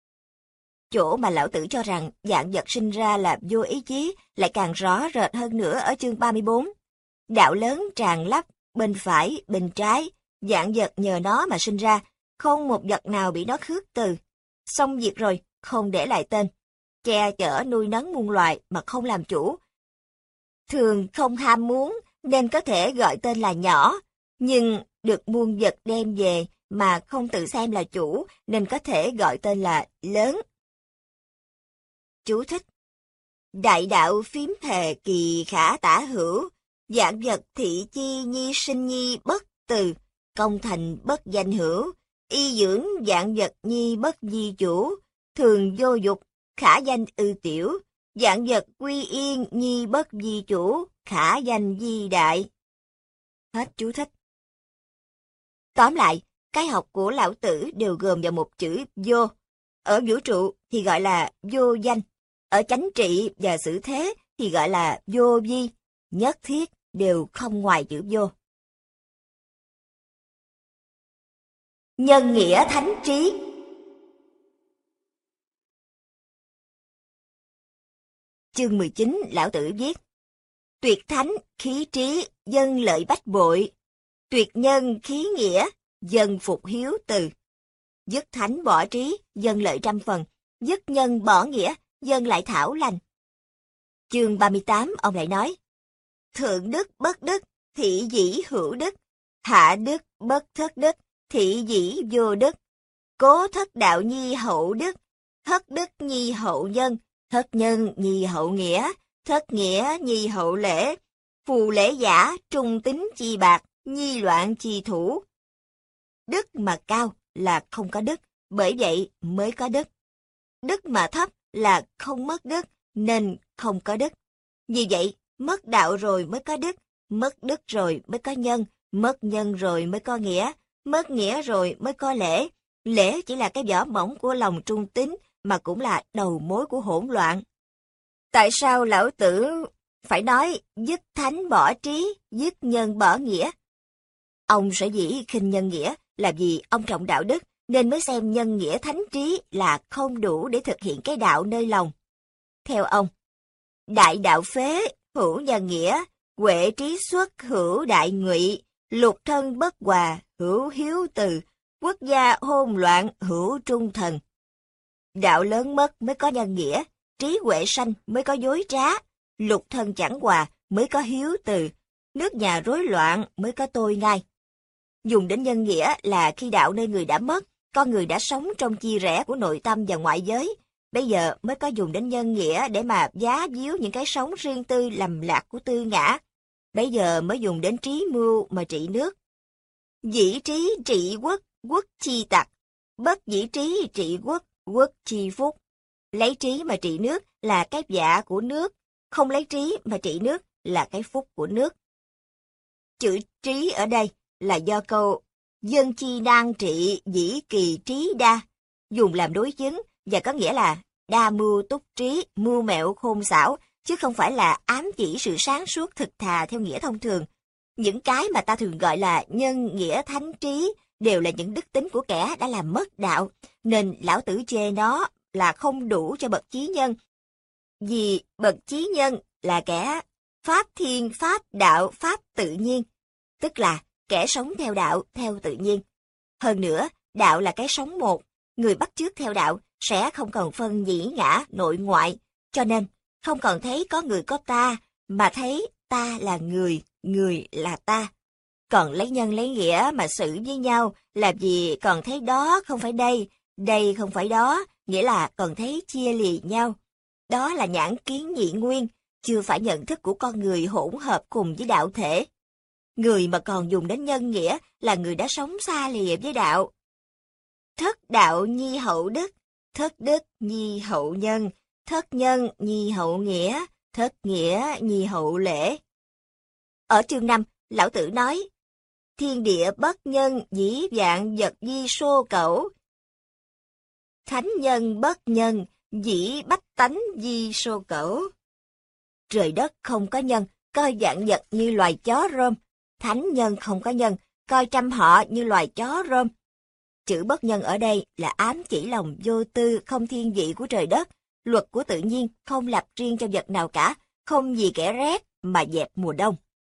Chỗ mà Lão Tử cho rằng vạn vật sinh ra là vô ý chí lại càng rõ rệt hơn nữa ở chương 34. Đạo lớn tràn lấp, bên phải, bên trái, vạn vật nhờ nó mà sinh ra, không một vật nào bị nó khước từ. Xong việc rồi, không để lại tên. Che chở nuôi nấng muôn loài mà không làm chủ. Thường không ham muốn nên có thể gọi tên là nhỏ, nhưng được muôn vật đem về mà không tự xem là chủ nên có thể gọi tên là lớn. Chú thích: Đại đạo phím thề kỳ khả tả hữu, vạn vật thị chi nhi sinh nhi bất từ, công thành bất danh hữu, y dưỡng vạn vật nhi bất di chủ, thường vô dục, khả danh ư tiểu, vạn vật quy yên nhi bất di chủ, khả danh di đại. Hết chú thích. Tóm lại, cái học của Lão Tử đều gồm vào một chữ vô. Ở vũ trụ thì gọi là vô danh, ở chánh trị và xử thế thì gọi là vô vi, nhất thiết đều không ngoài chữ vô. Nhân nghĩa thánh trí. Chương 19, Lão Tử viết: Tuyệt thánh, khí trí, dân lợi bách bội. Tuyệt nhân, khí nghĩa, dân phục hiếu từ. Dứt thánh bỏ trí, dân lợi trăm phần. Dứt nhân bỏ nghĩa, dân lại thảo lành. Chương 38, ông lại nói: Thượng đức bất đức, thị dĩ hữu đức. Hạ đức bất thất đức, thị dĩ vô đức. Cố thất đạo nhi hậu đức, thất đức nhi hậu nhân, thất nhân nhi hậu nghĩa, thất nghĩa nhi hậu lễ. Phù lễ giả, trung tính chi bạc, nhi loạn chi thủ. Đức mà cao là không có đức, bởi vậy mới có đức. Đức mà thấp là không mất đức, nên không có đức. Vì vậy, mất đạo rồi mới có đức, mất đức rồi mới có nhân, mất nhân rồi mới có nghĩa, mất nghĩa rồi mới có lễ. Lễ chỉ là cái vỏ mỏng của lòng trung tín, mà cũng là đầu mối của hỗn loạn. Tại sao Lão Tử phải nói dứt thánh bỏ trí, dứt nhân bỏ nghĩa? Ông sở dĩ khinh nhân nghĩa là vì ông trọng đạo đức, nên mới xem nhân nghĩa thánh trí là không đủ để thực hiện cái đạo nơi lòng. Theo ông, đại đạo phế, hữu nhân nghĩa, huệ trí xuất, hữu đại ngụy, lục thân bất hòa, hữu hiếu từ, quốc gia hỗn loạn, hữu trung thần. Đạo lớn mất mới có nhân nghĩa, trí huệ sanh mới có dối trá, lục thân chẳng hòa, mới có hiếu từ, nước nhà rối loạn mới có tôi ngay. Dùng đến nhân nghĩa là khi đạo nơi người đã mất, con người đã sống trong chia rẽ của nội tâm và ngoại giới, bây giờ mới có dùng đến nhân nghĩa để mà giá díu những cái sống riêng tư lầm lạc của tư ngã. Bây giờ mới dùng đến trí mưu mà trị nước. Dĩ trí trị quốc, quốc chi tặc. Bất dĩ trí trị quốc, quốc chi phúc. Lấy trí mà trị nước là cái dạ của nước, không lấy trí mà trị nước là cái phúc của nước. Chữ trí ở đây là do câu dân chi nan trị dĩ kỳ trí đa, dùng làm đối chứng và có nghĩa là đa mưu túc trí, mưu mẹo khôn xảo, chứ không phải là ám chỉ sự sáng suốt thực thà theo nghĩa thông thường. Những cái mà ta thường gọi là nhân nghĩa thánh trí đều là những đức tính của kẻ đã làm mất đạo, nên Lão Tử chê nó là không đủ cho bậc chí nhân. Vì bậc chí nhân là kẻ pháp thiên, pháp đạo, pháp tự nhiên, tức là kẻ sống theo đạo, theo tự nhiên. Hơn nữa, đạo là cái sống một, người bắt chước theo đạo sẽ không còn phân nhĩ ngã, nội ngoại, cho nên không còn thấy có người có ta, mà thấy ta là người, người là ta. Còn lấy nhân lấy nghĩa mà xử với nhau, làm gì còn thấy đó không phải đây không phải đó, nghĩa là còn thấy chia lìa nhau. Đó là nhãn kiến nhị nguyên, chưa phải nhận thức của con người hỗn hợp cùng với đạo thể. Người mà còn dùng đến nhân nghĩa là người đã sống xa lìa với đạo. Thất đạo nhi hậu đức, thất đức nhi hậu nhân, thất nhân nhi hậu nghĩa, thất nghĩa nhi hậu lễ. Ở chương 5, Lão Tử nói, thiên địa bất nhân dĩ vạn vật di sô cẩu. Thánh nhân bất nhân dĩ bách tánh di sô cẩu. Trời đất không có nhân, coi vạn vật như loài chó rôm. Thánh nhân không có nhân, coi trăm họ như loài chó rôm. Chữ bất nhân ở đây là ám chỉ lòng vô tư không thiên vị của trời đất, luật của tự nhiên không lập riêng cho vật nào cả, không vì kẻ rét mà dẹp mùa đông.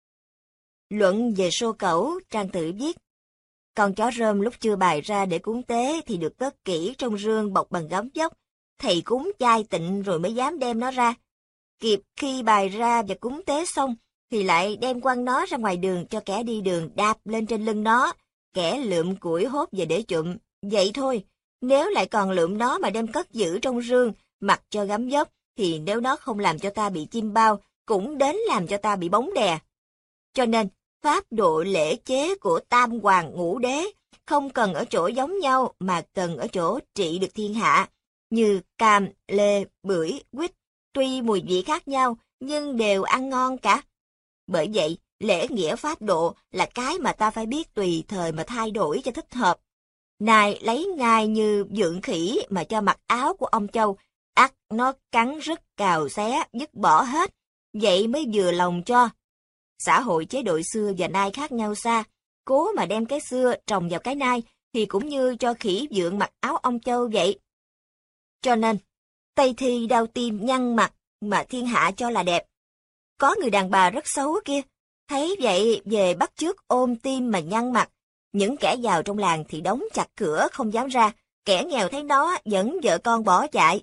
Luận về sô cẩu, Trang Tử viết, con chó rơm lúc chưa bày ra để cúng tế thì được cất kỹ trong rương bọc bằng gấm vóc, thầy cúng chay tịnh rồi mới dám đem nó ra. Kịp khi bày ra và cúng tế xong, thì lại đem quăng nó ra ngoài đường cho kẻ đi đường đạp lên trên lưng nó, kẻ lượm củi hốt về để trụm, vậy thôi. Nếu lại còn lượm nó mà đem cất giữ trong rương, mặc cho gấm vóc, thì nếu nó không làm cho ta bị chim bao, cũng đến làm cho ta bị bóng đè. Cho nên, pháp độ lễ chế của tam hoàng ngũ đế không cần ở chỗ giống nhau mà cần ở chỗ trị được thiên hạ, như cam, lê, bưởi, quýt, tuy mùi vị khác nhau nhưng đều ăn ngon cả. Bởi vậy, lễ nghĩa pháp độ là cái mà ta phải biết tùy thời mà thay đổi cho thích hợp. Này lấy ngài như dượng khỉ mà cho mặc áo của ông Châu, ắt nó cắn rứt cào xé, dứt bỏ hết, vậy mới vừa lòng cho. Xã hội chế độ xưa và nay khác nhau xa, cố mà đem cái xưa trồng vào cái nay thì cũng như cho khỉ dượng mặc áo ông Châu vậy. Cho nên, Tây Thi đau tim nhăn mặt mà thiên hạ cho là đẹp. Có người đàn bà rất xấu kia, thấy vậy về bắt chước ôm tim mà nhăn mặt. Những kẻ giàu trong làng thì đóng chặt cửa không dám ra, kẻ nghèo thấy nó dẫn vợ con bỏ chạy.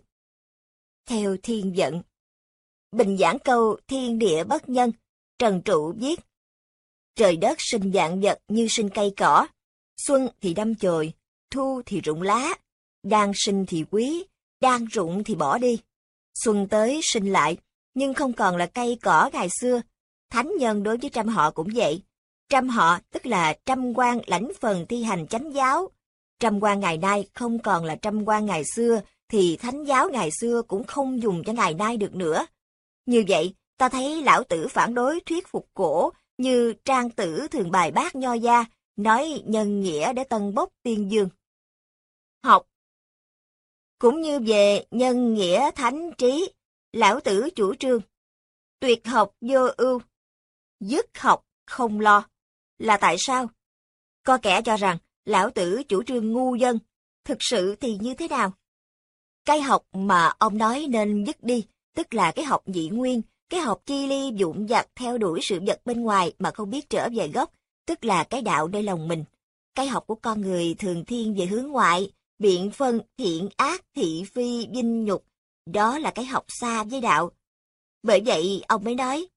Theo Thiên Vận, bình giảng câu thiên địa bất nhân, Trần Trụ viết, trời đất sinh vạn vật như sinh cây cỏ, xuân thì đâm chồi, thu thì rụng lá, đang sinh thì quý, đang rụng thì bỏ đi. Xuân tới sinh lại, nhưng không còn là cây cỏ ngày xưa. Thánh nhân đối với trăm họ cũng vậy. Trăm họ tức là trăm quan lãnh phần thi hành chánh giáo. Trăm quan ngày nay không còn là trăm quan ngày xưa, thì thánh giáo ngày xưa cũng không dùng cho ngày nay được nữa. Như vậy, ta thấy Lão Tử phản đối thuyết phục cổ, như Trang Tử thường bài bác nho gia, nói nhân nghĩa để tân bốc tiên dương. Học cũng như về nhân nghĩa thánh trí, Lão Tử chủ trương tuyệt học vô ưu, dứt học không lo. Là tại sao? Có kẻ cho rằng Lão Tử chủ trương ngu dân, thực sự thì như thế nào? Cái học mà ông nói nên dứt đi, tức là cái học nhị nguyên, cái học chi ly vụn vặt theo đuổi sự vật bên ngoài mà không biết trở về gốc, tức là cái đạo nơi lòng mình. Cái học của con người thường thiên về hướng ngoại, biện phân, thiện ác, thị phi, vinh nhục, đó là cái học xa với đạo. Bởi vậy ông mới nói,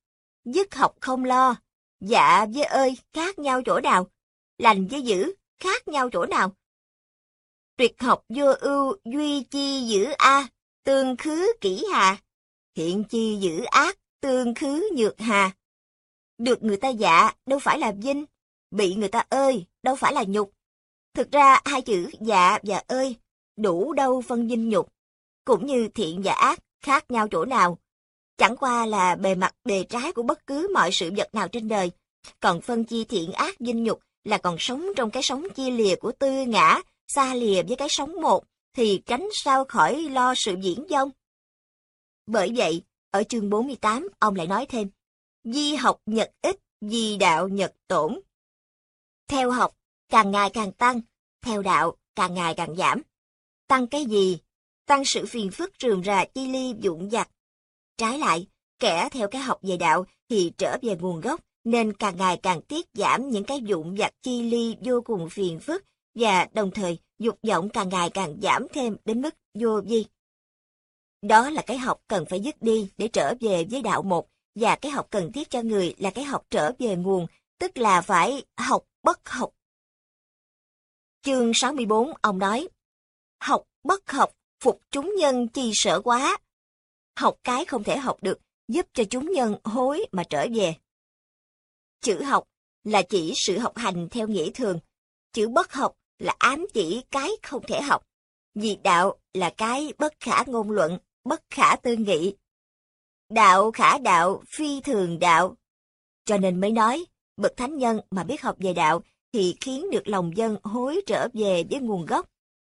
dứt học không lo. Dạ với ơi khác nhau chỗ nào? Lành với dữ khác nhau chỗ nào? Tuyệt học vô ưu, duy chi giữ a, tương khứ kỷ hà. Thiện chi giữ ác, tương khứ nhược hà. Được người ta dạ đâu phải là vinh, bị người ta ơi đâu phải là nhục. Thực ra hai chữ dạ và ơi đủ đâu phân vinh nhục, cũng như thiện và ác khác nhau chỗ nào. Chẳng qua là bề mặt đề trái của bất cứ mọi sự vật nào trên đời. Còn phân chia thiện ác vinh nhục là còn sống trong cái sống chia lìa của tư ngã, xa lìa với cái sống một, thì tránh sao khỏi lo sự viển vông. Bởi vậy, ở chương 48, ông lại nói thêm, di học nhật ích, di đạo nhật tổn. Theo học, càng ngày càng tăng, theo đạo, càng ngày càng giảm. Tăng cái gì? Tăng sự phiền phức rườm rà chi ly vụn vặt. Trái lại, kẻ theo cái học về đạo thì trở về nguồn gốc, nên càng ngày càng tiết giảm những cái vụn vặt chi ly vô cùng phiền phức, và đồng thời dục vọng càng ngày càng giảm thêm đến mức vô vi. Đó là cái học cần phải dứt đi để trở về với đạo một, và cái học cần thiết cho người là cái học trở về nguồn, tức là phải học bất học. Chương 64 ông nói, học bất học, phục chúng nhân chi sở quá. Học cái không thể học được, giúp cho chúng nhân hối mà trở về. Chữ học là chỉ sự học hành theo nghĩa thường, chữ bất học là ám chỉ cái không thể học, vì đạo là cái bất khả ngôn luận, bất khả tư nghị. Đạo khả đạo, phi thường đạo. Cho nên mới nói, bậc thánh nhân mà biết học về đạo thì khiến được lòng dân hối trở về với nguồn gốc.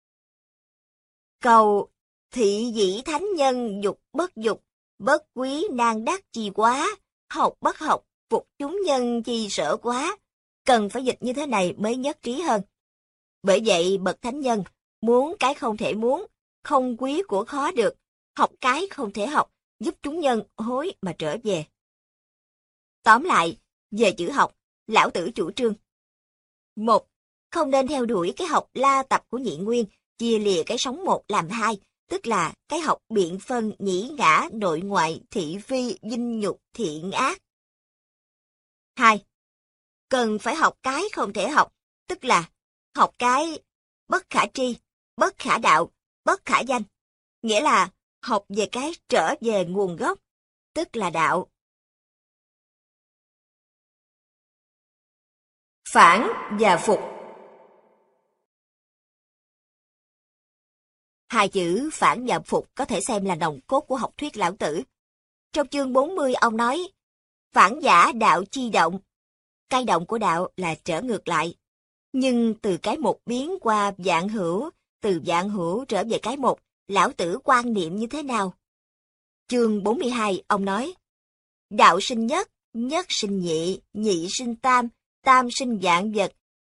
Cầu thị dĩ thánh nhân dục, bất quý nan đắc chi quá, học bất học, phục chúng nhân chi sở quá. Cần phải dịch như thế này mới nhất trí hơn. Bởi vậy bậc thánh nhân muốn cái không thể muốn, không quý của khó được, học cái không thể học, giúp chúng nhân hối mà trở về. Tóm lại, về chữ học, lão tử chủ trương. 1. Không nên theo đuổi cái học la tập của Nhị Nguyên, chia lìa cái sống một làm hai, tức là cái học biện phân nhĩ ngã nội ngoại thị phi vinh nhục thiện ác. 2. Cần phải học cái không thể học, tức là học cái bất khả tri, bất khả đạo, bất khả danh, nghĩa là học về cái trở về nguồn gốc, tức là đạo. Phản và phục. Hai chữ phản và phục có thể xem là nòng cốt của học thuyết lão tử. Trong chương 40 ông nói, phản giả đạo chi động. Cái động của đạo là trở ngược lại. Nhưng từ cái một biến qua vạn hữu, từ vạn hữu trở về cái một, lão tử quan niệm như thế nào? Chương 42 ông nói, đạo sinh nhất, nhất sinh nhị, nhị sinh tam, tam sinh vạn vật.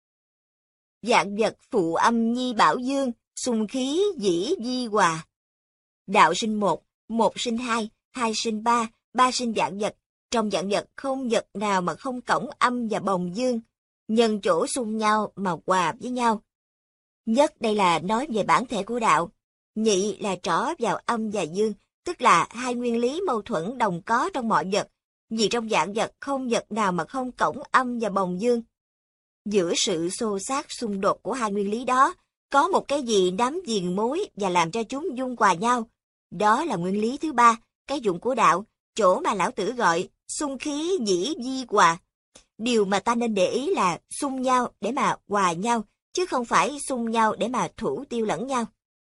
Vạn vật phụ âm nhi bảo dương, xung khí dĩ di hòa. Đạo sinh một, một sinh hai, hai sinh ba, ba sinh vạn vật. Trong vạn vật không vật nào mà không cổng âm và bồng dương, nhân chỗ xung nhau mà hòa với nhau. Nhất đây là nói về bản thể của đạo. Nhị là trỏ vào âm và dương, tức là hai nguyên lý mâu thuẫn đồng có trong mọi vật, vì trong vạn vật không vật nào mà không cổng âm và bồng dương. Giữa sự xô xát xung đột của hai nguyên lý đó, có một cái gì đắm viền mối và làm cho chúng dung hòa nhau. Đó là nguyên lý thứ ba, cái dụng của đạo, chỗ mà lão tử gọi xung khí dĩ di hòa. Điều mà ta nên để ý là xung nhau để mà hòa nhau, chứ không phải xung nhau để mà thủ tiêu lẫn nhau.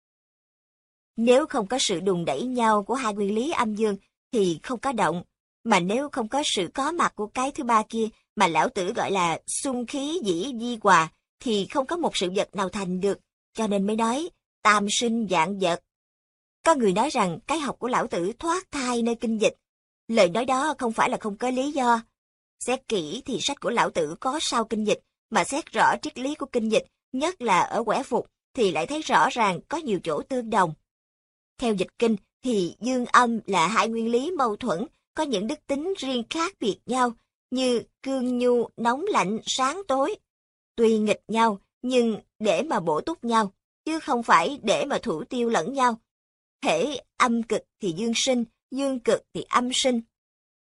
Nếu không có sự đùn đẩy nhau của hai nguyên lý âm dương thì không có động, mà nếu không có sự có mặt của cái thứ ba kia mà lão tử gọi là xung khí dĩ di hòa thì không có một sự vật nào thành được, cho nên mới nói tam sinh vạn vật. Có người nói rằng cái học của lão tử thoát thai nơi kinh dịch. Lời nói đó không phải là không có lý do. Xét kỹ thì sách của lão tử có sau kinh dịch, mà xét rõ triết lý của kinh dịch, nhất là ở quẻ phục, thì lại thấy rõ ràng có nhiều chỗ tương đồng. Theo dịch kinh thì dương âm là hai nguyên lý mâu thuẫn, có những đức tính riêng khác biệt nhau, như cương nhu, nóng lạnh, sáng tối. Tuy nghịch nhau, nhưng để mà bổ túc nhau, chứ không phải để mà thủ tiêu lẫn nhau. Hễ âm cực thì dương sinh, dương cực thì âm sinh.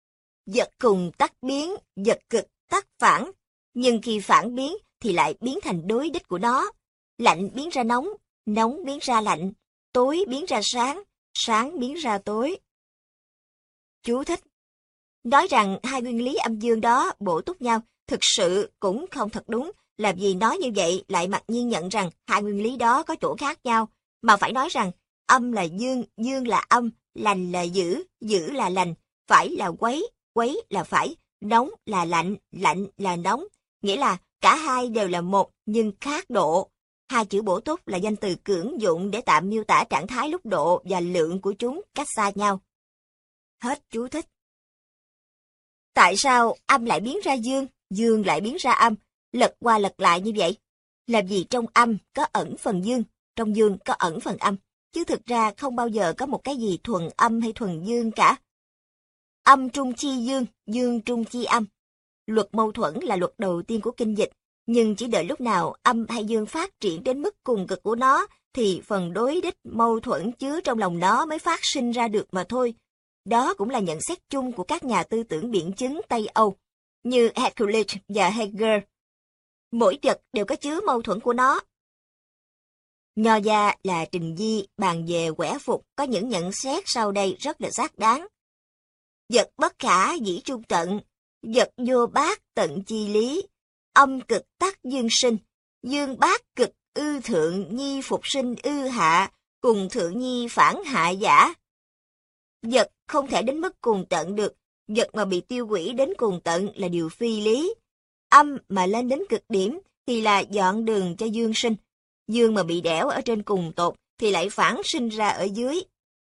Vật cùng tác biến, vật cực tác phản, nhưng khi phản biến thì lại biến thành đối đích của nó. Lạnh biến ra nóng, nóng biến ra lạnh, tối biến ra sáng, sáng biến ra tối. Chú thích. Nói rằng hai nguyên lý âm dương đó bổ túc nhau, thực sự cũng không thật đúng, làm gì nói như vậy lại mặc nhiên nhận rằng hai nguyên lý đó có chỗ khác nhau, mà phải nói rằng âm là dương, dương là âm, lành là dữ, dữ là lành, phải là quấy, quấy là phải, nóng là lạnh, lạnh là nóng, nghĩa là cả hai đều là một nhưng khác độ. Hai chữ bổ túc là danh từ cưỡng dụng để tạm miêu tả trạng thái lúc độ và lượng của chúng cách xa nhau. Hết chú thích. Tại sao âm lại biến ra dương, dương lại biến ra âm, lật qua lật lại như vậy? Làm gì trong âm có ẩn phần dương, trong dương có ẩn phần âm, chứ thực ra không bao giờ có một cái gì thuần âm hay thuần dương cả. Âm trung chi dương, dương trung chi âm. Luật mâu thuẫn là luật đầu tiên của kinh dịch, nhưng chỉ đợi lúc nào âm hay dương phát triển đến mức cùng cực của nó, thì phần đối đích mâu thuẫn chứa trong lòng nó mới phát sinh ra được mà thôi. Đó cũng là nhận xét chung của các nhà tư tưởng biện chứng Tây Âu, như Hercules và Hegel. Mỗi vật đều có chứa mâu thuẫn của nó. Nho gia là Trình Di bàn về quẻ phục có những nhận xét sau đây rất là xác đáng. Vật bất khả dĩ trung tận, vật vô bát tận chi lý, âm cực tắc dương sinh, dương bát cực ư thượng nhi phục sinh ư hạ, cùng thượng nhi phản hạ giả. Vật không thể đến mức cùng tận được, vật mà bị tiêu hủy đến cùng tận là điều phi lý. Âm mà lên đến cực điểm thì là dọn đường cho dương sinh, dương mà bị đẽo ở trên cùng tột thì lại phản sinh ra ở dưới.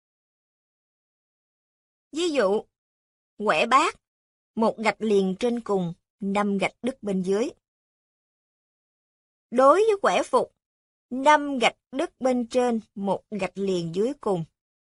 Ví dụ, quẻ bát, một gạch liền trên cùng, 5 gạch đứt bên dưới. Đối với quẻ phục, 5 gạch đứt bên trên, 1 gạch liền dưới cùng.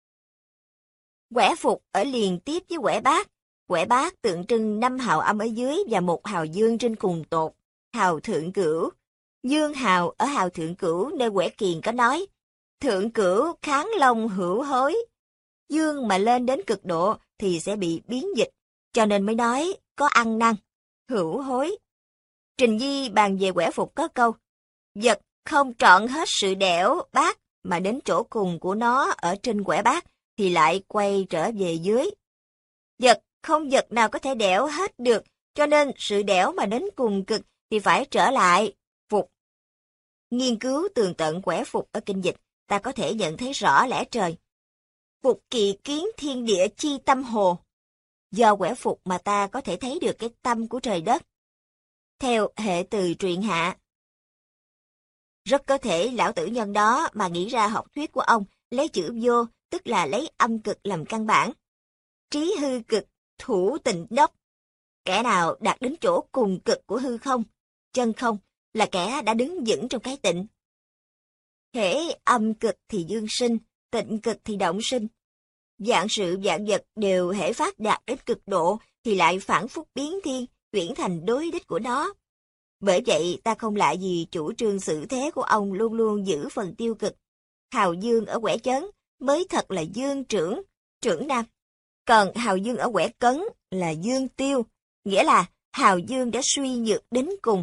Quẻ phục ở liền tiếp với quẻ bát tượng trưng 5 hào âm ở dưới và 1 hào dương trên cùng tột, hào thượng cửu. Dương hào ở hào thượng cửu nơi quẻ kiền có nói, thượng cửu kháng long hữu hối. Dương mà lên đến cực độ thì sẽ bị biến dịch, cho nên mới nói có ăn năn, hữu hối. Trình Di bàn về quẻ phục có câu, vật không trọn hết sự đẽo bát mà đến chỗ cùng của nó ở trên quẻ bát thì lại quay trở về dưới. Không vật nào có thể đẽo hết được, cho nên sự đẽo mà đến cùng cực thì phải trở lại phục. Nghiên cứu tường tận quẻ phục ở kinh dịch, ta có thể nhận thấy rõ lẽ trời. Phục kỳ kiến thiên địa chi tâm hồ. Do quẻ phục mà ta có thể thấy được cái tâm của trời đất. Theo hệ từ truyện hạ. Rất có thể lão tử nhân đó mà nghĩ ra học thuyết của ông lấy chữ vô, tức là lấy âm cực làm căn bản. Trí hư cực, thủ tịnh đốc. Kẻ nào đạt đến chỗ cùng cực của hư không, chân không, là kẻ đã đứng vững trong cái tịnh. Hễ âm cực thì dương sinh, tịnh cực thì động sinh. Vạn sự vạn vật đều hễ phát đạt đến cực độ thì lại phản phúc biến thiên, chuyển thành đối đích của nó. Bởi vậy ta không lạ gì chủ trương xử thế của ông luôn luôn giữ phần tiêu cực. Hào dương ở quẻ chấn mới thật là dương trưởng, trưởng nam. Còn hào dương ở quẻ cấn là dương tiêu, nghĩa là hào dương đã suy nhược đến cùng.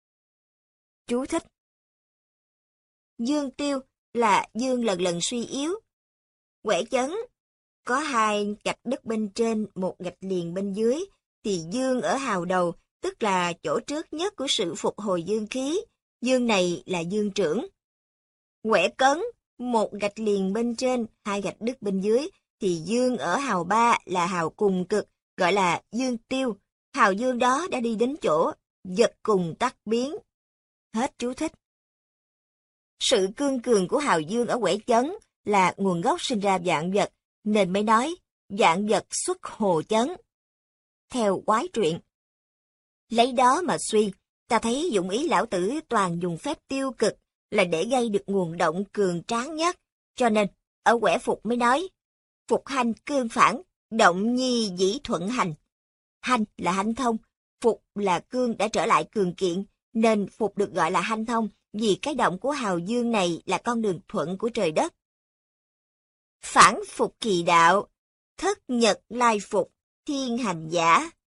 Chú thích. Dương tiêu là dương lần lần suy yếu. Quẻ chấn có 2 gạch đứt bên trên, 1 gạch liền bên dưới, thì dương ở hào đầu, tức là chỗ trước nhất của sự phục hồi dương khí. Dương này là dương trưởng. Quẻ cấn, 1 gạch liền bên trên, 2 gạch đứt bên dưới, thì dương ở hào 3 là hào cùng cực, gọi là dương tiêu. Hào dương đó đã đi đến chỗ vật cùng tắc biến. Hết chú thích. Sự cương cường của hào dương ở quẻ chấn là nguồn gốc sinh ra vạn vật, nên mới nói vạn vật xuất hồ chấn. Theo quái truyện. Lấy đó mà suy, ta thấy dụng ý lão tử toàn dùng phép tiêu cực là để gây được nguồn động cường tráng nhất, cho nên ở quẻ phục mới nói phục hành cương phản, động nhi dĩ thuận hành. Hành là hanh thông, phục là cương đã trở lại cường kiện, nên phục được gọi là hanh thông, vì cái động của hào dương này là con đường thuận của trời đất. Phản phục kỳ đạo, thất nhật lai phục, thiên hành giả.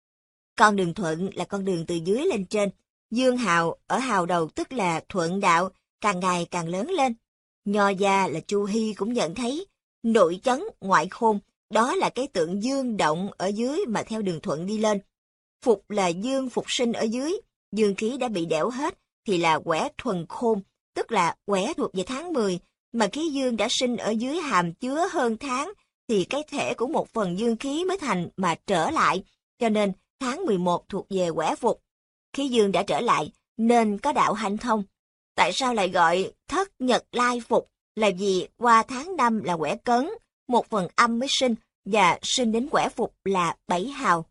Con đường thuận là con đường từ dưới lên trên. Dương hào ở hào đầu tức là thuận đạo, càng ngày càng lớn lên. Nho gia là Chu Hy cũng nhận thấy, nội chấn, ngoại khôn, đó là cái tượng dương động ở dưới mà theo đường thuận đi lên. Phục là dương phục sinh ở dưới, dương khí đã bị đẻo hết, thì là quẻ thuần khôn, tức là quẻ thuộc về tháng 10, mà khí dương đã sinh ở dưới hàm chứa hơn tháng, thì cái thể của một phần dương khí mới thành mà trở lại, cho nên tháng 11 thuộc về quẻ phục. Khí dương đã trở lại, nên có đạo hanh thông. Tại sao lại gọi thất nhật lai phục? Là vì qua tháng 5 là quẻ cấn, một phần âm mới sinh, và sinh đến quẻ phục là 7 hào.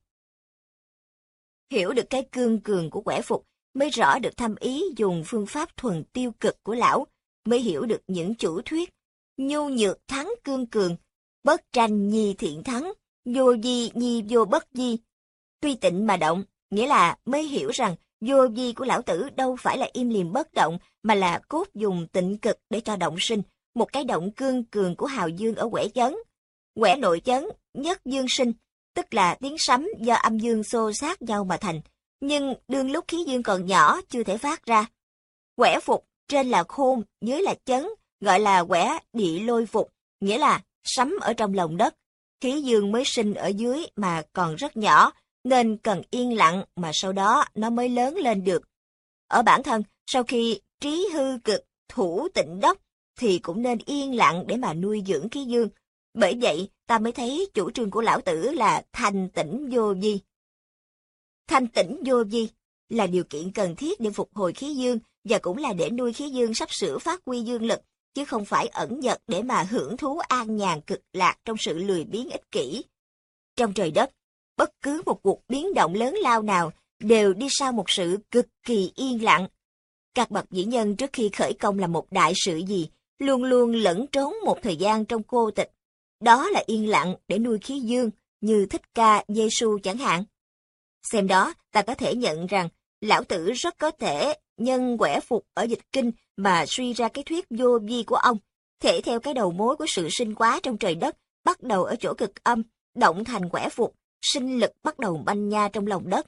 Hiểu được cái cương cường của quẻ phục, mới rõ được thâm ý dùng phương pháp thuần tiêu cực của lão, mới hiểu được những chủ thuyết. Nhu nhược thắng cương cường, bất tranh nhi thiện thắng, vô di nhi vô bất di. Tuy tịnh mà động, nghĩa là mới hiểu rằng vô vi của lão tử đâu phải là im lìm bất động, mà là cốt dùng tịnh cực để cho động sinh, một cái động cương cường của hào dương ở quẻ chấn. Quẻ nội chấn, nhất dương sinh, tức là tiếng sấm do âm dương xô xát nhau mà thành, nhưng đương lúc khí dương còn nhỏ chưa thể phát ra. Quẻ phục, trên là khôn, dưới là chấn, gọi là quẻ địa lôi phục, nghĩa là sấm ở trong lòng đất. Khí dương mới sinh ở dưới mà còn rất nhỏ, nên cần yên lặng mà sau đó nó mới lớn lên được. Ở bản thân, sau khi trí hư cực, thủ tịnh đốc, thì cũng nên yên lặng để mà nuôi dưỡng khí dương. Bởi vậy, ta mới thấy chủ trương của lão tử là thanh tĩnh vô vi. Thanh tĩnh vô vi là điều kiện cần thiết để phục hồi khí dương, và cũng là để nuôi khí dương sắp sửa phát huy dương lực, chứ không phải ẩn dật để mà hưởng thú an nhàn cực lạc trong sự lười biếng ích kỷ. Trong trời đất, bất cứ một cuộc biến động lớn lao nào đều đi sau một sự cực kỳ yên lặng. Các bậc vĩ nhân trước khi khởi công làm một đại sự gì, luôn luôn lẫn trốn một thời gian trong cô tịch. Đó là yên lặng để nuôi khí dương, như Thích Ca Giê-xu chẳng hạn. Xem đó, ta có thể nhận rằng, lão tử rất có thể nhân quẻ phục ở dịch kinh mà suy ra cái thuyết vô vi của ông, thể theo cái đầu mối của sự sinh hóa trong trời đất, bắt đầu ở chỗ cực âm, động thành quẻ phục, sinh lực bắt đầu banh nha trong lòng đất.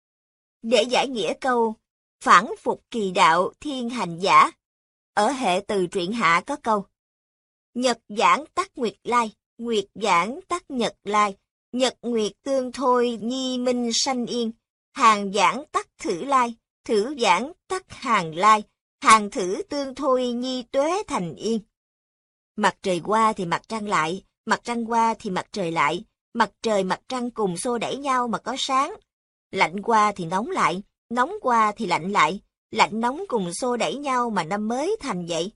Để giải nghĩa câu, phản phục kỳ đạo thiên hành giả, ở hệ từ truyện hạ có câu, nhật giảng tắc nguyệt lai, nguyệt giảng tắc nhật lai, nhật nguyệt tương thôi nhi minh sanh yên, hàng giảng tắc thử lai, thử giảng tắc hàng lai, hàng thử tương thôi nhi tuế thành yên. Mặt trời qua thì mặt trăng lại, mặt trăng qua thì mặt trời lại, mặt trời mặt trăng cùng xô đẩy nhau mà có sáng. Lạnh qua thì nóng lại, nóng qua thì lạnh lại, lạnh nóng cùng xô đẩy nhau mà năm mới thành vậy.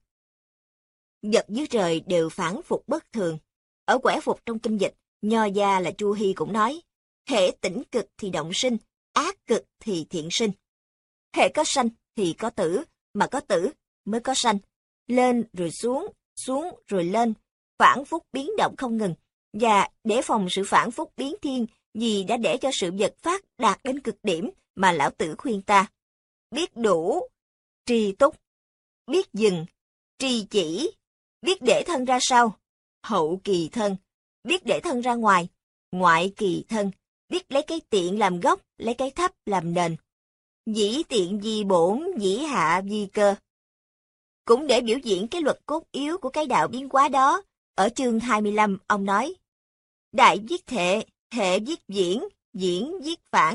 Vật dưới trời đều phản phục bất thường. Ở quẻ phục trong kinh dịch, nho gia là Chu Hy cũng nói, hệ tĩnh cực thì động sinh, ác cực thì thiện sinh. Hệ có sanh thì có tử, mà có tử mới có sanh. Lên rồi xuống, xuống rồi lên, phản phúc biến động không ngừng. Và để phòng sự phản phúc biến thiên, vì đã để cho sự vật phát đạt đến cực điểm mà lão tử khuyên ta. Biết đủ, tri túc, biết dừng, tri chỉ, biết để thân ra sau, hậu kỳ thân, biết để thân ra ngoài, ngoại kỳ thân, biết lấy cái tiện làm gốc, lấy cái thấp làm nền. Dĩ tiện di bổn, dĩ hạ di cơ. Cũng để biểu diễn cái luật cốt yếu của cái đạo biến hóa đó, ở chương 25 ông nói, đại viết thệ, hệ viết diễn, diễn viết phản.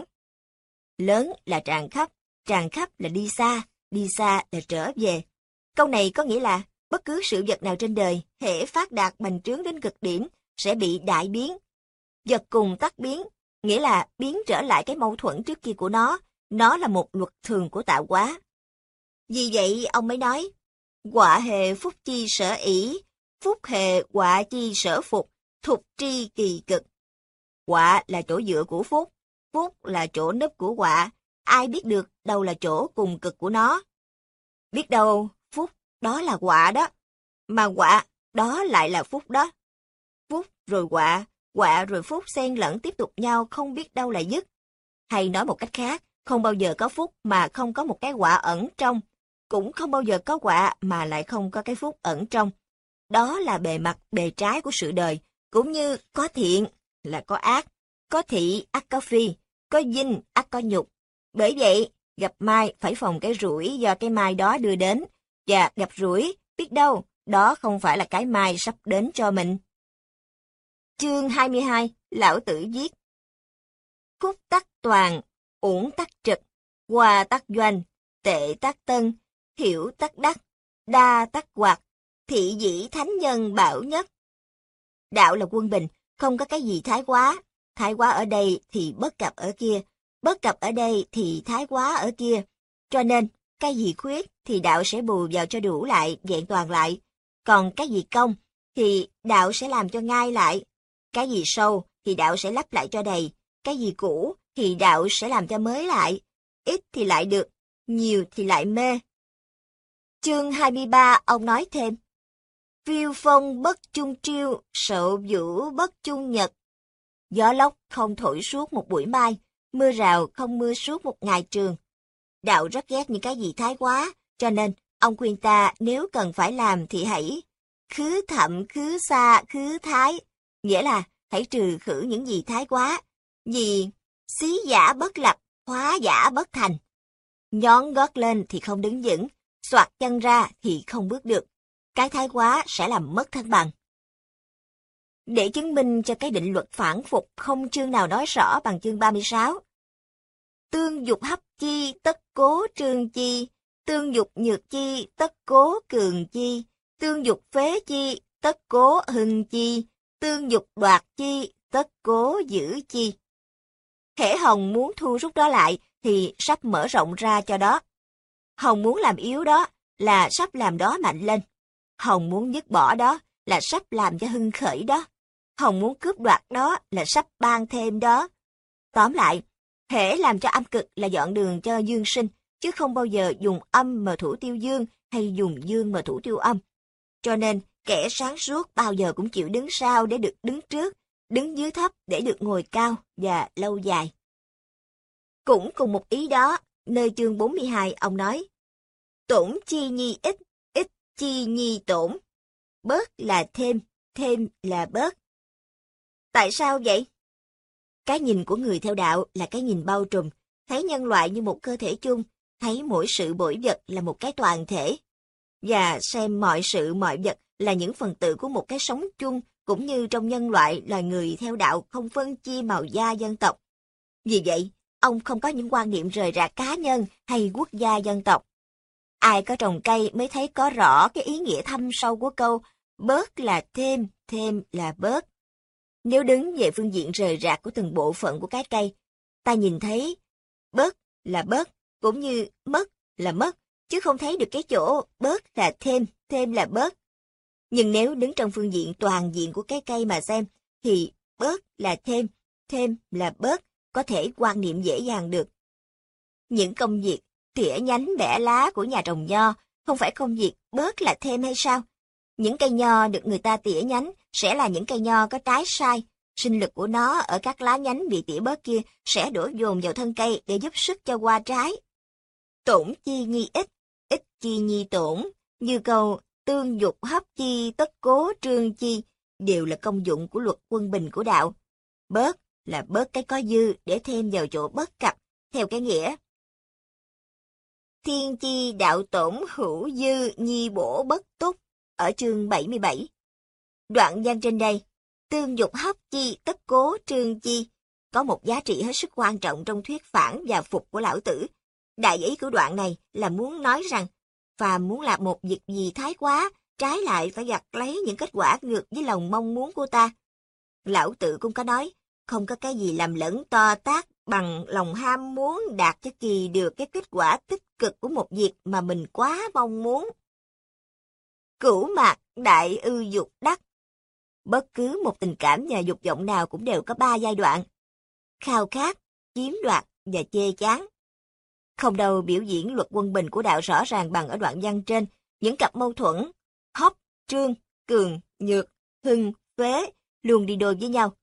Lớn là tràn khắp là đi xa là trở về. Câu này có nghĩa là, bất cứ sự vật nào trên đời, hễ phát đạt bành trướng đến cực điểm, sẽ bị đại biến. Vật cùng tắc biến, nghĩa là biến trở lại cái mâu thuẫn trước kia của nó là một luật thường của tạo hóa. Vì vậy ông mới nói, họa hệ phúc chi sở ỷ, phúc hệ họa chi sở phục, thục tri kỳ cực. Họa là chỗ dựa của phúc, phúc là chỗ nấp của họa, ai biết được đâu là chỗ cùng cực của nó. Biết đâu, phúc đó là họa đó, mà họa đó lại là phúc đó. Phúc rồi họa rồi phúc xen lẫn tiếp tục nhau không biết đâu là dứt. Hay nói một cách khác, không bao giờ có phúc mà không có một cái họa ẩn trong, cũng không bao giờ có họa mà lại không có cái phúc ẩn trong. Đó là bề mặt, bề trái của sự đời, cũng như có thiện là có ác, có thị ắt có phi, Có dinh, ắt có nhục. Bởi vậy, gặp mai phải phòng cái rủi do cái mai đó đưa đến, và gặp rủi, biết đâu, đó không phải là cái mai sắp đến cho mình. Chương 22, Lão Tử viết: Khúc tắc toàn, uổng tắc trực, hòa tắc doanh, tệ tắc tân, hiểu tắc đắc, đa tắc hoạt, thị dĩ thánh nhân bảo nhất. Đạo là quân bình, không có cái gì thái quá ở đây thì bất cập ở kia, bất cập ở đây thì thái quá ở kia. Cho nên, cái gì khuyết thì đạo sẽ bù vào cho đủ lại, vẹn toàn lại. Còn cái gì công thì đạo sẽ làm cho ngay lại. Cái gì sâu thì đạo sẽ lấp lại cho đầy. Cái gì cũ thì đạo sẽ làm cho mới lại. Ít thì lại được, nhiều thì lại mê. Chương 23 ông nói thêm: Phiêu phong bất chung triêu, sậu vũ bất chung nhật. Gió lốc không thổi suốt một buổi mai, mưa rào không mưa suốt một ngày trường. Đạo rất ghét những cái gì thái quá, cho nên ông khuyên ta nếu cần phải làm thì hãy khứ thậm khứ xa khứ thái, nghĩa là hãy trừ khử những gì thái quá, vì xí giả bất lập, hóa giả bất thành. Nhón gót lên thì không đứng vững, xoạc chân ra thì không bước được. Cái thái quá sẽ làm mất thăng bằng. Để chứng minh cho cái định luật phản phục không chương nào nói rõ bằng chương 36. Tương dục hấp chi, tất cố trương chi, tương dục nhược chi, tất cố cường chi, tương dục phế chi, tất cố hưng chi, tương dục đoạt chi, tất cố giữ chi. Hễ Hồng muốn thu rút đó lại thì sắp mở rộng ra cho đó. Hồng muốn làm yếu đó là sắp làm đó mạnh lên. Hồng muốn dứt bỏ đó là sắp làm cho hưng khởi đó. Hồng muốn cướp đoạt đó là sắp ban thêm đó. Tóm lại, hễ làm cho âm cực là dọn đường cho dương sinh, chứ không bao giờ dùng âm mà thủ tiêu dương hay dùng dương mà thủ tiêu âm. Cho nên, kẻ sáng suốt bao giờ cũng chịu đứng sau để được đứng trước, đứng dưới thấp để được ngồi cao và lâu dài. Cũng cùng một ý đó, nơi chương 42 ông nói: Tổn chi nhi ít, ít chi nhi tổn. Bớt là thêm là bớt. Tại sao vậy? Cái nhìn của người theo đạo là cái nhìn bao trùm, thấy nhân loại như một cơ thể chung, thấy mỗi sự mỗi vật là một cái toàn thể, và xem mọi sự mọi vật là những phần tử của một cái sống chung, cũng như trong nhân loại loài người theo đạo không phân chia màu da dân tộc. Vì vậy, ông không có những quan niệm rời rạc cá nhân hay quốc gia dân tộc. Ai có trồng cây mới thấy có rõ cái ý nghĩa thâm sâu của câu bớt là thêm là bớt. Nếu đứng về phương diện rời rạc của từng bộ phận của cái cây, ta nhìn thấy bớt là bớt, cũng như mất là mất, chứ không thấy được cái chỗ bớt là thêm là bớt. Nhưng nếu đứng trong phương diện toàn diện của cái cây mà xem, thì bớt là thêm là bớt, có thể quan niệm dễ dàng được. Những công việc tỉa nhánh bẻ lá của nhà trồng nho không phải công việc bớt là thêm hay sao? Những cây nho được người ta tỉa nhánh sẽ là những cây nho có trái sai. Sinh lực của nó ở các lá nhánh bị tỉa bớt kia sẽ đổ dồn vào thân cây để giúp sức cho qua trái. Tổn chi nhi ít, ít chi nhi tổn, như câu tương dục hấp chi tất cố trương chi, đều là công dụng của luật quân bình của đạo. Bớt là bớt cái có dư để thêm vào chỗ bất cập, theo cái nghĩa thiên chi đạo tổn hữu dư nhi bổ bất túc, ở chương 77. Đoạn văn trên đây, tương dục hấp chi tất cố trương chi, có một giá trị hết sức quan trọng trong thuyết phản và phục của Lão Tử. Đại ý của đoạn này là muốn nói rằng, phàm muốn làm một việc gì thái quá, trái lại phải gặt lấy những kết quả ngược với lòng mong muốn của ta. Lão Tử cũng có nói, không có cái gì làm lẫn to tát bằng lòng ham muốn đạt cho kỳ được cái kết quả tích cực của một việc mà mình quá mong muốn. Cửu mạc đại ư dục đắc. Bất cứ một tình cảm và dục vọng nào cũng đều có 3 giai đoạn: khao khát, chiếm đoạt và chê chán. Không đâu biểu diễn luật quân bình của đạo rõ ràng bằng ở đoạn văn trên, những cặp mâu thuẫn hấp, trương, cường, nhược, hưng, phế luôn đi đôi với nhau.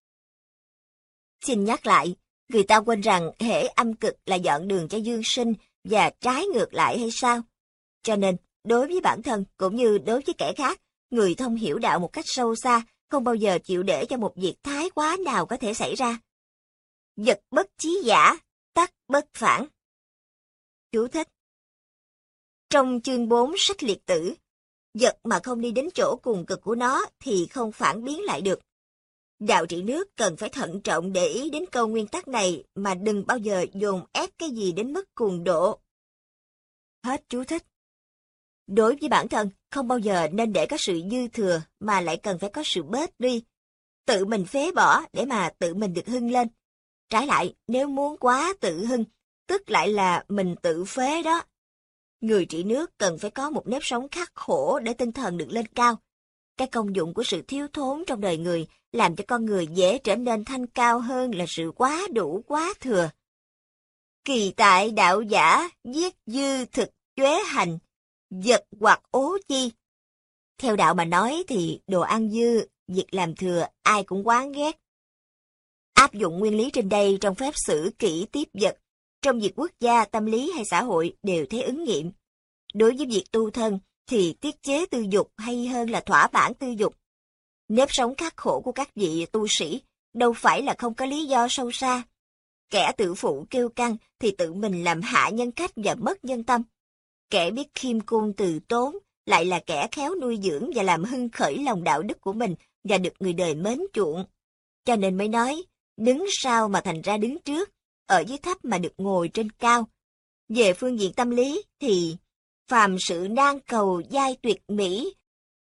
Xin nhắc lại, người ta quên rằng hễ âm cực là dọn đường cho dương sinh và trái ngược lại hay sao? Cho nên, đối với bản thân cũng như đối với kẻ khác, người thông hiểu đạo một cách sâu xa không bao giờ chịu để cho một việc thái quá nào có thể xảy ra. Vật bất chí giả, tắc bất phản. Chú thích. Trong chương 4 sách liệt tử, vật mà không đi đến chỗ cùng cực của nó thì không phản biến lại được. Đạo trị nước cần phải thận trọng để ý đến câu nguyên tắc này mà đừng bao giờ dồn ép cái gì đến mức cuồng độ. Hết chú thích. Đối với bản thân, không bao giờ nên để có sự dư thừa mà lại cần phải có sự bớt đi. Tự mình phế bỏ để mà tự mình được hưng lên. Trái lại, nếu muốn quá tự hưng, tức lại là mình tự phế đó. Người trị nước cần phải có một nếp sống khắc khổ để tinh thần được lên cao. Cái công dụng của sự thiếu thốn trong đời người làm cho con người dễ trở nên thanh cao hơn là sự quá đủ quá thừa. Kỳ tại đạo giả, giết dư thực chóe hành, vật hoặc ố chi. Theo đạo mà nói thì đồ ăn dư, việc làm thừa ai cũng oán ghét. Áp dụng nguyên lý trên đây trong phép xử kỹ tiếp vật, trong việc quốc gia, tâm lý hay xã hội đều thấy ứng nghiệm. Đối với việc tu thân thì tiết chế tư dục hay hơn là thỏa mãn tư dục. Nếp sống khắc khổ của các vị tu sĩ đâu phải là không có lý do sâu xa. Kẻ tự phụ kiêu căng thì tự mình làm hạ nhân cách và mất nhân tâm. Kẻ biết khiêm cung từ tốn lại là kẻ khéo nuôi dưỡng và làm hưng khởi lòng đạo đức của mình và được người đời mến chuộng. Cho nên mới nói, đứng sau mà thành ra đứng trước, ở dưới thấp mà được ngồi trên cao. Về phương diện tâm lý thì phàm sự nan cầu giai tuyệt mỹ,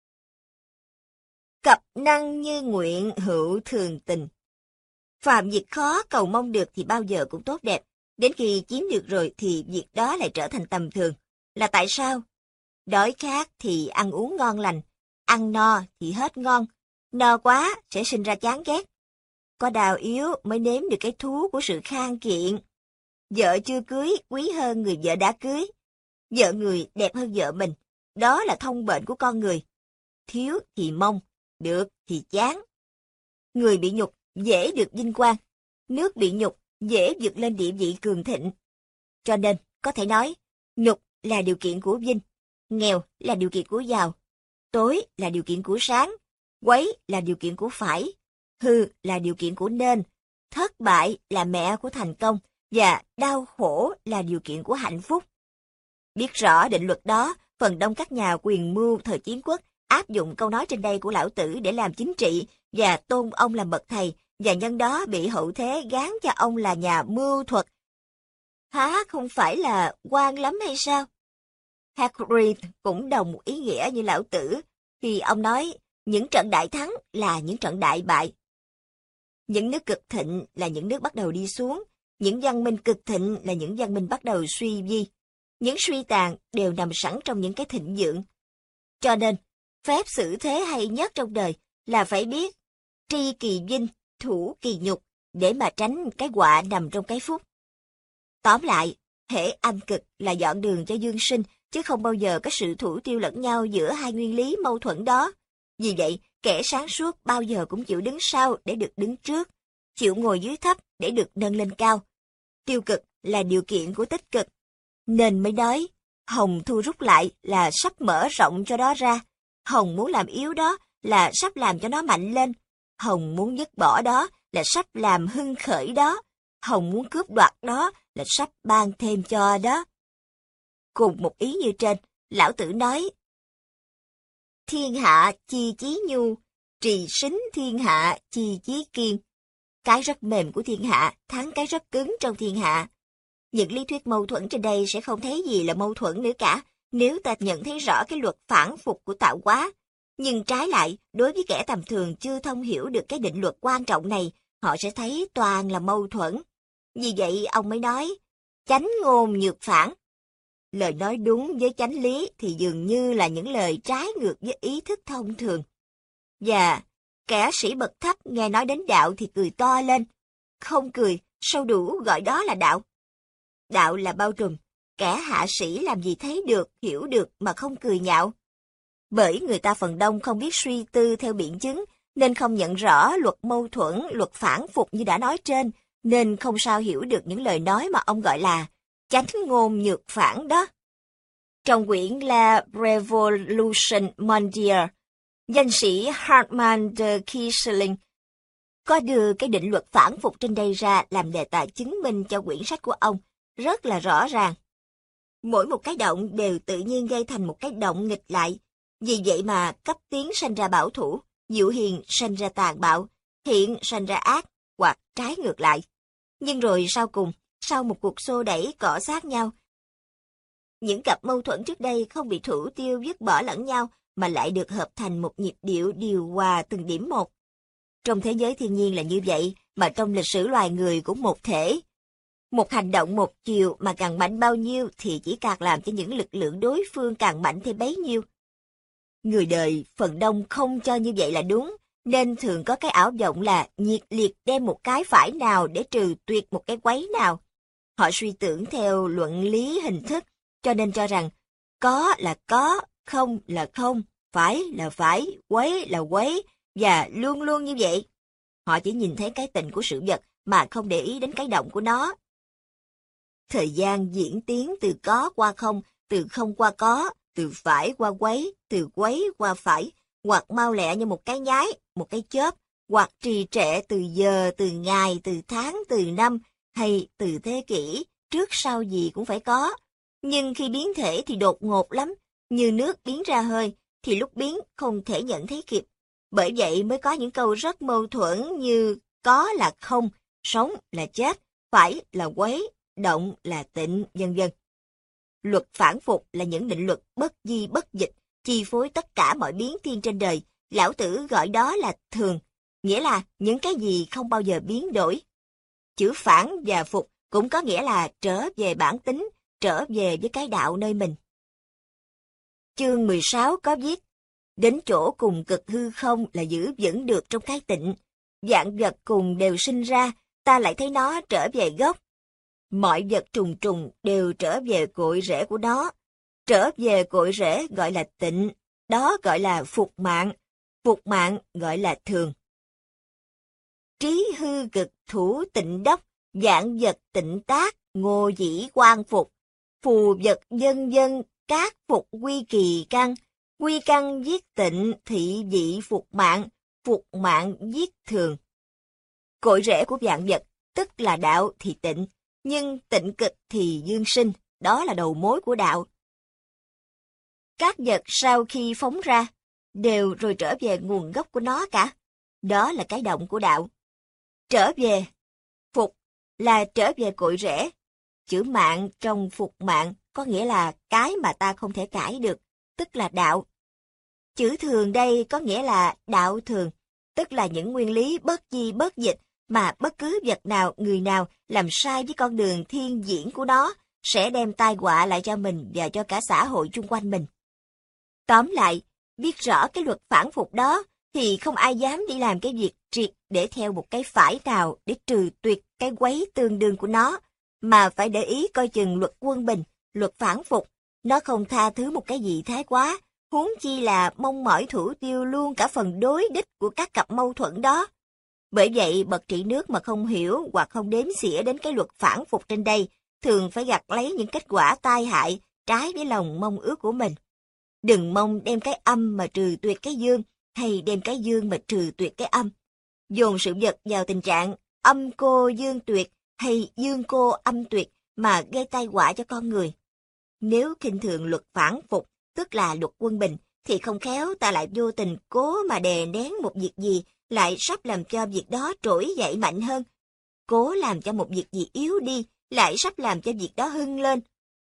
cập năng như nguyện hữu thường tình. Phàm việc khó cầu mong được thì bao giờ cũng tốt đẹp, đến khi chiếm được rồi thì việc đó lại trở thành tầm thường. Là tại sao? Đói khát thì ăn uống ngon lành, ăn no thì hết ngon, no quá sẽ sinh ra chán ghét. Có đau yếu mới nếm được cái thú của sự khang kiện. Vợ chưa cưới quý hơn người vợ đã cưới. Vợ người đẹp hơn vợ mình, đó là thông bệnh của con người. Thiếu thì mong, được thì chán. Người bị nhục dễ được vinh quang, nước bị nhục dễ vượt lên địa vị cường thịnh. Cho nên, có thể nói, nhục là điều kiện của vinh, nghèo là điều kiện của giàu, tối là điều kiện của sáng, quấy là điều kiện của phải, hư là điều kiện của nên, thất bại là mẹ của thành công, và đau khổ là điều kiện của hạnh phúc. Biết rõ định luật đó, phần đông các nhà quyền mưu thời chiến quốc áp dụng câu nói trên đây của Lão Tử để làm chính trị và tôn ông làm bậc thầy, và nhân đó bị hậu thế gán cho ông là nhà mưu thuật. Há không phải là oan lắm hay sao? Hercules cũng đồng một ý nghĩa như Lão Tử, khi ông nói những trận đại thắng là những trận đại bại. Những nước cực thịnh là những nước bắt đầu đi xuống, những văn minh cực thịnh là những văn minh bắt đầu suy vi. Những suy tàn đều nằm sẵn trong những cái thịnh vượng. Cho nên, phép xử thế hay nhất trong đời là phải biết tri kỳ vinh, thủ kỳ nhục, để mà tránh cái họa nằm trong cái phúc. Tóm lại, hễ âm cực là dọn đường cho dương sinh, chứ không bao giờ có sự thủ tiêu lẫn nhau giữa hai nguyên lý mâu thuẫn đó. Vì vậy, kẻ sáng suốt bao giờ cũng chịu đứng sau để được đứng trước, chịu ngồi dưới thấp để được nâng lên cao. Tiêu cực là điều kiện của tích cực. Nên mới nói, hồng thu rút lại là sắp mở rộng cho đó ra. Hồng muốn làm yếu đó là sắp làm cho nó mạnh lên. Hồng muốn dứt bỏ đó là sắp làm hưng khởi đó. Hồng muốn cướp đoạt đó là sắp ban thêm cho đó. Cùng một ý như trên, Lão Tử nói, thiên hạ chi chí nhu, trì sính thiên hạ chi chí kiên. Cái rất mềm của thiên hạ thắng cái rất cứng trong thiên hạ. Những lý thuyết mâu thuẫn trên đây sẽ không thấy gì là mâu thuẫn nữa cả, nếu ta nhận thấy rõ cái luật phản phục của tạo hóa. Nhưng trái lại, đối với kẻ tầm thường chưa thông hiểu được cái định luật quan trọng này, họ sẽ thấy toàn là mâu thuẫn. Vì vậy ông mới nói, chánh ngôn nhược phản. Lời nói đúng với chánh lý thì dường như là những lời trái ngược với ý thức thông thường. Và kẻ sĩ bậc thấp nghe nói đến đạo thì cười to lên. Không cười, sao đủ gọi đó là đạo. Đạo là bao trùm, kẻ hạ sĩ làm gì thấy được, hiểu được mà không cười nhạo. Bởi người ta phần đông không biết suy tư theo biện chứng, nên không nhận rõ luật mâu thuẫn, luật phản phục như đã nói trên, nên không sao hiểu được những lời nói mà ông gọi là chánh ngôn nhược phản đó. Trong quyển La Revolution Mondiale, danh sĩ Hartmann de Kieseling có đưa cái định luật phản phục trên đây ra làm đề tài chứng minh cho quyển sách của ông, rất là rõ ràng. Mỗi một cái động đều tự nhiên gây thành một cái động nghịch lại. Vì vậy mà cấp tiến sanh ra bảo thủ, dịu hiền sanh ra tàn bạo, thiện sanh ra ác, hoặc trái ngược lại. Nhưng rồi sau cùng, sau một cuộc xô đẩy cọ xát nhau, những cặp mâu thuẫn trước đây không bị thủ tiêu dứt bỏ lẫn nhau, mà lại được hợp thành một nhịp điệu điều hòa từng điểm một. Trong thế giới thiên nhiên là như vậy, mà trong lịch sử loài người cũng một thể. Một hành động một chiều mà càng mạnh bao nhiêu thì chỉ càng làm cho những lực lượng đối phương càng mạnh thêm bấy nhiêu. Người đời phần đông không cho như vậy là đúng, nên thường có cái ảo vọng là nhiệt liệt đem một cái phải nào để trừ tuyệt một cái quấy nào. Họ suy tưởng theo luận lý hình thức, cho nên cho rằng có là có, không là không, phải là phải, quấy là quấy, và luôn luôn như vậy. Họ chỉ nhìn thấy cái tịnh của sự vật mà không để ý đến cái động của nó. Thời gian diễn tiến từ có qua không, từ không qua có, từ phải qua quấy, từ quấy qua phải, hoặc mau lẹ như một cái nháy, một cái chớp, hoặc trì trệ từ giờ, từ ngày, từ tháng, từ năm, hay từ thế kỷ, trước sau gì cũng phải có. Nhưng khi biến thể thì đột ngột lắm, như nước biến ra hơi, thì lúc biến không thể nhận thấy kịp. Bởi vậy mới có những câu rất mâu thuẫn như có là không, sống là chết, phải là quấy, động là tịnh, vân vân. Luật phản phục là những định luật bất di bất dịch, chi phối tất cả mọi biến thiên trên đời. Lão Tử gọi đó là thường, nghĩa là những cái gì không bao giờ biến đổi. Chữ phản và phục cũng có nghĩa là trở về bản tính, trở về với cái đạo nơi mình. Chương 16 có viết, đến chỗ cùng cực hư không là giữ vững được trong cái tịnh. Vạn vật cùng đều sinh ra, ta lại thấy nó trở về gốc. Mọi vật trùng trùng đều trở về cội rễ của nó. Trở về cội rễ gọi là tịnh, đó gọi là phục mạng gọi là thường. Trí hư cực thủ tịnh đốc, vạn vật tịnh tác, ngô dĩ quang phục. Phù vật dân dân, các phục quy kỳ căn giết tịnh, thị vị phục mạng giết thường. Cội rễ của vạn vật, tức là đạo thì tịnh, nhưng tịnh cực thì dương sinh, đó là đầu mối của đạo. Các vật sau khi phóng ra, đều rồi trở về nguồn gốc của nó cả, đó là cái động của đạo. Trở về, phục là trở về cội rễ. Chữ mạng trong phục mạng có nghĩa là cái mà ta không thể cãi được, tức là đạo. Chữ thường đây có nghĩa là đạo thường, tức là những nguyên lý bất di bất dịch mà bất cứ vật nào, người nào làm sai với con đường thiên diễn của nó sẽ đem tai họa lại cho mình và cho cả xã hội chung quanh mình. Tóm lại, biết rõ cái luật phản phục đó thì không ai dám đi làm cái việc triệt để theo một cái phải nào để trừ tuyệt cái quấy tương đương của nó, mà phải để ý coi chừng luật quân bình, luật phản phục, nó không tha thứ một cái gì thái quá, huống chi là mong mỏi thủ tiêu luôn cả phần đối đích của các cặp mâu thuẫn đó. Bởi vậy, bậc trị nước mà không hiểu hoặc không đếm xỉa đến cái luật phản phục trên đây, thường phải gặt lấy những kết quả tai hại, trái với lòng mong ước của mình. Đừng mong đem cái âm mà trừ tuyệt cái dương, hay đem cái dương mà trừ tuyệt cái âm. Dồn sự vật vào tình trạng âm cô dương tuyệt, hay dương cô âm tuyệt mà gây tai họa cho con người. Nếu khinh thường luật phản phục, tức là luật quân bình, thì không khéo ta lại vô tình cố mà đè nén một việc gì, lại sắp làm cho việc đó trỗi dậy mạnh hơn. Cố làm cho một việc gì yếu đi, lại sắp làm cho việc đó hưng lên.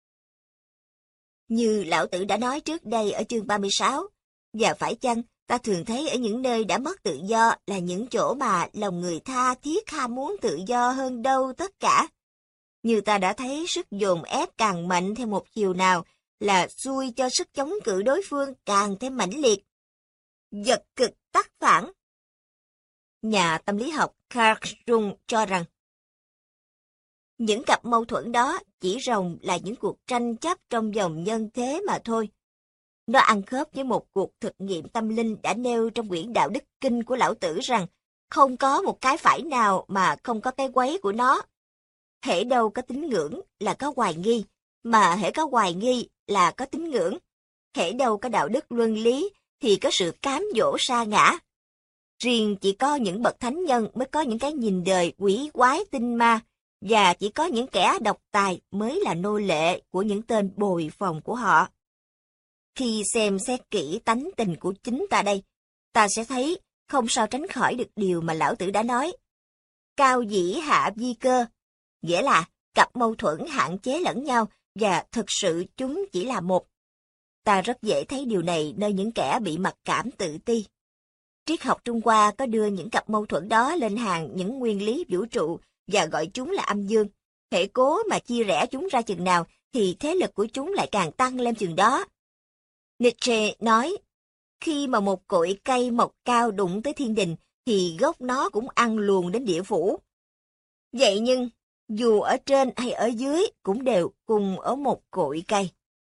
Như Lão Tử đã nói trước đây ở chương 36, và phải chăng ta thường thấy ở những nơi đã mất tự do là những chỗ mà lòng người tha thiết ham muốn tự do hơn đâu tất cả. Như ta đã thấy sức dồn ép càng mạnh theo một chiều nào là xui cho sức chống cự đối phương càng thêm mãnh liệt. Vật cực tắc phản. Nhà tâm lý học Carl Jung cho rằng, những cặp mâu thuẫn đó chỉ ròng là những cuộc tranh chấp trong dòng nhân thế mà thôi. Nó ăn khớp với một cuộc thực nghiệm tâm linh đã nêu trong quyển Đạo Đức Kinh của Lão Tử rằng không có một cái phải nào mà không có cái quấy của nó. Hễ đâu có tín ngưỡng là có hoài nghi, mà hễ có hoài nghi là có tín ngưỡng. Hễ đâu có đạo đức luân lý thì có sự cám dỗ sa ngã. Riêng chỉ có những bậc thánh nhân mới có những cái nhìn đời quỷ quái tinh ma, và chỉ có những kẻ độc tài mới là nô lệ của những tên bồi phòng của họ. Khi xem xét kỹ tánh tình của chính ta đây, ta sẽ thấy không sao tránh khỏi được điều mà Lão Tử đã nói. Cao dĩ hạ vi cơ, nghĩa là cặp mâu thuẫn hạn chế lẫn nhau và thực sự chúng chỉ là một. Ta rất dễ thấy điều này nơi những kẻ bị mặc cảm tự ti. Triết học Trung Hoa có đưa những cặp mâu thuẫn đó lên hàng những nguyên lý vũ trụ và gọi chúng là âm dương. Hễ cố mà chia rẽ chúng ra chừng nào thì thế lực của chúng lại càng tăng lên chừng đó. Nietzsche nói, khi mà một cội cây mọc cao đụng tới thiên đình thì gốc nó cũng ăn luồn đến địa phủ. Vậy nhưng, dù ở trên hay ở dưới cũng đều cùng ở một cội cây.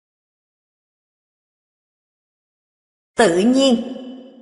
Tự nhiên.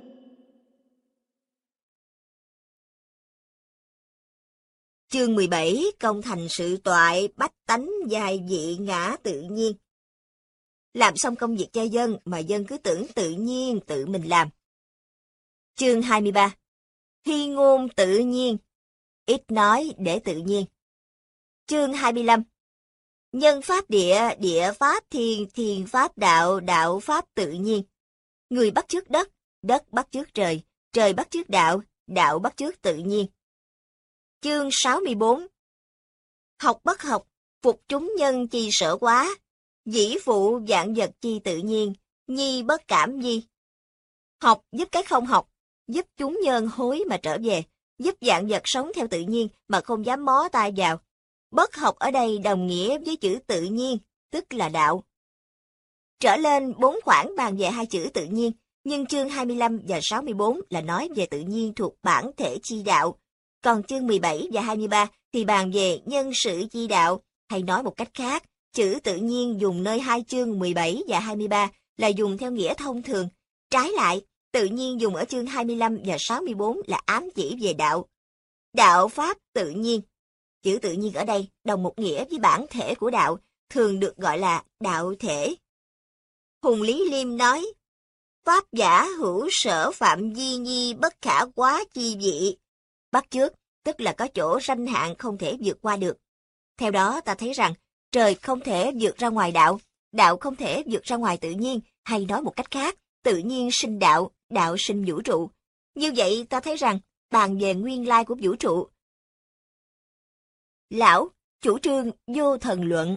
Chương 17, công thành sự toại, bách tánh giai dị ngã tự nhiên. Làm xong công việc cho dân mà dân cứ tưởng tự nhiên tự mình làm. Chương 23, thi ngôn tự nhiên, ít nói để tự nhiên. Chương 25, nhân pháp địa, địa pháp thiên, thiên pháp đạo, đạo pháp tự nhiên. Người bắt chước đất, đất bắt chước trời, trời bắt chước đạo, đạo bắt chước tự nhiên. Chương 64, học bất học, phục chúng nhân chi sở quá, dĩ phụ vạn vật chi tự nhiên, nhi bất cảm nhi. Học giúp cái không học, giúp chúng nhân hối mà trở về, giúp vạn vật sống theo tự nhiên mà không dám mó tay vào. Bất học ở đây đồng nghĩa với chữ tự nhiên, tức là đạo. Trở lên 4 khoản bàn về hai chữ tự nhiên, nhưng chương 25 và 64 là nói về tự nhiên thuộc bản thể chi đạo. Còn chương 17 và 23 thì bàn về nhân sự chi đạo, hay nói một cách khác, chữ tự nhiên dùng nơi hai chương 17 và 23 là dùng theo nghĩa thông thường. Trái lại, tự nhiên dùng ở chương 25 và 64 là ám chỉ về đạo. Đạo pháp tự nhiên. Chữ tự nhiên ở đây đồng một nghĩa với bản thể của đạo, thường được gọi là đạo thể. Hùng Lý Liêm nói, pháp giả hữu sở phạm di nhi bất khả quá chi vị. Bắt chước, tức là có chỗ ranh hạn không thể vượt qua được. Theo đó ta thấy rằng, trời không thể vượt ra ngoài đạo, đạo không thể vượt ra ngoài tự nhiên, hay nói một cách khác, tự nhiên sinh đạo, đạo sinh vũ trụ. Như vậy ta thấy rằng, bàn về nguyên lai của vũ trụ. Lão, chủ trương vô thần luận.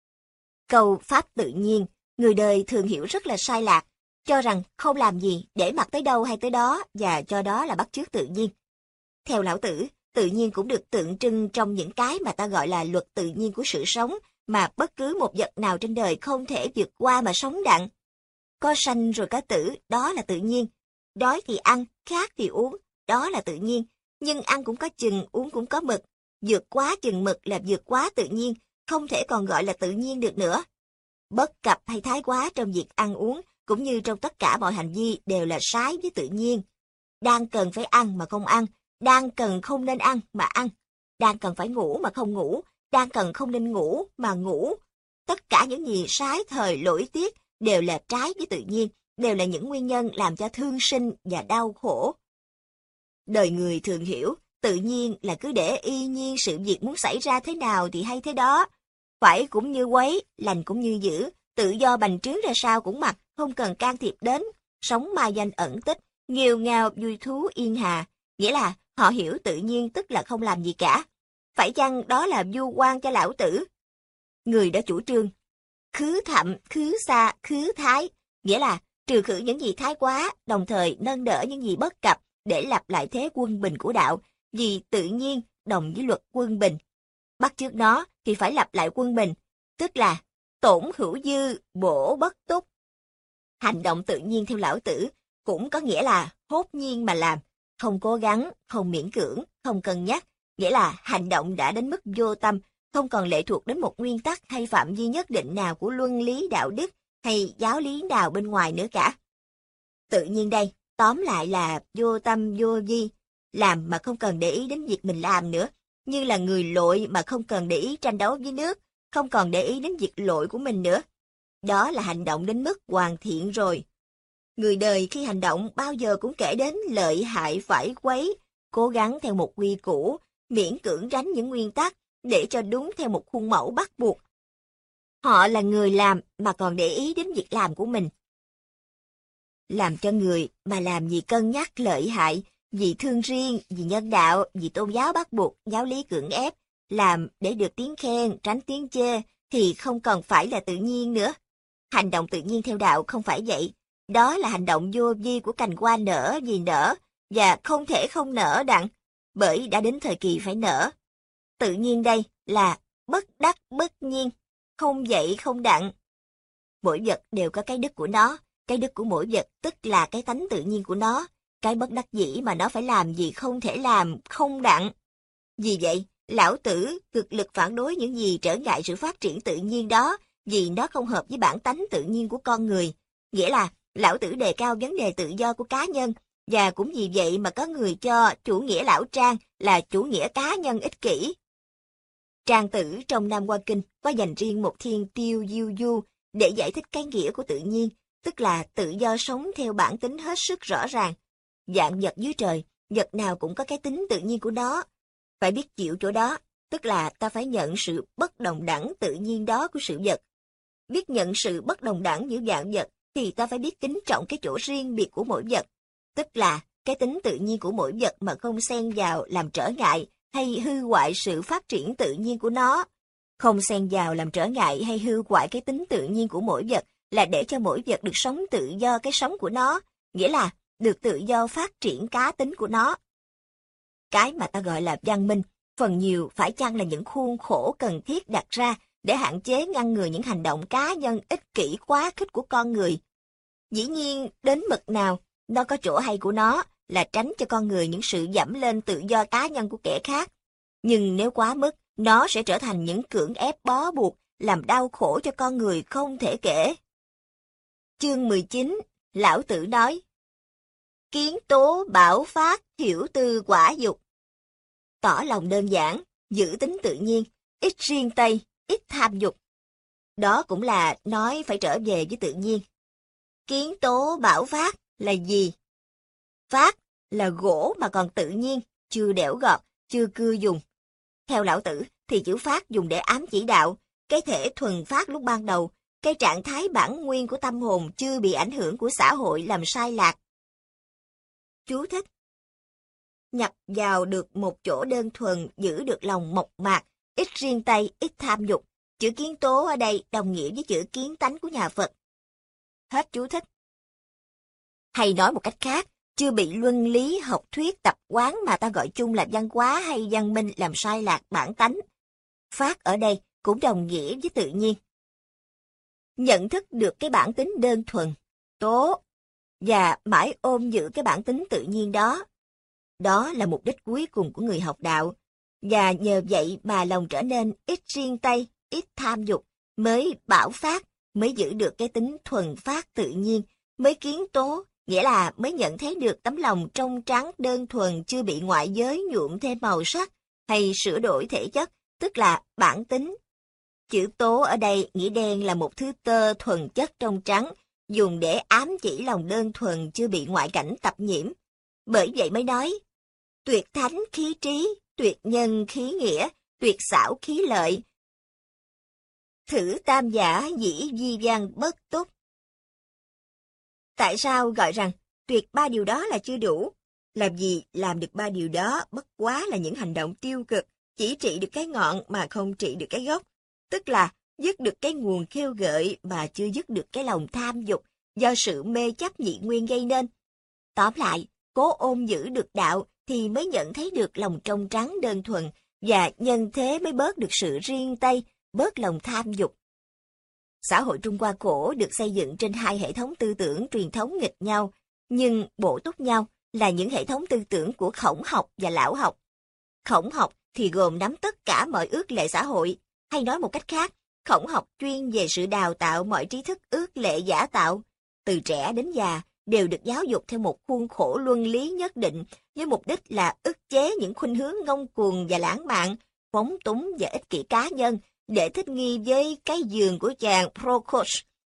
Câu pháp tự nhiên, người đời thường hiểu rất là sai lạc, cho rằng không làm gì để mặc tới đâu hay tới đó và cho đó là bắt chước tự nhiên. Theo Lão Tử, tự nhiên cũng được tượng trưng trong những cái mà ta gọi là luật tự nhiên của sự sống, mà bất cứ một vật nào trên đời không thể vượt qua mà sống đặng. Có sanh rồi có tử, đó là tự nhiên. Đói thì ăn, khát thì uống, đó là tự nhiên. Nhưng ăn cũng có chừng, uống cũng có mực. Vượt quá chừng mực là vượt quá tự nhiên, không thể còn gọi là tự nhiên được nữa. Bất cập hay thái quá trong việc ăn uống, cũng như trong tất cả mọi hành vi đều là trái với tự nhiên. Đang cần phải ăn mà không ăn, đang cần không nên ăn mà ăn, đang cần phải ngủ mà không ngủ, đang cần không nên ngủ mà ngủ. Tất cả những gì trái thời lỗi tiết đều là trái với tự nhiên, đều là những nguyên nhân làm cho thương sinh và đau khổ. Đời người thường hiểu, tự nhiên là cứ để y nhiên sự việc muốn xảy ra thế nào thì hay thế đó. Phải cũng như quấy, lành cũng như dữ, tự do bành trướng ra sao cũng mặc, không cần can thiệp đến, sống ma danh ẩn tích, nghiêu ngao vui thú yên hà, nghĩa là họ hiểu tự nhiên tức là không làm gì cả. Phải chăng đó là vu oan cho Lão Tử? Người đã chủ trương khứ thậm, khứ xa, khứ thái, nghĩa là trừ khử những gì thái quá, đồng thời nâng đỡ những gì bất cập để lập lại thế quân bình của đạo, vì tự nhiên đồng với luật quân bình. Bắt chước nó thì phải lập lại quân bình, tức là tổn hữu dư, bổ bất túc. Hành động tự nhiên theo Lão Tử cũng có nghĩa là hốt nhiên mà làm, không cố gắng, không miễn cưỡng, không cân nhắc, nghĩa là hành động đã đến mức vô tâm, không còn lệ thuộc đến một nguyên tắc hay phạm vi nhất định nào của luân lý đạo đức hay giáo lý nào bên ngoài nữa cả. Tự nhiên đây, tóm lại là vô tâm vô vi, làm mà không cần để ý đến việc mình làm nữa, như là người lội mà không cần để ý tranh đấu với nước, không còn để ý đến việc lội của mình nữa. Đó là hành động đến mức hoàn thiện rồi. Người đời khi hành động bao giờ cũng kể đến lợi hại phải quấy, cố gắng theo một quy củ, miễn cưỡng tránh những nguyên tắc để cho đúng theo một khuôn mẫu bắt buộc. Họ là người làm mà còn để ý đến việc làm của mình. Làm cho người mà làm vì cân nhắc lợi hại, vì thương riêng, vì nhân đạo, vì tôn giáo bắt buộc, giáo lý cưỡng ép, làm để được tiếng khen, tránh tiếng chê, thì không còn phải là tự nhiên nữa. Hành động tự nhiên theo đạo không phải vậy. Đó là hành động vô vi của cành hoa nở vì nở, và không thể không nở đặng, bởi đã đến thời kỳ phải nở. Tự nhiên đây là bất đắc bất nhiên, không vậy không đặng. Mỗi vật đều có cái đức của nó, cái đức của mỗi vật tức là cái tánh tự nhiên của nó, cái bất đắc dĩ mà nó phải làm gì không thể làm, không đặng. Vì vậy, Lão Tử cực lực phản đối những gì trở ngại sự phát triển tự nhiên đó, vì nó không hợp với bản tánh tự nhiên của con người. Nghĩa là, Lão Tử đề cao vấn đề tự do của cá nhân, và cũng vì vậy mà có người cho chủ nghĩa lão Trang là chủ nghĩa cá nhân ích kỷ. Trang Tử trong Nam Hoa Kinh có dành riêng một thiên tiêu diêu du để giải thích cái nghĩa của tự nhiên, tức là tự do sống theo bản tính hết sức rõ ràng. Vạn vật dưới trời, vật nào cũng có cái tính tự nhiên của nó. Phải biết chịu chỗ đó, tức là ta phải nhận sự bất đồng đẳng tự nhiên đó của sự vật. Biết nhận sự bất đồng đẳng giữa vạn vật, thì ta phải biết kính trọng cái chỗ riêng biệt của mỗi vật, tức là cái tính tự nhiên của mỗi vật mà không xen vào làm trở ngại hay hư hoại sự phát triển tự nhiên của nó. Không xen vào làm trở ngại hay hư hoại cái tính tự nhiên của mỗi vật là để cho mỗi vật được sống tự do cái sống của nó, nghĩa là được tự do phát triển cá tính của nó. Cái mà ta gọi là văn minh, phần nhiều phải chăng là những khuôn khổ cần thiết đặt ra để hạn chế ngăn ngừa những hành động cá nhân ích kỷ quá khích của con người. Dĩ nhiên, đến mực nào, nó có chỗ hay của nó là tránh cho con người những sự dẫm lên tự do cá nhân của kẻ khác. Nhưng nếu quá mức, nó sẽ trở thành những cưỡng ép bó buộc, làm đau khổ cho con người không thể kể. Chương 19, Lão Tử nói: Kiến tố bảo phát, hiểu tư quả dục. Tỏ lòng đơn giản, giữ tính tự nhiên, ít riêng tây, ít tham dục. Đó cũng là nói phải trở về với tự nhiên. Kiến tố bảo phát là gì? Phát là gỗ mà còn tự nhiên, chưa đẽo gọt, chưa cưa dùng. Theo Lão Tử thì chữ phát dùng để ám chỉ đạo, cái thể thuần phát lúc ban đầu, cái trạng thái bản nguyên của tâm hồn chưa bị ảnh hưởng của xã hội làm sai lạc. Chú thích: nhập vào được một chỗ đơn thuần, giữ được lòng mộc mạc, ít riêng tây, ít tham dục. Chữ kiến tố ở đây đồng nghĩa với chữ kiến tánh của nhà Phật. Hết chú thích. Hay nói một cách khác, chưa bị luân lý, học thuyết, tập quán mà ta gọi chung là văn hóa hay văn minh làm sai lạc bản tánh. Phát ở đây cũng đồng nghĩa với tự nhiên. Nhận thức được cái bản tính đơn thuần, tố, và mãi ôm giữ cái bản tính tự nhiên đó. Đó là mục đích cuối cùng của người học đạo, và nhờ vậy mà lòng trở nên ít riêng tây, ít tham dục, mới bảo phát, mới giữ được cái tính thuần phát tự nhiên, mới kiến tố, nghĩa là mới nhận thấy được tấm lòng trong trắng đơn thuần chưa bị ngoại giới nhuộm thêm màu sắc hay sửa đổi thể chất, tức là bản tính. Chữ tố ở đây nghĩa đen là một thứ tơ thuần chất trong trắng, dùng để ám chỉ lòng đơn thuần chưa bị ngoại cảnh tập nhiễm. Bởi vậy mới nói, tuyệt thánh khí trí, tuyệt nhân khí nghĩa, tuyệt xảo khí lợi. Thử tam giả dĩ di văn bất túc. Tại sao gọi rằng tuyệt ba điều đó là chưa đủ? Làm gì làm được ba điều đó bất quá là những hành động tiêu cực, chỉ trị được cái ngọn mà không trị được cái gốc. Tức là dứt được cái nguồn khêu gợi mà chưa dứt được cái lòng tham dục do sự mê chấp nhị nguyên gây nên. Tóm lại, cố ôm giữ được đạo thì mới nhận thấy được lòng trong trắng đơn thuần, và nhân thế mới bớt được sự riêng tây, bớt lòng tham dục. Xã hội Trung Hoa cổ được xây dựng trên hai hệ thống tư tưởng truyền thống nghịch nhau, nhưng bổ túc nhau là những hệ thống tư tưởng của Khổng học và Lão học. Khổng học thì gồm nắm tất cả mọi ước lệ xã hội, hay nói một cách khác, Khổng học chuyên về sự đào tạo mọi trí thức ước lệ giả tạo, từ trẻ đến già đều được giáo dục theo một khuôn khổ luân lý nhất định, với mục đích là ức chế những khuynh hướng ngông cuồng và lãng mạn, phóng túng và ích kỷ cá nhân, để thích nghi với cái giường của chàng Procrus,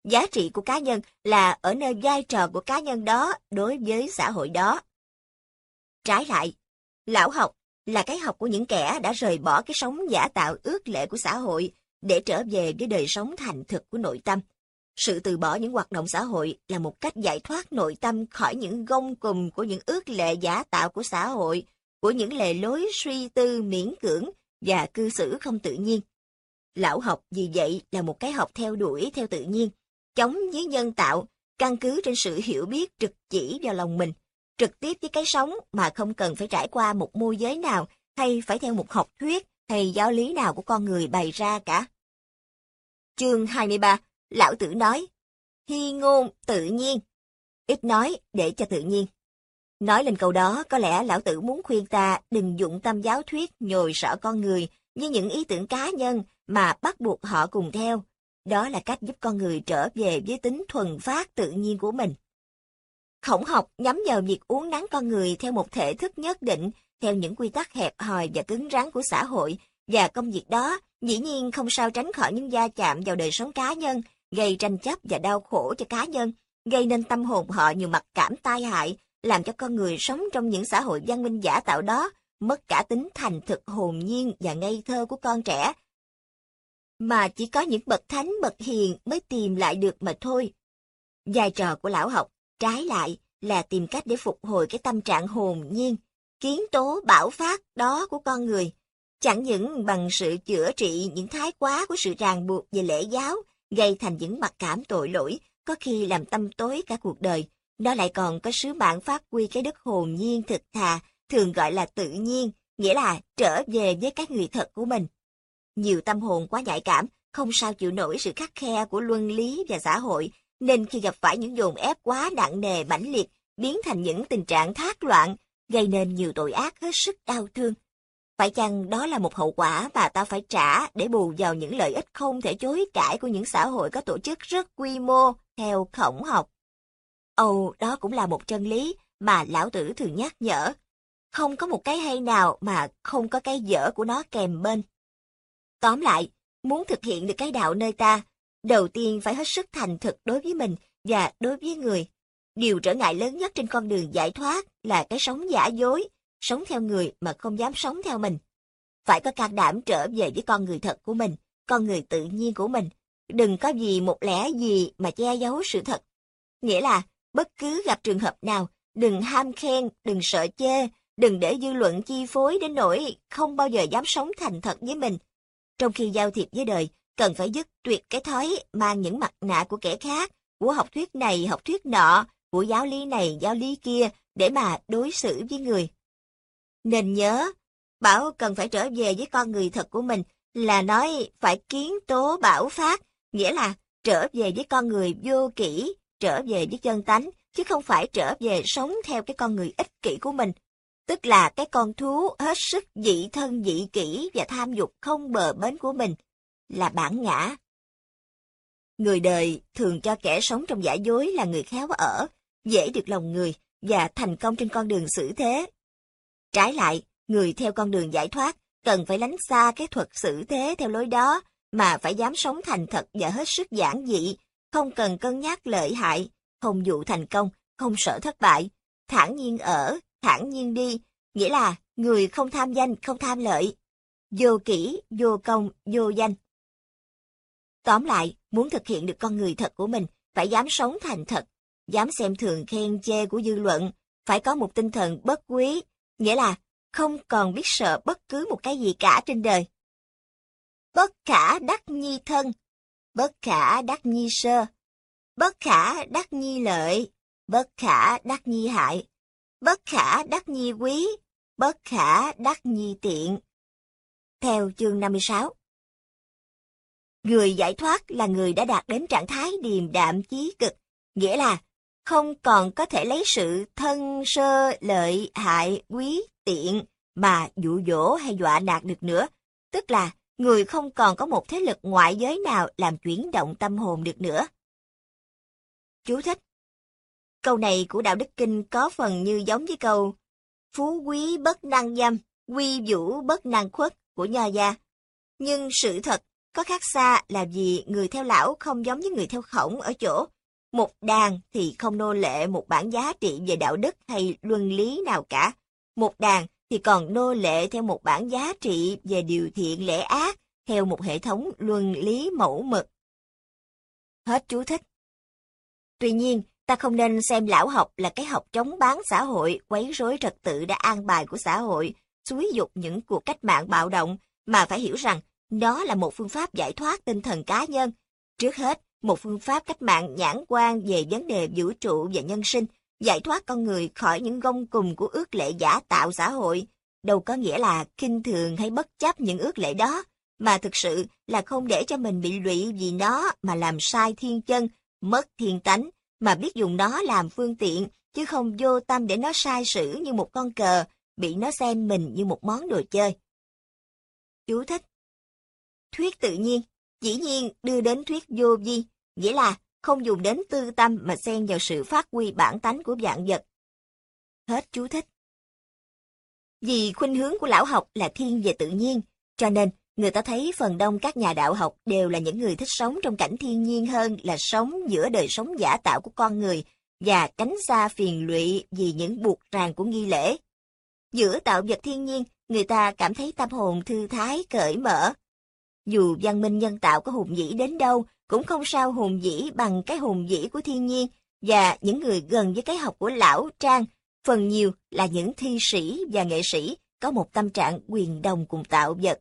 Giá trị của cá nhân là ở nơi vai trò của cá nhân đó đối với xã hội đó. Trái lại, lão học là cái học của những kẻ đã rời bỏ cái sống giả tạo ước lệ của xã hội để trở về với đời sống thành thực của nội tâm. Sự từ bỏ những hoạt động xã hội là một cách giải thoát nội tâm khỏi những gông cùm của những ước lệ giả tạo của xã hội, của những lề lối suy tư miễn cưỡng và cư xử không tự nhiên. Lão học vì vậy là một cái học theo đuổi theo tự nhiên, chống với nhân tạo, căn cứ trên sự hiểu biết trực chỉ vào lòng mình, trực tiếp với cái sống mà không cần phải trải qua một môi giới nào hay phải theo một học thuyết hay giáo lý nào của con người bày ra cả. Chương 23, Lão Tử nói, hy ngôn tự nhiên, ít nói để cho tự nhiên. Nói lên câu đó, có lẽ Lão Tử muốn khuyên ta đừng dụng tâm giáo thuyết nhồi sọ con người với những ý tưởng cá nhân mà bắt buộc họ cùng theo. Đó là cách giúp con người trở về với tính thuần phát tự nhiên của mình. Khổng học nhắm vào việc uốn nắn con người theo một thể thức nhất định, theo những quy tắc hẹp hòi và cứng rắn của xã hội, và công việc đó dĩ nhiên không sao tránh khỏi những va chạm vào đời sống cá nhân, gây tranh chấp và đau khổ cho cá nhân, gây nên tâm hồn họ nhiều mặc cảm tai hại, làm cho con người sống trong những xã hội văn minh giả tạo đó mất cả tính thành thực hồn nhiên và ngây thơ của con trẻ, mà chỉ có những bậc thánh bậc hiền mới tìm lại được mà thôi. Vai trò của lão học, trái lại, là tìm cách để phục hồi cái tâm trạng hồn nhiên, kiến tố bão phát đó của con người, chẳng những bằng sự chữa trị những thái quá của sự ràng buộc về lễ giáo, gây thành những mặc cảm tội lỗi, có khi làm tâm tối cả cuộc đời. Nó lại còn có sứ mạng phát huy cái đức hồn nhiên thực thà, thường gọi là tự nhiên, nghĩa là trở về với cái người thật của mình. Nhiều tâm hồn quá nhạy cảm, không sao chịu nổi sự khắt khe của luân lý và xã hội, nên khi gặp phải những dồn ép quá nặng nề mãnh liệt, biến thành những tình trạng thác loạn, gây nên nhiều tội ác hết sức đau thương. Phải chăng đó là một hậu quả mà ta phải trả để bù vào những lợi ích không thể chối cãi của những xã hội có tổ chức rất quy mô theo khổng học? Đó cũng là một chân lý mà Lão Tử thường nhắc nhở. Không có một cái hay nào mà không có cái dở của nó kèm bên. Tóm lại, muốn thực hiện được cái đạo nơi ta, đầu tiên phải hết sức thành thực đối với mình và đối với người. Điều trở ngại lớn nhất trên con đường giải thoát là cái sống giả dối, sống theo người mà không dám sống theo mình. Phải có can đảm trở về với con người thật của mình, con người tự nhiên của mình. Đừng có vì một lẽ gì mà che giấu sự thật. Nghĩa là, bất cứ gặp trường hợp nào, đừng ham khen, đừng sợ chê, đừng để dư luận chi phối đến nỗi không bao giờ dám sống thành thật với mình. Trong khi giao thiệp với đời, cần phải dứt tuyệt cái thói mang những mặt nạ của kẻ khác, của học thuyết này, học thuyết nọ, của giáo lý này, giáo lý kia, để mà đối xử với người. Nên nhớ, bảo cần phải trở về với con người thật của mình là nói phải kiến tố bão phát, nghĩa là trở về với con người vô kỷ, trở về với chân tánh, chứ không phải trở về sống theo cái con người ích kỷ của mình, tức là cái con thú hết sức dị thân dị kỷ và tham dục không bờ bến của mình, là bản ngã. Người đời thường cho kẻ sống trong giả dối là người khéo ở, dễ được lòng người và thành công trên con đường xử thế. Trái lại, người theo con đường giải thoát cần phải lánh xa cái thuật xử thế theo lối đó, mà phải dám sống thành thật và hết sức giản dị, không cần cân nhắc lợi hại, không dụ thành công, không sợ thất bại, thản nhiên ở, thản nhiên đi, nghĩa là người không tham danh, không tham lợi, vô kỷ, vô công, vô danh. Tóm lại, muốn thực hiện được con người thật của mình, phải dám sống thành thật, dám xem thường khen chê của dư luận, phải có một tinh thần bất quý, nghĩa là không còn biết sợ bất cứ một cái gì cả trên đời. Bất khả đắc nhi thân, bất khả đắc nhi sơ, bất khả đắc nhi lợi, bất khả đắc nhi hại, bất khả đắc nhi quý, bất khả đắc nhi tiện. Theo chương 56. Người giải thoát là người đã đạt đến trạng thái điềm đạm chí cực, nghĩa là không còn có thể lấy sự thân sơ lợi hại quý tiện mà dụ dỗ hay dọa nạt được nữa, tức là người không còn có một thế lực ngoại giới nào làm chuyển động tâm hồn được nữa. Chú thích: câu này của Đạo Đức Kinh có phần như giống với câu phú quý bất năng dâm, quy vũ bất năng khuất của Nho gia. Nhưng sự thật Có khác xa là vì người theo Lão không giống với người theo Khổng ở chỗ. Một đàn thì không nô lệ một bản giá trị về đạo đức hay luân lý nào cả. Một đàn thì còn nô lệ theo một bản giá trị về điều thiện lễ ác, theo một hệ thống luân lý mẫu mực. Hết chú thích. Tuy nhiên, ta không nên xem Lão học là cái học chống bán xã hội, quấy rối trật tự đã an bài của xã hội, xúi dục những cuộc cách mạng bạo động, mà phải hiểu rằng đó là một phương pháp giải thoát tinh thần cá nhân. Trước hết, một phương pháp cách mạng nhãn quan về vấn đề vũ trụ và nhân sinh, giải thoát con người khỏi những gông cùm của ước lệ giả tạo xã hội, đâu có nghĩa là khinh thường hay bất chấp những ước lệ đó, mà thực sự là không để cho mình bị lụy vì nó mà làm sai thiên chân, mất thiên tánh, mà biết dùng nó làm phương tiện, chứ không vô tâm để nó sai sử như một con cờ, bị nó xem mình như một món đồ chơi. Chú thích. Thuyết tự nhiên, dĩ nhiên đưa đến thuyết vô vi, nghĩa là không dùng đến tư tâm mà xen vào sự phát huy bản tánh của vạn vật. Hết chú thích. Vì khuynh hướng của Lão học là thiên về tự nhiên, cho nên người ta thấy phần đông các nhà đạo học đều là những người thích sống trong cảnh thiên nhiên hơn là sống giữa đời sống giả tạo của con người và tránh xa phiền lụy vì những buộc ràng của nghi lễ. Giữa tạo vật thiên nhiên, người ta cảm thấy tâm hồn thư thái, cởi mở. Dù văn minh nhân tạo có hùng vĩ đến đâu, cũng không sao hùng vĩ bằng cái hùng vĩ của thiên nhiên, và những người gần với cái học của Lão Trang, phần nhiều là những thi sĩ và nghệ sĩ có một tâm trạng quyền đồng cùng tạo vật.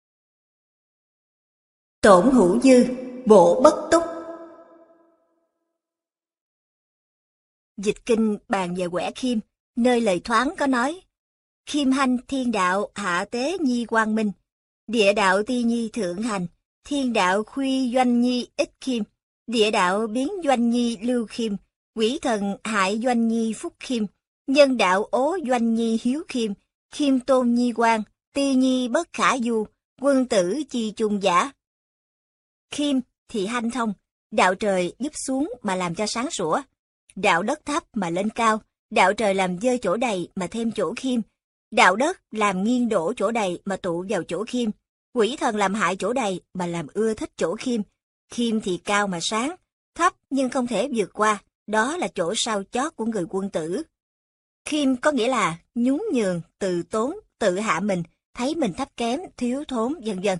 Tổn hữu dư, bổ bất túc. Dịch kinh bàn về Quẻ Khiêm, nơi lời thoáng có nói: Khiêm hanh thiên đạo hạ tế nhi quang minh, địa đạo ti nhi thượng hành, thiên đạo khuy doanh nhi ích khiêm, địa đạo biến doanh nhi lưu khiêm, quỷ thần hại doanh nhi phúc khiêm, nhân đạo ố doanh nhi hiếu khiêm, khiêm tôn nhi quan, ti nhi bất khả du, quân tử chi chung giả. Khiêm thì hanh thông, đạo trời giúp xuống mà làm cho sáng sủa, đạo đất thấp mà lên cao, đạo trời làm dơi chỗ đầy mà thêm chỗ khiêm, đạo đất làm nghiêng đổ chỗ đầy mà tụ vào chỗ khiêm, quỷ thần làm hại chỗ đầy mà làm ưa thích chỗ khiêm. Khiêm thì cao mà sáng, thấp nhưng không thể vượt qua, đó là chỗ sau chót của người quân tử. Khiêm có nghĩa là nhún nhường, từ tốn, tự hạ mình, thấy mình thấp kém, thiếu thốn, vân vân.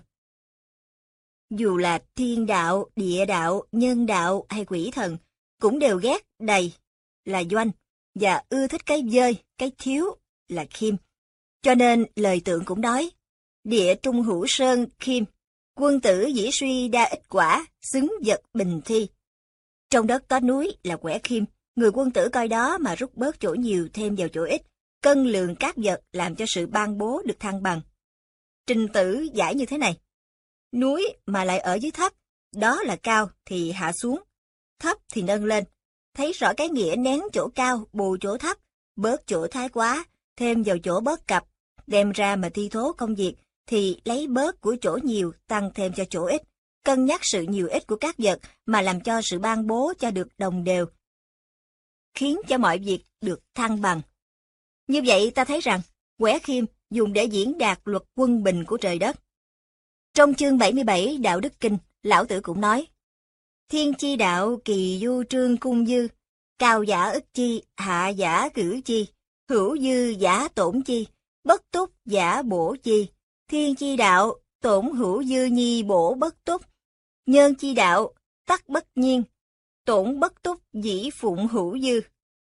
Dù là thiên đạo, địa đạo, nhân đạo hay quỷ thần, cũng đều ghét đầy là doanh, và ưa thích cái dơi, cái thiếu là khiêm. Cho nên lời tượng cũng nói: địa trung hữu sơn khiêm, quân tử dĩ suy đa ích quả, xứng vật bình thi. Trong đất có núi là Quẻ Khiêm, người quân tử coi đó mà rút bớt chỗ nhiều thêm vào chỗ ít, cân lượng các vật làm cho sự ban bố được thăng bằng. Trình tự giải như thế này: núi mà lại ở dưới thấp, đó là cao thì hạ xuống, thấp thì nâng lên. Thấy rõ cái nghĩa nén chỗ cao, bù chỗ thấp, bớt chỗ thái quá, thêm vào chỗ bớt cập, đem ra mà thi thố công việc, thì lấy bớt của chỗ nhiều, tăng thêm cho chỗ ít, cân nhắc sự nhiều ít của các vật mà làm cho sự ban bố cho được đồng đều, khiến cho mọi việc được thăng bằng. Như vậy ta thấy rằng, Quẻ Khiêm dùng để diễn đạt luật quân bình của trời đất. Trong chương 77 Đạo Đức Kinh, Lão Tử cũng nói: Thiên chi đạo kỳ du trương cung dư, cao giả ức chi, hạ giả cử chi, hữu dư giả tổn chi, bất túc giả bổ chi. Thiên chi đạo, tổn hữu dư nhi bổ bất túc. Nhân chi đạo, tắc bất nhiên, tổn bất túc dĩ phụng hữu dư.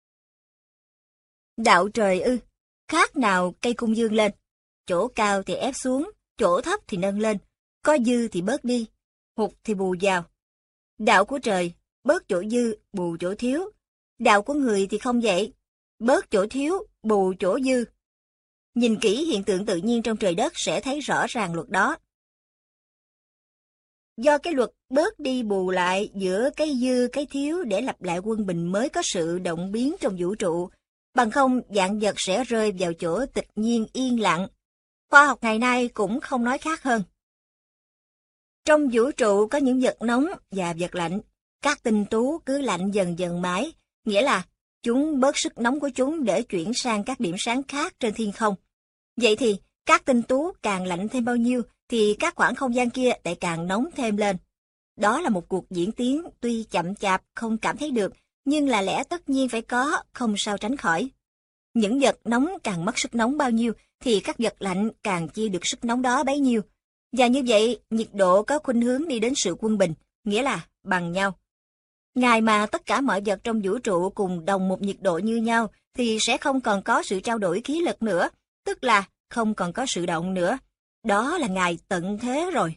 Đạo trời ư, khác nào cây cung dương lên, chỗ cao thì ép xuống, chỗ thấp thì nâng lên, có dư thì bớt đi, hụt thì bù vào. Đạo của trời, bớt chỗ dư, bù chỗ thiếu. Đạo của người thì không vậy, bớt chỗ thiếu, bù chỗ dư. Nhìn kỹ hiện tượng tự nhiên trong trời đất sẽ thấy rõ ràng luật đó. Do cái luật bớt đi bù lại giữa cái dư cái thiếu để lập lại quân bình mới có sự động biến trong vũ trụ, bằng không vạn vật sẽ rơi vào chỗ tịch nhiên yên lặng. Khoa học ngày nay cũng không nói khác hơn. Trong vũ trụ có những vật nóng và vật lạnh, các tinh tú cứ lạnh dần dần mãi, nghĩa là chúng bớt sức nóng của chúng để chuyển sang các điểm sáng khác trên thiên không. Vậy thì các tinh tú càng lạnh thêm bao nhiêu thì các khoảng không gian kia lại càng nóng thêm lên. Đó là một cuộc diễn tiến tuy chậm chạp không cảm thấy được, nhưng là lẽ tất nhiên phải có, không sao tránh khỏi. Những vật nóng càng mất sức nóng bao nhiêu, thì các vật lạnh càng chia được sức nóng đó bấy nhiêu. Và như vậy, nhiệt độ có khuynh hướng đi đến sự quân bình, nghĩa là bằng nhau. Ngày mà tất cả mọi vật trong vũ trụ cùng đồng một nhiệt độ như nhau, thì sẽ không còn có sự trao đổi khí lực nữa, tức là không còn có sự động nữa. Đó là ngày tận thế rồi.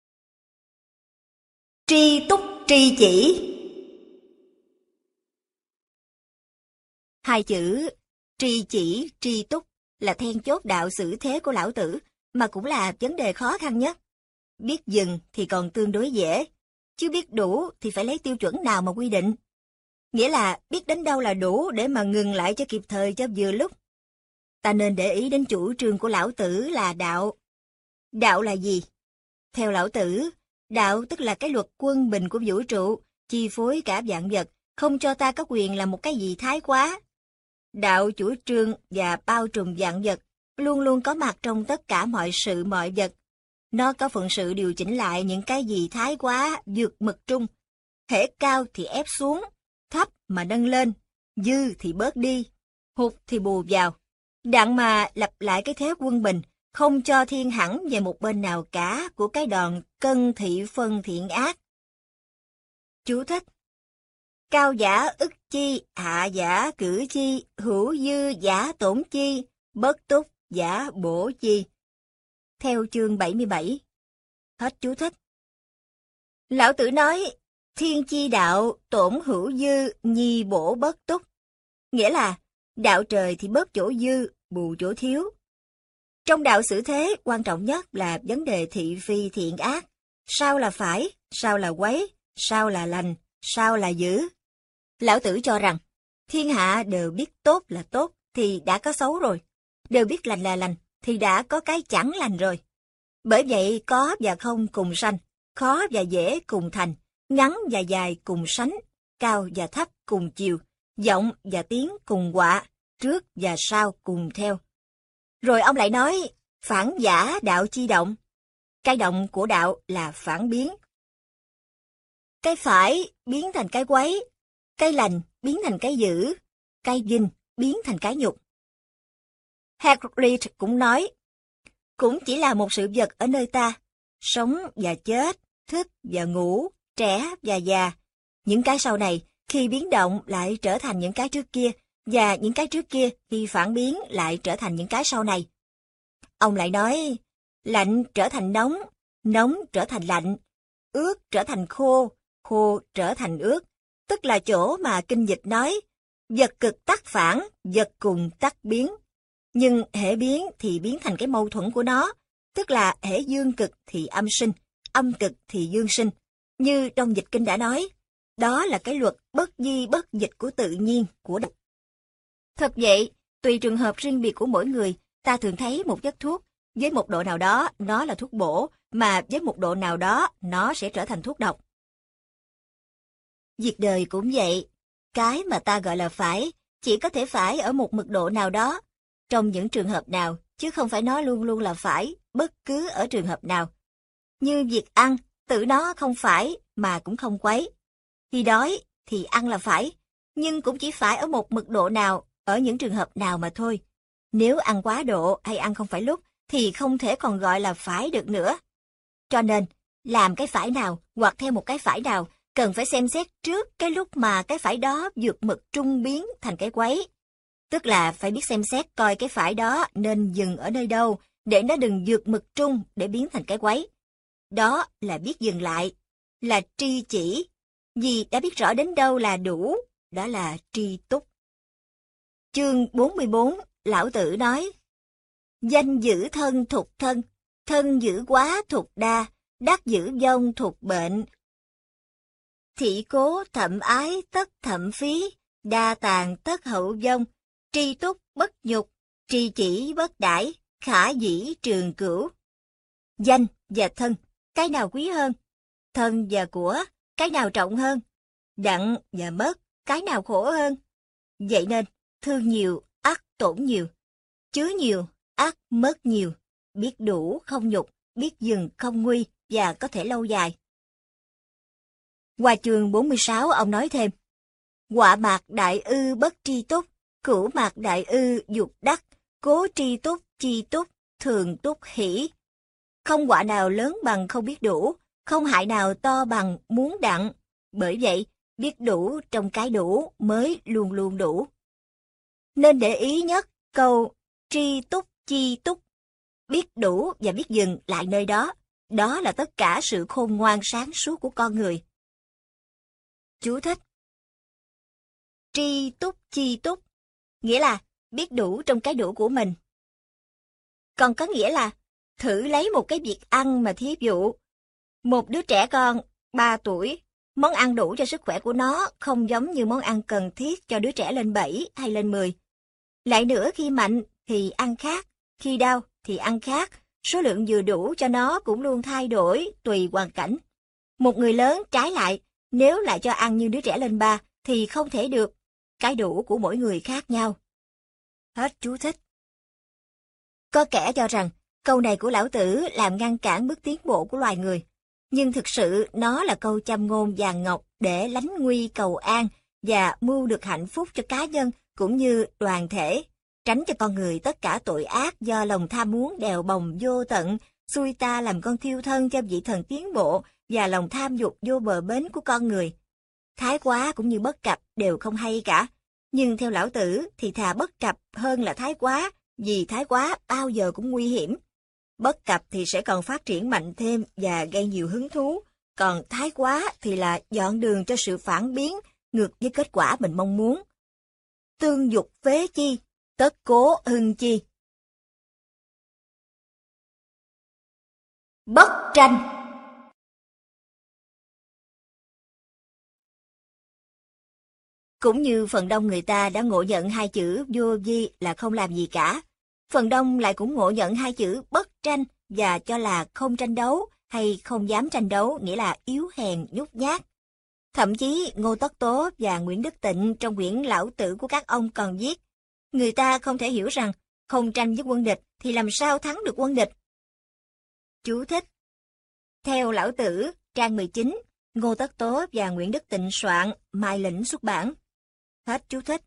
Tri túc tri chỉ. Hai chữ tri chỉ, tri túc là then chốt đạo xử thế của Lão Tử, mà cũng là vấn đề khó khăn nhất. Biết dừng thì còn tương đối dễ, chứ biết đủ thì phải lấy tiêu chuẩn nào mà quy định. Nghĩa là biết đến đâu là đủ để mà ngừng lại cho kịp thời, cho vừa lúc. Ta nên để ý đến chủ trương của Lão Tử là đạo. Đạo là gì? Theo Lão Tử, đạo tức là cái luật quân bình của vũ trụ, chi phối cả vạn vật, không cho ta có quyền làm một cái gì thái quá. Đạo chủ trương và bao trùm vạn vật, luôn luôn có mặt trong tất cả mọi sự mọi vật. Nó có phận sự điều chỉnh lại những cái gì thái quá, vượt mực trung. Hễ cao thì ép xuống, thấp mà nâng lên, dư thì bớt đi, hụt thì bù vào. Đặng mà lặp lại cái thế quân bình, không cho thiên hẳn về một bên nào cả của cái đòn cân thị phân thiện ác. Chú thích: cao giả ức chi, hạ giả cử chi, hữu dư giả tổn chi, bất túc giả bổ chi. Theo chương 77. Hết chú thích. Lão Tử nói, thiên chi đạo, tổn hữu dư, nhi bổ bất túc. Nghĩa là, đạo trời thì bớt chỗ dư, bù chỗ thiếu. Trong đạo xử thế, quan trọng nhất là vấn đề thị phi thiện ác. Sao là phải, sao là quấy, sao là lành, sao là dữ. Lão Tử cho rằng, thiên hạ đều biết tốt là tốt thì đã có xấu rồi. Đều biết lành là lành thì đã có cái chẳng lành rồi. Bởi vậy có và không cùng sanh, khó và dễ cùng thành, ngắn và dài cùng sánh, cao và thấp cùng chiều, vọng và tiếng cùng quạ, trước và sau cùng theo. Rồi ông lại nói, phản giả đạo chi động. Cái động của đạo là phản biến. Cái phải biến thành cái quấy, cái lành biến thành cái dữ, cái vinh biến thành cái nhục. Heraclit cũng nói, cũng chỉ là một sự vật ở nơi ta, sống và chết, thức và ngủ, trẻ và già. Những cái sau này, khi biến động lại trở thành những cái trước kia, và những cái trước kia khi phản biến lại trở thành những cái sau này. Ông lại nói, lạnh trở thành nóng, nóng trở thành lạnh, ướt trở thành khô, khô trở thành ướt, tức là chỗ mà kinh dịch nói, vật cực tắc phản, vật cùng tắc biến. Nhưng hễ biến thì biến thành cái mâu thuẫn của nó, tức là hễ dương cực thì âm sinh, âm cực thì dương sinh. Như trong dịch kinh đã nói, đó là cái luật bất di bất dịch của tự nhiên, của đạo. Thật vậy, tùy trường hợp riêng biệt của mỗi người, ta thường thấy một chất thuốc, với một độ nào đó nó là thuốc bổ, mà với một độ nào đó nó sẽ trở thành thuốc độc. Việc đời cũng vậy, cái mà ta gọi là phải, chỉ có thể phải ở một mức độ nào đó, trong những trường hợp nào, chứ không phải nó luôn luôn là phải, bất cứ ở trường hợp nào. Như việc ăn, tự nó không phải, mà cũng không quấy. Khi đói, thì ăn là phải, nhưng cũng chỉ phải ở một mức độ nào, ở những trường hợp nào mà thôi. Nếu ăn quá độ hay ăn không phải lúc, thì không thể còn gọi là phải được nữa. Cho nên, làm cái phải nào, hoặc theo một cái phải nào, cần phải xem xét trước cái lúc mà cái phải đó vượt mực trung biến thành cái quấy. Tức là phải biết xem xét coi cái phải đó nên dừng ở nơi đâu, để nó đừng vượt mực trung để biến thành cái quấy. Đó là biết dừng lại, là tri chỉ. Vì đã biết rõ đến đâu là đủ, đó là tri túc. Chương 44, Lão Tử nói, danh giữ thân thục thân giữ quá thục đa, đắc giữ vong thục bệnh. Thị cố thậm ái tất thậm phí, đa tàn tất hậu vong, tri túc bất nhục, tri chỉ bất đãi, khả dĩ trường cửu. Danh và thân, cái nào quý hơn? Thân và của, cái nào trọng hơn? Đặng và mất, cái nào khổ hơn? Vậy nên, thương nhiều, ắt tổn nhiều. Chứa nhiều, ắt mất nhiều. Biết đủ không nhục, biết dừng không nguy và có thể lâu dài. Qua chương 46 ông nói thêm, họa mạc đại ư bất tri túc, cửu mạc đại ư dục đắc, cố tri túc chi túc, thường túc hỷ. Không họa nào lớn bằng không biết đủ, không hại nào to bằng muốn đặng. Bởi vậy, biết đủ trong cái đủ mới luôn luôn đủ. Nên để ý nhất câu tri túc chi túc. Biết đủ và biết dừng lại nơi đó. Đó là tất cả sự khôn ngoan sáng suốt của con người. Chú thích. Tri túc chi túc, nghĩa là biết đủ trong cái đủ của mình. Còn có nghĩa là thử lấy một cái việc ăn mà thí dụ. Một đứa trẻ con 3 tuổi, món ăn đủ cho sức khỏe của nó không giống như món ăn cần thiết cho đứa trẻ lên 7 hay lên 10. Lại nữa, khi mạnh thì ăn khác, khi đau thì ăn khác, số lượng vừa đủ cho nó cũng luôn thay đổi tùy hoàn cảnh. Một người lớn trái lại, nếu lại cho ăn như đứa trẻ lên 3 thì không thể được, cái đủ của mỗi người khác nhau. Hết chú thích. Có kẻ cho rằng câu này của Lão Tử làm ngăn cản bước tiến bộ của loài người, nhưng thực sự nó là câu châm ngôn vàng ngọc để lánh nguy cầu an và mưu được hạnh phúc cho cá nhân cũng như đoàn thể, tránh cho con người tất cả tội ác do lòng tham muốn đèo bồng vô tận, xui ta làm con thiêu thân cho vị thần tiến bộ và lòng tham dục vô bờ bến của con người. Thái quá cũng như bất cập đều không hay cả, nhưng theo Lão Tử thì thà bất cập hơn là thái quá, vì thái quá bao giờ cũng nguy hiểm. Bất cập thì sẽ còn phát triển mạnh thêm và gây nhiều hứng thú, còn thái quá thì là dọn đường cho sự phản biến, ngược với kết quả mình mong muốn. Tương dục phế chi, tất cố hưng chi. Bất tranh. Cũng như phần đông người ta đã ngộ nhận hai chữ vô vi là không làm gì cả, phần đông lại cũng ngộ nhận hai chữ bất tranh và cho là không tranh đấu hay không dám tranh đấu, nghĩa là yếu hèn nhút nhát. Thậm chí Ngô Tất Tố và Nguyễn Đức Tịnh trong quyển Lão Tử của các ông còn viết, người ta không thể hiểu rằng không tranh với quân địch thì làm sao thắng được quân địch. Chú thích. Theo Lão Tử, trang 19, Ngô Tất Tố và Nguyễn Đức Tịnh soạn, Mai Lĩnh xuất bản. Hết chú thích.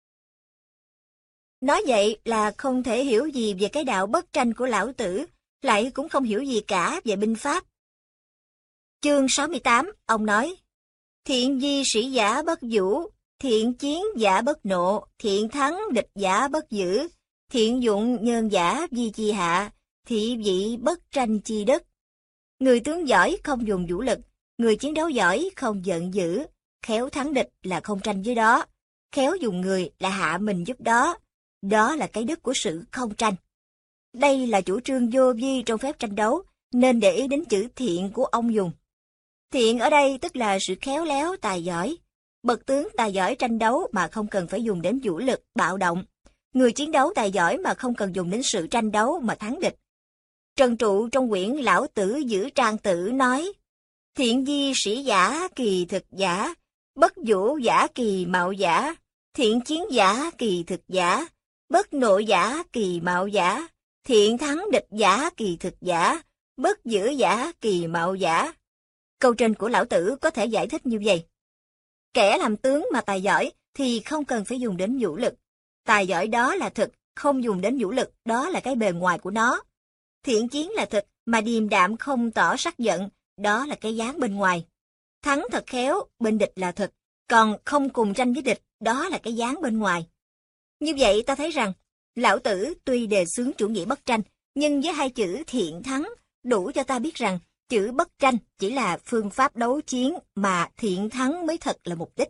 Nói vậy là không thể hiểu gì về cái đạo bất tranh của Lão Tử, lại cũng không hiểu gì cả về binh pháp. Chương 68, ông nói, thiện di sĩ giả bất vũ, thiện chiến giả bất nộ, thiện thắng địch giả bất giữ, thiện dụng nhân giả vi chi hạ, thị vị bất tranh chi đức. Người tướng giỏi không dùng vũ lực, người chiến đấu giỏi không giận dữ, khéo thắng địch là không tranh với đó, khéo dùng người là hạ mình giúp đó. Đó là cái đức của sự không tranh. Đây là chủ trương vô vi trong phép tranh đấu, nên để ý đến chữ thiện của ông dùng. Thiện ở đây tức là sự khéo léo, tài giỏi. Bậc tướng tài giỏi tranh đấu mà không cần phải dùng đến vũ lực, bạo động. Người chiến đấu tài giỏi mà không cần dùng đến sự tranh đấu mà thắng địch. Trần Trụ trong quyển Lão Tử Giữ Trang Tử nói, thiện di sĩ giả kỳ thực giả, bất vũ giả kỳ mạo giả, thiện chiến giả kỳ thực giả, bất nộ giả kỳ mạo giả, thiện thắng địch giả kỳ thực giả, bất giữ giả kỳ mạo giả. Câu trên của Lão Tử có thể giải thích như vậy. Kẻ làm tướng mà tài giỏi thì không cần phải dùng đến vũ lực. Tài giỏi đó là thực, không dùng đến vũ lực, đó là cái bề ngoài của nó. Thiện chiến là thực, mà điềm đạm không tỏ sắc giận, đó là cái dáng bên ngoài. Thắng thật khéo, bên địch là thực, còn không cùng tranh với địch, đó là cái dáng bên ngoài. Như vậy ta thấy rằng, Lão Tử tuy đề xướng chủ nghĩa bất tranh, nhưng với hai chữ thiện thắng, đủ cho ta biết rằng, chữ bất tranh chỉ là phương pháp đấu chiến mà thiện thắng mới thật là mục đích.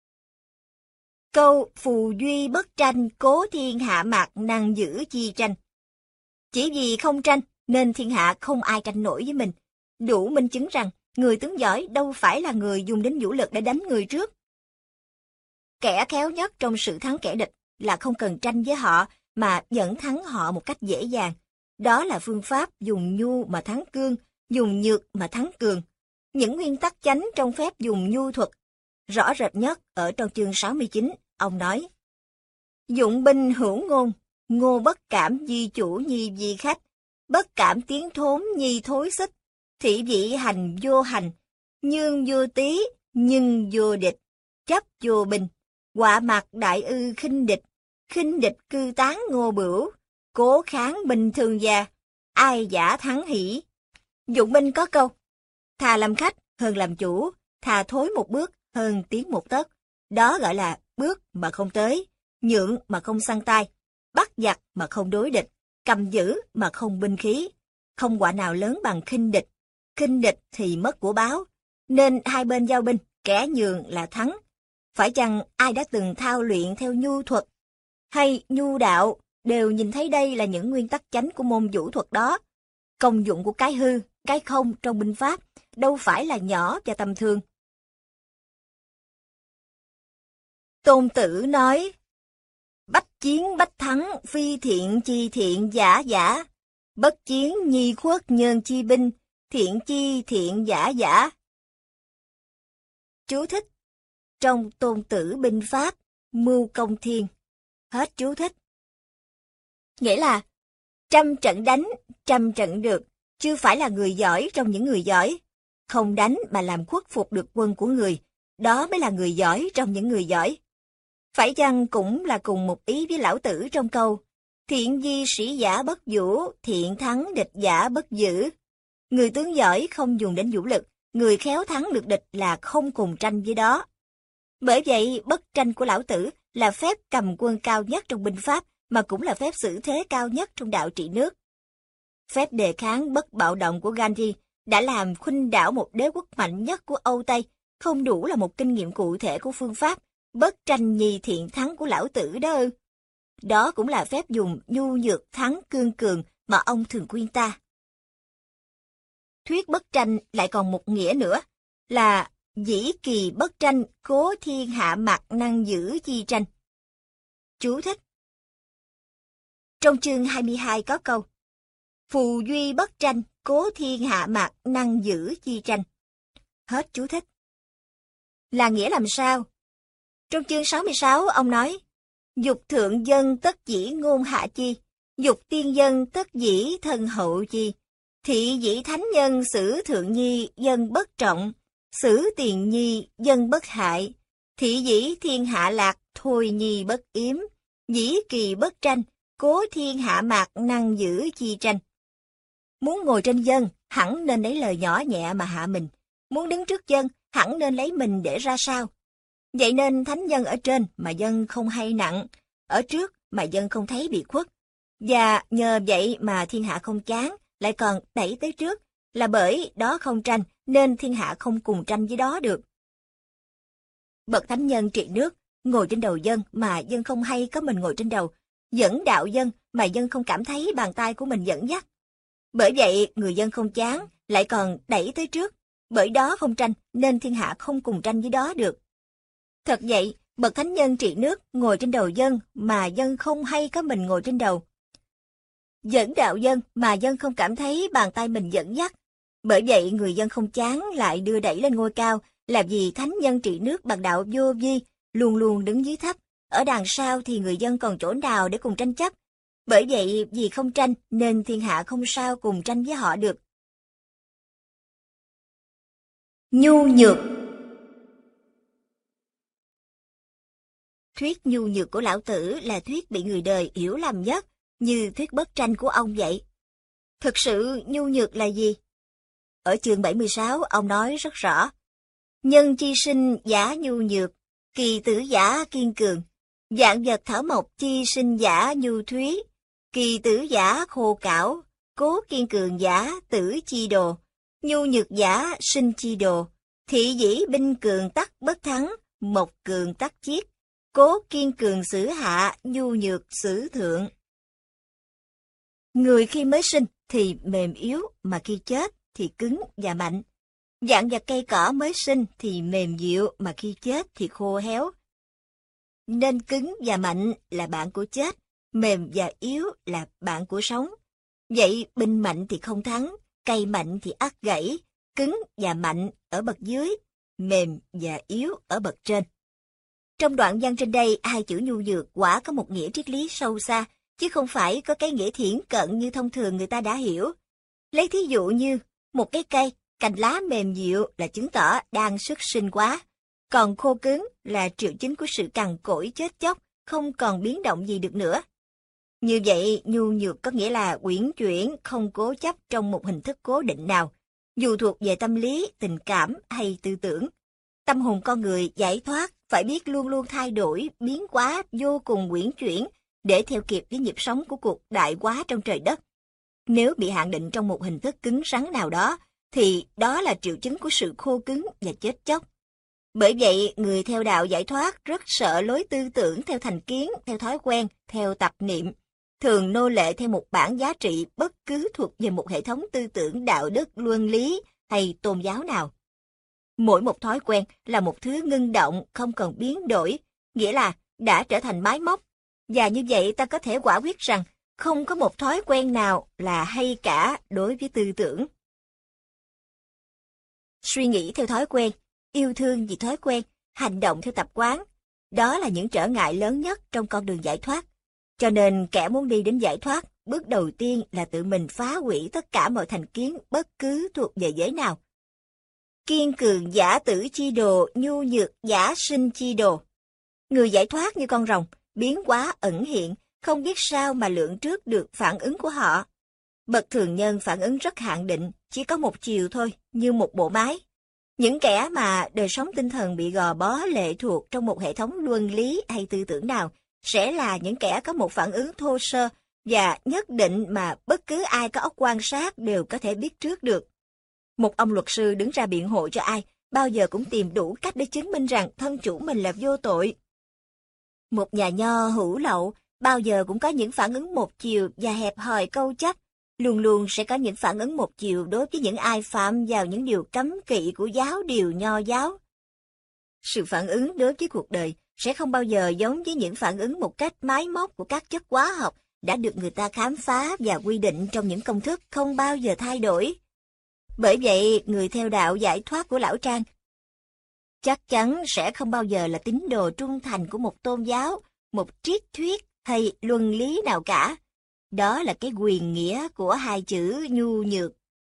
Câu phù duy bất tranh cố thiên hạ mạc năng giữ chi tranh. Chỉ vì không tranh nên thiên hạ không ai tranh nổi với mình. Đủ minh chứng rằng người tướng giỏi đâu phải là người dùng đến vũ lực để đánh người trước. Kẻ khéo nhất trong sự thắng kẻ địch là không cần tranh với họ mà vẫn thắng họ một cách dễ dàng. Đó là phương pháp dùng nhu mà thắng cương, dùng nhược mà thắng cường. Những nguyên tắc chánh trong phép dùng nhu thuật, rõ rệt nhất ở trong chương 69, ông nói, dụng binh hữu ngôn, ngô bất cảm di chủ nhi di khách, bất cảm tiếng thốn nhi thối xích, thị vị hành vô hành, nhương vô tí, nhưng vô địch, chấp vô binh, quạ mặt đại ư khinh địch cư tán ngô bửu, cố kháng binh thương gia, ai giả thắng hỷ. Dụng binh có câu, thà làm khách hơn làm chủ, thà thối một bước hơn tiến một tấc. Đó gọi là bước mà không tới, nhượng mà không xăng tay, bắt giặc mà không đối địch, cầm giữ mà không binh khí. Không quả nào lớn bằng khinh địch thì mất của báo, nên hai bên giao binh, kẻ nhường là thắng. Phải chăng ai đã từng thao luyện theo nhu thuật hay nhu đạo đều nhìn thấy đây là những nguyên tắc chánh của môn vũ thuật đó. Công dụng của cái hư, cái không trong binh pháp đâu phải là nhỏ và tầm thường. Tôn Tử nói, bách chiến bách thắng, phi thiện chi thiện giả giả, bất chiến nhi khuất nhơn chi binh, thiện chi thiện giả giả. Chú thích: trong Tôn Tử binh pháp, mưu công thiên. Hết chú thích. Nghĩa là, trăm trận đánh, trăm trận được, chưa phải là người giỏi trong những người giỏi. Không đánh mà làm khuất phục được quân của người, đó mới là người giỏi trong những người giỏi. Phải chăng cũng là cùng một ý với Lão Tử trong câu, thiện di sĩ giả bất vũ, thiện thắng địch giả bất giữ. Người tướng giỏi không dùng đến vũ lực, người khéo thắng được địch là không cùng tranh với đó. Bởi vậy, bất tranh của Lão Tử là phép cầm quân cao nhất trong binh pháp, mà cũng là phép xử thế cao nhất trong đạo trị nước. Phép đề kháng bất bạo động của Gandhi đã làm khuynh đảo một đế quốc mạnh nhất của Âu Tây, không đủ là một kinh nghiệm cụ thể của phương pháp bất tranh nhi thiện thắng của Lão Tử đó ư. Đó cũng là phép dùng nhu nhược thắng cương cường mà ông thường khuyên ta. Thuyết bất tranh lại còn một nghĩa nữa, là dĩ kỳ bất tranh, cố thiên hạ mạc năng giữ chi tranh. Chú thích: trong chương 22 có câu, phù duy bất tranh, cố thiên hạ mạc năng giữ chi tranh. Hết chú thích. Là nghĩa làm sao? Trong chương 66 ông nói, dục thượng dân tất dĩ ngôn hạ chi, dục tiên dân tất dĩ thân hậu chi, thị dĩ thánh nhân xử thượng nhi dân bất trọng, xử tiền nhi dân bất hại, thị dĩ thiên hạ lạc thôi nhi bất yếm, dĩ kỳ bất tranh, cố thiên hạ mạc năng giữ chi tranh. Muốn ngồi trên dân, hẳn nên lấy lời nhỏ nhẹ mà hạ mình. Muốn đứng trước dân, hẳn nên lấy mình để ra sao. Vậy nên thánh nhân ở trên mà dân không hay nặng, ở trước mà dân không thấy bị khuất. Và nhờ vậy mà thiên hạ không chán, lại còn đẩy tới trước, là bởi đó không tranh, nên thiên hạ không cùng tranh với đó được. Bậc thánh nhân trị nước, ngồi trên đầu dân mà dân không hay có mình ngồi trên đầu, dẫn đạo dân mà dân không cảm thấy bàn tay của mình dẫn dắt. Bởi vậy người dân không chán, lại còn đẩy tới trước, bởi đó không tranh, nên thiên hạ không cùng tranh với đó được. Thật vậy, bậc thánh nhân trị nước ngồi trên đầu dân mà dân không hay có mình ngồi trên đầu. Dẫn đạo dân mà dân không cảm thấy bàn tay mình dẫn dắt. Bởi vậy người dân không chán lại đưa đẩy lên ngôi cao, là vì thánh nhân trị nước bằng đạo vô vi, luôn luôn đứng dưới thấp. Ở đằng sau thì người dân còn chỗ nào để cùng tranh chấp. Bởi vậy vì không tranh nên thiên hạ không sao cùng tranh với họ được. Nhu nhược. Thuyết nhu nhược của Lão Tử là thuyết bị người đời hiểu lầm nhất, như thuyết bất tranh của ông vậy. Thực sự nhu nhược là gì? Ở chương 76 ông nói rất rõ. Nhân chi sinh giả nhu nhược, kỳ tử giả kiên cường. Vạn vật thảo mộc chi sinh giả nhu thúy, kỳ tử giả khô cảo. Cố kiên cường giả tử chi đồ, nhu nhược giả sinh chi đồ. Thị dĩ binh cường tắc bất thắng, mộc cường tắc chiết. Cố kiên cường xử hạ, nhu nhược xử thượng. Người khi mới sinh thì mềm yếu, mà khi chết thì cứng và mạnh. Vạn vật cây cỏ mới sinh thì mềm dịu, mà khi chết thì khô héo. Nên cứng và mạnh là bạn của chết, mềm và yếu là bạn của sống. Vậy binh mạnh thì không thắng, cây mạnh thì ắt gãy, cứng và mạnh ở bậc dưới, mềm và yếu ở bậc trên. Trong đoạn văn trên đây, hai chữ nhu nhược quả có một nghĩa triết lý sâu xa, chứ không phải có cái nghĩa thiển cận như thông thường người ta đã hiểu. Lấy thí dụ như, một cái cây, cành lá mềm dịu là chứng tỏ đang xuất sinh quá, còn khô cứng là triệu chứng của sự cằn cỗi chết chóc, không còn biến động gì được nữa. Như vậy, nhu nhược có nghĩa là uyển chuyển, không cố chấp trong một hình thức cố định nào, dù thuộc về tâm lý, tình cảm hay tư tưởng. Tâm hồn con người giải thoát phải biết luôn luôn thay đổi, biến hóa vô cùng uyển chuyển để theo kịp với nhịp sống của cuộc đại hóa trong trời đất. Nếu bị hạn định trong một hình thức cứng rắn nào đó, thì đó là triệu chứng của sự khô cứng và chết chóc. Bởi vậy, người theo đạo giải thoát rất sợ lối tư tưởng theo thành kiến, theo thói quen, theo tập niệm, thường nô lệ theo một bản giá trị bất cứ thuộc về một hệ thống tư tưởng đạo đức, luân lý hay tôn giáo nào. Mỗi một thói quen là một thứ ngưng động, không còn biến đổi, nghĩa là đã trở thành máy móc. Và như vậy ta có thể quả quyết rằng không có một thói quen nào là hay cả đối với tư tưởng. Suy nghĩ theo thói quen, yêu thương vì thói quen, hành động theo tập quán, đó là những trở ngại lớn nhất trong con đường giải thoát. Cho nên kẻ muốn đi đến giải thoát, bước đầu tiên là tự mình phá hủy tất cả mọi thành kiến bất cứ thuộc về giới nào. Kiên cường giả tử chi đồ, nhu nhược giả sinh chi đồ. Người giải thoát như con rồng, biến hóa ẩn hiện, không biết sao mà lượng trước được phản ứng của họ. Bậc thường nhân phản ứng rất hạn định, chỉ có một chiều thôi, như một bộ máy. Những kẻ mà đời sống tinh thần bị gò bó lệ thuộc trong một hệ thống luân lý hay tư tưởng nào, sẽ là những kẻ có một phản ứng thô sơ và nhất định mà bất cứ ai có óc quan sát đều có thể biết trước được. Một ông luật sư đứng ra biện hộ cho ai, bao giờ cũng tìm đủ cách để chứng minh rằng thân chủ mình là vô tội. Một nhà nho hữu lậu, bao giờ cũng có những phản ứng một chiều và hẹp hòi câu chấp, luôn luôn sẽ có những phản ứng một chiều đối với những ai phạm vào những điều cấm kỵ của giáo điều nho giáo. Sự phản ứng đối với cuộc đời sẽ không bao giờ giống với những phản ứng một cách máy móc của các chất hóa học đã được người ta khám phá và quy định trong những công thức không bao giờ thay đổi. Bởi vậy, người theo đạo giải thoát của Lão Trang chắc chắn sẽ không bao giờ là tín đồ trung thành của một tôn giáo, một triết thuyết hay luân lý nào cả. Đó là cái quyền nghĩa của hai chữ nhu nhược.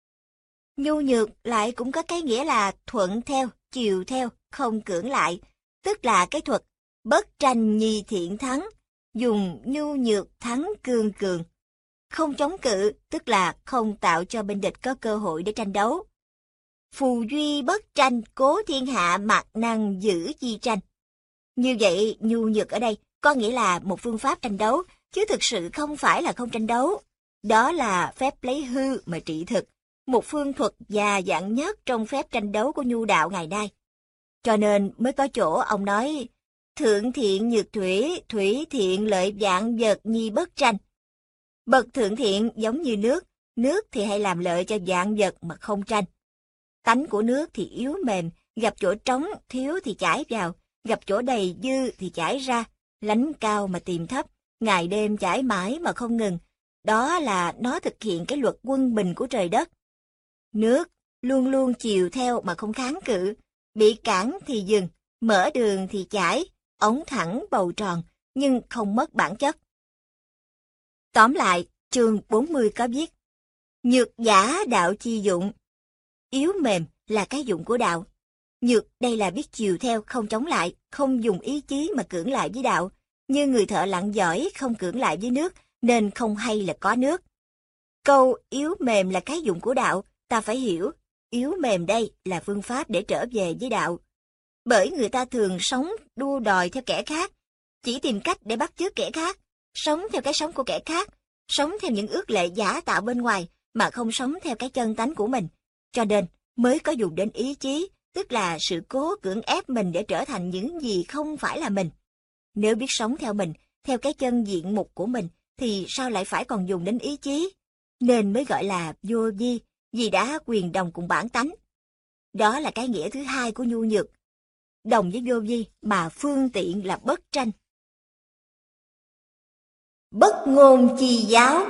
Nhu nhược lại cũng có cái nghĩa là thuận theo, chiều theo, không cưỡng lại, tức là cái thuật bất tranh nhi thiện thắng, dùng nhu nhược thắng cương cường. Không chống cự, tức là không tạo cho bên địch có cơ hội để tranh đấu. Phù duy bất tranh, cố thiên hạ mạc năng giữ chi tranh. Như vậy, nhu nhược ở đây có nghĩa là một phương pháp tranh đấu, chứ thực sự không phải là không tranh đấu. Đó là phép lấy hư mà trị thực, một phương thuật già dặn nhất trong phép tranh đấu của nhu đạo ngày nay. Cho nên mới có chỗ ông nói, thượng thiện nhược thủy, thủy thiện lợi vạn vật nhi bất tranh. Bậc thượng thiện giống như nước thì hay làm lợi cho vạn vật mà không tranh. Tánh của nước thì yếu mềm, gặp chỗ trống, thiếu thì chảy vào, gặp chỗ đầy dư thì chảy ra, lánh cao mà tìm thấp, ngày đêm chảy mãi mà không ngừng. Đó là nó thực hiện cái luật quân bình của trời đất. Nước luôn luôn chiều theo mà không kháng cự, bị cản thì dừng, mở đường thì chảy, ống thẳng bầu tròn, nhưng không mất bản chất. Tóm lại, chương 40 có viết, nhược giả đạo chi dụng. Yếu mềm là cái dụng của đạo. Nhược đây là biết chiều theo, không chống lại, không dùng ý chí mà cưỡng lại với đạo. Như người thợ lặn giỏi không cưỡng lại với nước, nên không hay là có nước. Câu yếu mềm là cái dụng của đạo, ta phải hiểu, yếu mềm đây là phương pháp để trở về với đạo. Bởi người ta thường sống đua đòi theo kẻ khác, chỉ tìm cách để bắt chước kẻ khác, sống theo cái sống của kẻ khác, sống theo những ước lệ giả tạo bên ngoài, mà không sống theo cái chân tánh của mình. Cho nên mới có dùng đến ý chí, tức là sự cố cưỡng ép mình để trở thành những gì không phải là mình. Nếu biết sống theo mình, theo cái chân diện mục của mình, thì sao lại phải còn dùng đến ý chí? Nên mới gọi là vô vi, vì đã quyền đồng cùng bản tánh. Đó là cái nghĩa thứ hai của nhu nhược. Đồng với vô vi mà phương tiện là bất tranh. Bất ngôn chi giáo.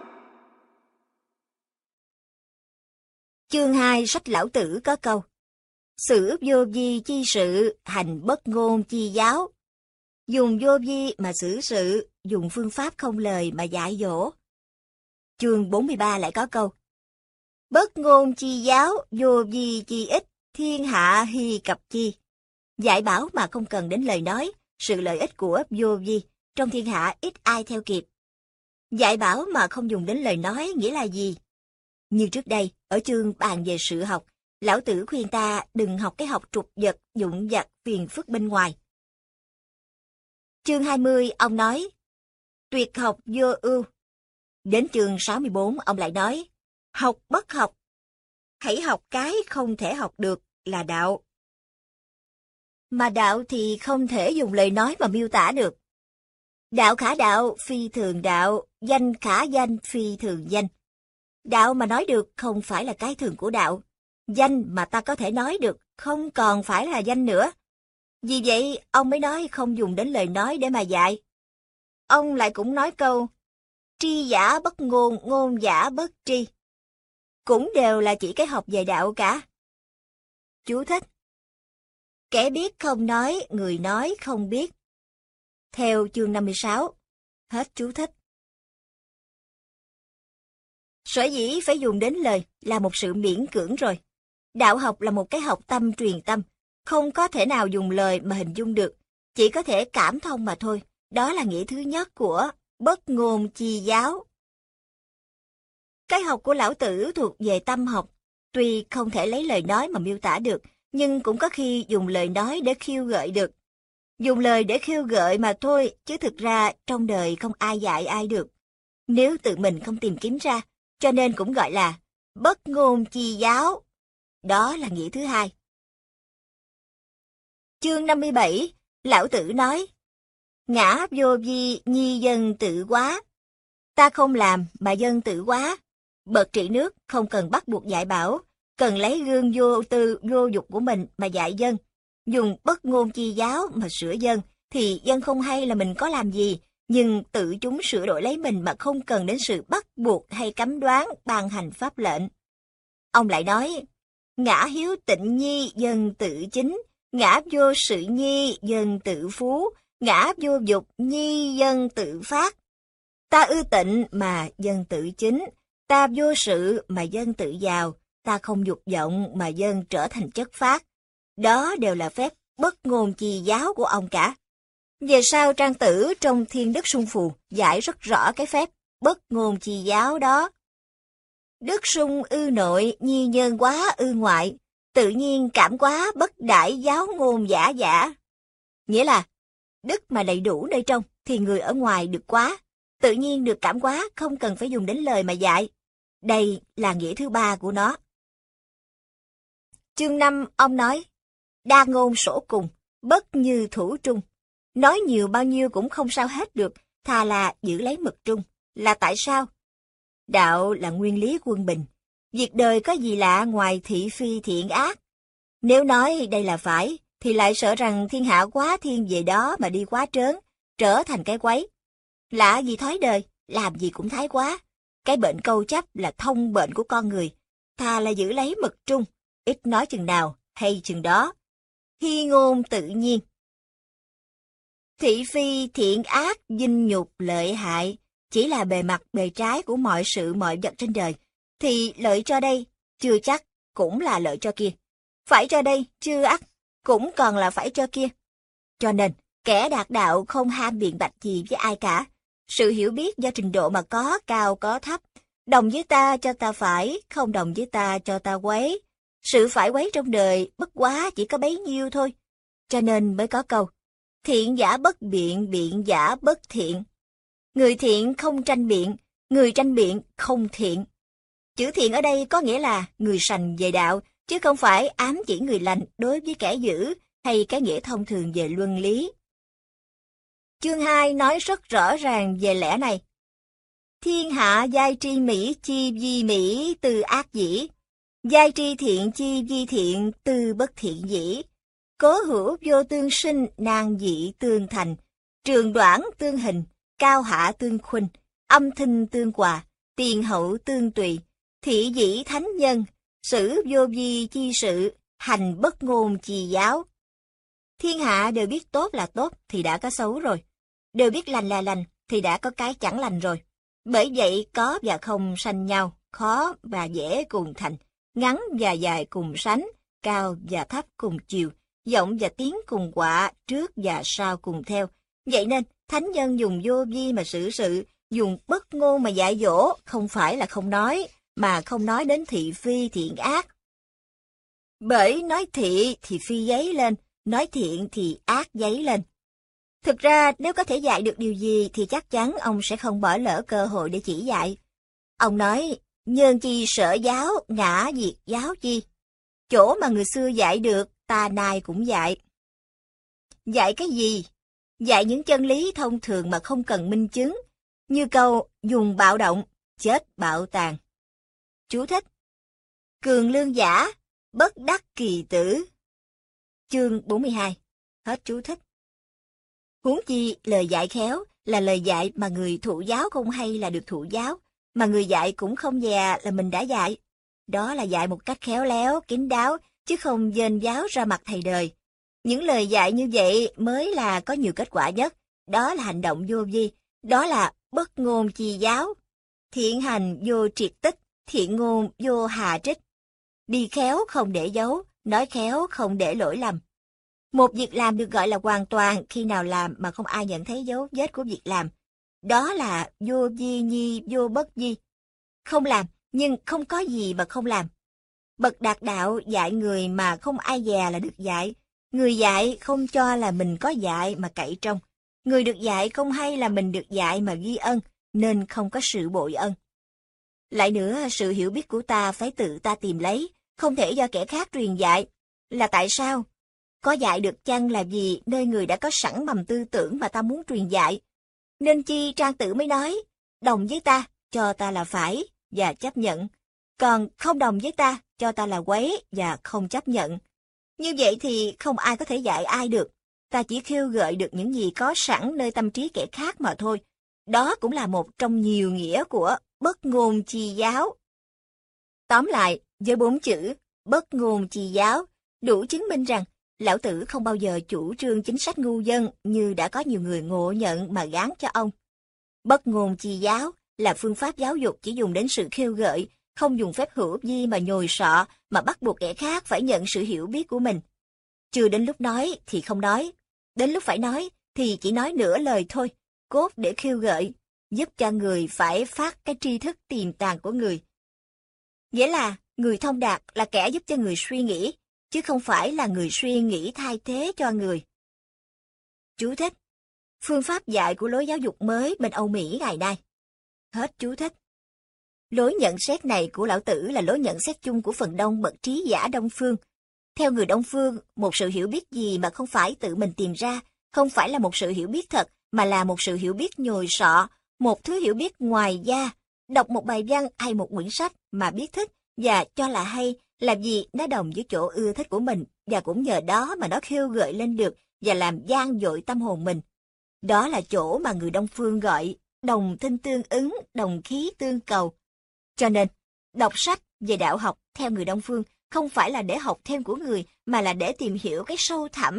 Chương 2 sách Lão Tử có câu: xử vô vi chi sự, hành bất ngôn chi giáo. dùng vô vi mà xử sự, dùng phương pháp không lời mà dạy dỗ. Chương 43 lại có câu: Bất ngôn chi giáo, vô vi chi ích, thiên hạ hy cập chi. Dạy bảo mà không cần đến lời nói, sự lợi ích của vô vi, trong thiên hạ ít ai theo kịp. Dạy bảo mà không dùng đến lời nói nghĩa là gì? Như trước đây, ở chương bàn về sự học, Lão Tử khuyên ta đừng học cái học trục vật, dụng vặt, phiền phức bên ngoài. Chương 20, ông nói, tuyệt học vô ưu. Đến chương 64, ông lại nói, học bất học. Hãy học cái không thể học được là đạo. Mà đạo thì không thể dùng lời nói mà miêu tả được. Đạo khả đạo, phi thường đạo, danh khả danh, phi thường danh. Đạo mà nói được không phải là cái thường của đạo. Danh mà ta có thể nói được không còn phải là danh nữa. Vì vậy, ông mới nói không dùng đến lời nói để mà dạy. Ông lại cũng nói câu, tri giả bất ngôn, ngôn giả bất tri. Cũng đều là chỉ cái học về đạo cả. Chú thích. Kẻ biết không nói, người nói không biết. Theo chương 56. Hết chú thích. Sở dĩ phải dùng đến lời là một sự miễn cưỡng rồi. Đạo học là một cái học tâm truyền tâm, không có thể nào dùng lời mà hình dung được, chỉ có thể cảm thông mà thôi. Đó là nghĩa thứ nhất của bất ngôn chi giáo. Cái học của Lão Tử thuộc về tâm học, tuy không thể lấy lời nói mà miêu tả được, nhưng cũng có khi dùng lời nói để khiêu gợi được. Dùng lời để khiêu gợi mà thôi, chứ thực ra trong đời không ai dạy ai được. Nếu tự mình không tìm kiếm ra, cho nên cũng gọi là bất ngôn chi giáo. Đó là nghĩa thứ hai. Chương 57, Lão Tử nói, ngã vô vi nhi dân tự hóa. Ta không làm mà dân tự hóa. Bậc trị nước không cần bắt buộc dạy bảo, cần lấy gương vô tư vô dục của mình mà dạy dân. Dùng bất ngôn chi giáo mà sửa dân, thì dân không hay là mình có làm gì, nhưng tự chúng sửa đổi lấy mình mà không cần đến sự bắt buộc hay cấm đoán ban hành pháp lệnh. Ông lại nói, ngã hiếu tịnh nhi dân tự chính, ngã vô sự nhi dân tự phú, ngã vô dục nhi dân tự phát. Ta ưa tịnh mà dân tự chính, ta vô sự mà dân tự giàu, ta không dục vọng mà dân trở thành chất phát. Đó đều là phép bất ngôn chi giáo của ông cả. Về sau Trang Tử trong Thiên Đức Sung Phù giải rất rõ cái phép bất ngôn chi giáo đó. Đức sung ư nội, nhi nhân quá ư ngoại, tự nhiên cảm quá bất đãi giáo ngôn giả giả. Nghĩa là, đức mà đầy đủ nơi trong thì người ở ngoài được quá, tự nhiên được cảm quá, không cần phải dùng đến lời mà dạy. Đây là nghĩa thứ ba của nó. Chương 5 ông nói, đa ngôn sổ cùng, bất như thủ trung. Nói nhiều bao nhiêu cũng không sao hết được, thà là giữ lấy mực trung. Là tại sao? Đạo là nguyên lý quân bình. Việc đời có gì lạ ngoài thị phi thiện ác. Nếu nói đây là phải, thì lại sợ rằng thiên hạ quá thiên về đó mà đi quá trớn, trở thành cái quấy. Lạ gì thói đời, làm gì cũng thái quá. Cái bệnh câu chấp là thông bệnh của con người. Thà là giữ lấy mực trung, ít nói chừng nào hay chừng đó. Hy ngôn tự nhiên. Thị phi thiện ác, dinh nhục lợi hại, chỉ là bề mặt bề trái của mọi sự mọi vật trên đời, thì lợi cho đây, chưa chắc, cũng là lợi cho kia. Phải cho đây, chưa ắt, cũng còn là phải cho kia. Cho nên, kẻ đạt đạo không ham biện bạch gì với ai cả. Sự hiểu biết do trình độ mà có cao có thấp, đồng với ta cho ta phải, không đồng với ta cho ta quấy. Sự phải quấy trong đời bất quá chỉ có bấy nhiêu thôi. Cho nên mới có câu, thiện giả bất biện, biện giả bất thiện. Người thiện không tranh biện, người tranh biện không thiện. Chữ thiện ở đây có nghĩa là người sành về đạo, chứ không phải ám chỉ người lành đối với kẻ dữ hay cái nghĩa thông thường về luân lý. Chương 2 nói rất rõ ràng về lẽ này. Thiên hạ giai tri mỹ chi vi mỹ từ ác dĩ, giai tri thiện chi vi thiện từ bất thiện dĩ. Cố hữu vô tương sinh, nan dị tương thành, trường đoạn tương hình, cao hạ tương khuynh, âm thinh tương hòa, tiền hậu tương tùy, thị dĩ thánh nhân, sử vô vi chi sự, hành bất ngôn chi giáo. Thiên hạ đều biết tốt là tốt thì đã có xấu rồi. Đều biết lành là lành thì đã có cái chẳng lành rồi. Bởi vậy có và không sanh nhau, khó và dễ cùng thành, ngắn và dài cùng sánh, cao và thấp cùng chiều, rộng và tiến cùng quạ, trước và sau cùng theo. Vậy nên, thánh nhân dùng vô vi mà xử sự, dùng bất ngôn mà dạy dỗ, không phải là không nói, mà không nói đến thị phi thiện ác. Bởi nói thị thì phi dấy lên, nói thiện thì ác dấy lên. Thực ra, nếu có thể dạy được điều gì thì chắc chắn ông sẽ không bỏ lỡ cơ hội để chỉ dạy. Ông nói, nhân chi sở giáo, ngã diệt giáo chi. Chỗ mà người xưa dạy được, ta nay cũng dạy. Dạy cái gì? Dạy những chân lý thông thường mà không cần minh chứng, như câu dùng bạo động, chết bạo tàn. Chú thích. Cường lương giả, bất đắc kỳ tử. Chương 42. Hết chú thích. Huống chi lời dạy khéo là lời dạy mà người thụ giáo không hay là được thụ giáo, mà người dạy cũng không dè là mình đã dạy. Đó là dạy một cách khéo léo, kín đáo, chứ không dên giáo ra mặt thầy đời. Những lời dạy như vậy mới là có nhiều kết quả nhất. Đó là hành động vô vi, đó là bất ngôn chi giáo. Thiện hành vô triệt tích, thiện ngôn vô hà trích. Đi khéo không để giấu, nói khéo không để lỗi lầm. Một việc làm được gọi là hoàn toàn khi nào làm mà không ai nhận thấy dấu vết của việc làm. Đó là vô vi nhi vô bất vi. Không làm, nhưng không có gì mà không làm. Bậc đạt đạo dạy người mà không ai dè là được dạy. Người dạy không cho là mình có dạy mà cậy trong. Người được dạy không hay là mình được dạy mà ghi ân, nên không có sự bội ân. Lại nữa, sự hiểu biết của ta phải tự ta tìm lấy, không thể do kẻ khác truyền dạy. Là tại sao? Có dạy được chăng là vì nơi người đã có sẵn mầm tư tưởng mà ta muốn truyền dạy. Nên chi Trang Tử mới nói, đồng với ta, cho ta là phải, và chấp nhận. Còn không đồng với ta, cho ta là quấy, và không chấp nhận. Như vậy thì không ai có thể dạy ai được. Ta chỉ khêu gợi được những gì có sẵn nơi tâm trí kẻ khác mà thôi. Đó cũng là một trong nhiều nghĩa của bất ngôn chi giáo. Tóm lại, với 4 chữ, bất ngôn chi giáo, đủ chứng minh rằng, Lão Tử không bao giờ chủ trương chính sách ngu dân như đã có nhiều người ngộ nhận mà gán cho ông. Bất ngôn chi giáo là phương pháp giáo dục chỉ dùng đến sự khêu gợi, không dùng phép hữu vi mà nhồi sọ, mà bắt buộc kẻ khác phải nhận sự hiểu biết của mình. Chưa đến lúc nói thì không nói, đến lúc phải nói thì chỉ nói nửa lời thôi, cốt để khêu gợi, giúp cho người phải phát cái tri thức tiềm tàng của người. Nghĩa là người thông đạt là kẻ giúp cho người suy nghĩ, chứ không phải là người suy nghĩ thay thế cho người. Chú thích. Phương pháp dạy của lối giáo dục mới bên Âu Mỹ ngày nay. Hết chú thích. Lối nhận xét này của Lão Tử là lối nhận xét chung của phần đông bậc trí giả Đông Phương. Theo người Đông Phương, một sự hiểu biết gì mà không phải tự mình tìm ra, không phải là một sự hiểu biết thật, mà là một sự hiểu biết nhồi sọ, một thứ hiểu biết ngoài da. Đọc một bài văn hay một quyển sách mà biết thích và cho là hay, là vì nó đồng với chỗ ưa thích của mình, và cũng nhờ đó mà nó khêu gợi lên được và làm vang dội tâm hồn mình. Đó là chỗ mà người Đông Phương gọi đồng tinh tương ứng, đồng khí tương cầu. Cho nên, đọc sách về đạo học theo người Đông Phương không phải là để học thêm của người, mà là để tìm hiểu cái sâu thẳm.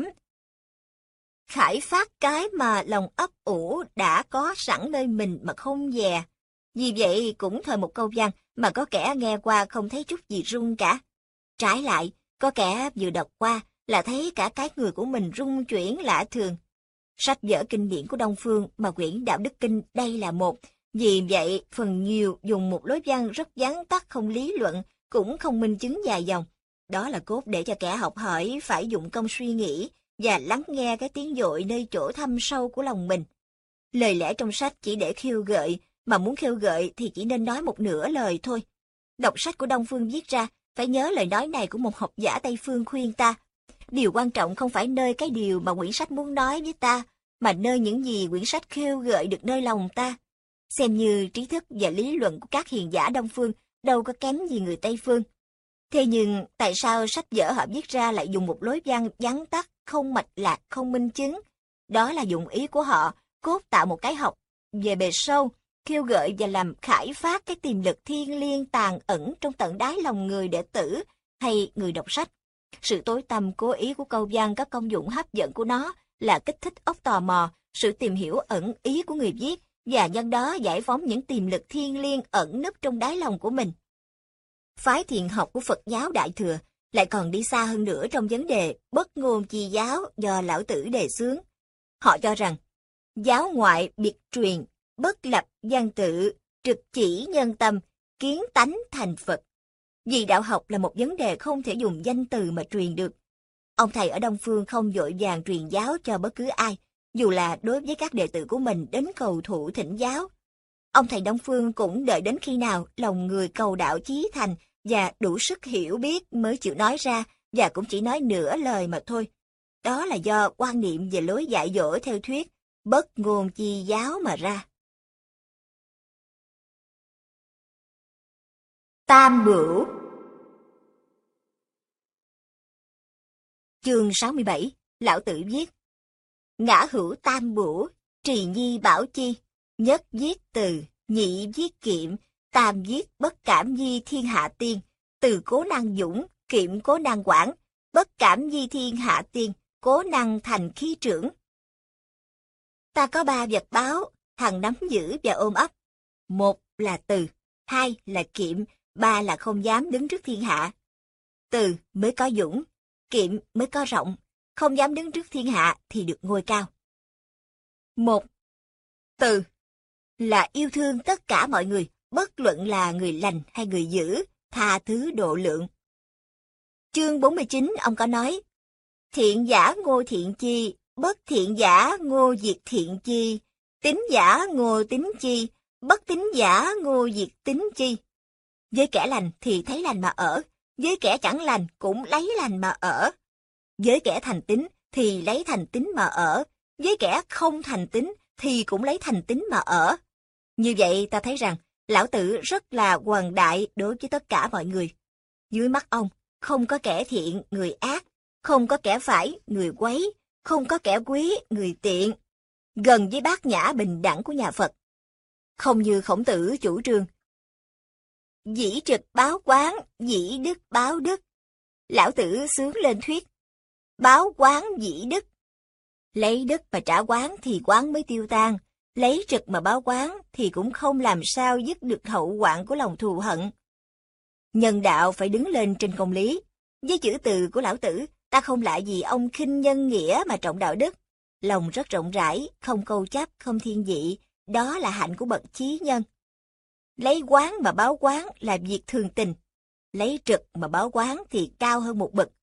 Khải phát cái mà lòng ấp ủ đã có sẵn nơi mình mà không dè. Vì vậy cũng thời một câu văn mà có kẻ nghe qua không thấy chút gì rung cả. Trái lại, có kẻ vừa đọc qua là thấy cả cái người của mình rung chuyển lạ thường. Sách vở kinh điển của Đông Phương mà quyển Đạo Đức Kinh đây là một. Vì vậy, phần nhiều dùng một lối văn rất vắn tắt không lý luận, cũng không minh chứng dài dòng. Đó là cốt để cho kẻ học hỏi phải dụng công suy nghĩ và lắng nghe cái tiếng dội nơi chỗ thâm sâu của lòng mình. Lời lẽ trong sách chỉ để khêu gợi, mà muốn khêu gợi thì chỉ nên nói một nửa lời thôi. Đọc sách của Đông Phương viết ra, phải nhớ lời nói này của một học giả Tây Phương khuyên ta. Điều quan trọng không phải nơi cái điều mà quyển sách muốn nói với ta, mà nơi những gì quyển sách khêu gợi được nơi lòng ta. Xem như trí thức và lý luận của các hiền giả Đông Phương đâu có kém gì người Tây Phương. Thế nhưng, tại sao sách vở họ viết ra lại dùng một lối văn vắn tắt, không mạch lạc, không minh chứng? Đó là dụng ý của họ, cốt tạo một cái học về bề sâu, khêu gợi và làm khải phát cái tiềm lực thiêng liêng tàng ẩn trong tận đáy lòng người đệ tử hay người đọc sách. Sự tối tăm cố ý của câu văn có công dụng hấp dẫn của nó là kích thích óc tò mò, sự tìm hiểu ẩn ý của người viết, và nhân đó giải phóng những tiềm lực thiêng liêng ẩn nấp trong đáy lòng của mình. Phái thiền học của Phật giáo Đại Thừa lại còn đi xa hơn nữa trong vấn đề bất ngôn chi giáo do Lão Tử đề xướng. Họ cho rằng, giáo ngoại biệt truyền, bất lập văn tự, trực chỉ nhân tâm, kiến tánh thành Phật. Vì đạo học là một vấn đề không thể dùng danh từ mà truyền được. Ông thầy ở Đông Phương không vội vàng truyền giáo cho bất cứ ai, dù là đối với các đệ tử của mình đến cầu thụ thỉnh giáo. Ông thầy Đông Phương cũng đợi đến khi nào lòng người cầu đạo chí thành và đủ sức hiểu biết mới chịu nói ra, và cũng chỉ nói nửa lời mà thôi. Đó là do quan niệm về lối dạy dỗ theo thuyết bất ngôn chi giáo mà ra. Tam Bửu. Chương 67, Lão Tử viết: Ngã hữu tam bửu, trì nhi bảo chi, nhất viết từ, nhị viết kiệm, tam viết bất cảm di thiên hạ tiên, từ cố năng dũng, kiệm cố năng quản, bất cảm di thiên hạ tiên, cố năng thành khí trưởng. Ta có 3 vật báo, hằng nắm giữ và ôm ấp. 1 là từ, 2 là kiệm, 3 là không dám đứng trước thiên hạ. Từ mới có dũng, kiệm mới có rộng, không dám đứng trước thiên hạ thì được ngôi cao. 1. Từ là yêu thương tất cả mọi người, bất luận là người lành hay người dữ, tha thứ độ lượng. Chương 49 ông có nói: Thiện giả ngô thiện chi, bất thiện giả ngô diệt thiện chi, tín giả ngô tín chi, bất tín giả ngô diệt tín chi. Với kẻ lành thì thấy lành mà ở, với kẻ chẳng lành cũng lấy lành mà ở. Với kẻ thành tín thì lấy thành tín mà ở, với kẻ không thành tín thì cũng lấy thành tín mà ở. Như vậy ta thấy rằng Lão Tử rất là hoằng đại đối với tất cả mọi người. Dưới mắt ông, không có kẻ thiện, người ác, không có kẻ phải, người quấy, không có kẻ quý, người tiện. Gần với bát nhã bình đẳng của nhà Phật. Không như Khổng Tử chủ trương dĩ trực báo quán, dĩ đức báo đức. Lão Tử xướng lên thuyết báo quán dĩ đức. Lấy đức mà trả quán thì quán mới tiêu tan, lấy trực mà báo quán thì cũng không làm sao dứt được hậu hoạn của lòng thù hận. Nhân đạo phải đứng lên trên công lý. Với chữ từ của Lão Tử, ta không lạ gì ông khinh nhân nghĩa mà trọng đạo đức. Lòng rất rộng rãi, không câu chấp, không thiên vị, đó là hạnh của bậc chí nhân. Lấy quán mà báo quán là việc thường tình, lấy trực mà báo quán thì cao hơn một bậc.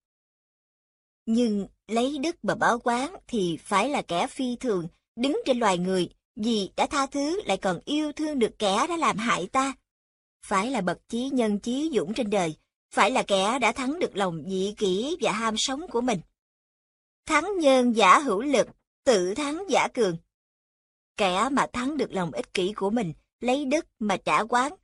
Nhưng lấy đức mà báo quán thì phải là kẻ phi thường, đứng trên loài người, vì đã tha thứ lại còn yêu thương được kẻ đã làm hại ta. Phải là bậc chí nhân chí dũng trên đời, phải là kẻ đã thắng được lòng dị kỷ và ham sống của mình. Thắng nhân giả hữu lực, tự thắng giả cường. Kẻ mà thắng được lòng ích kỷ của mình, lấy đức mà trả quán,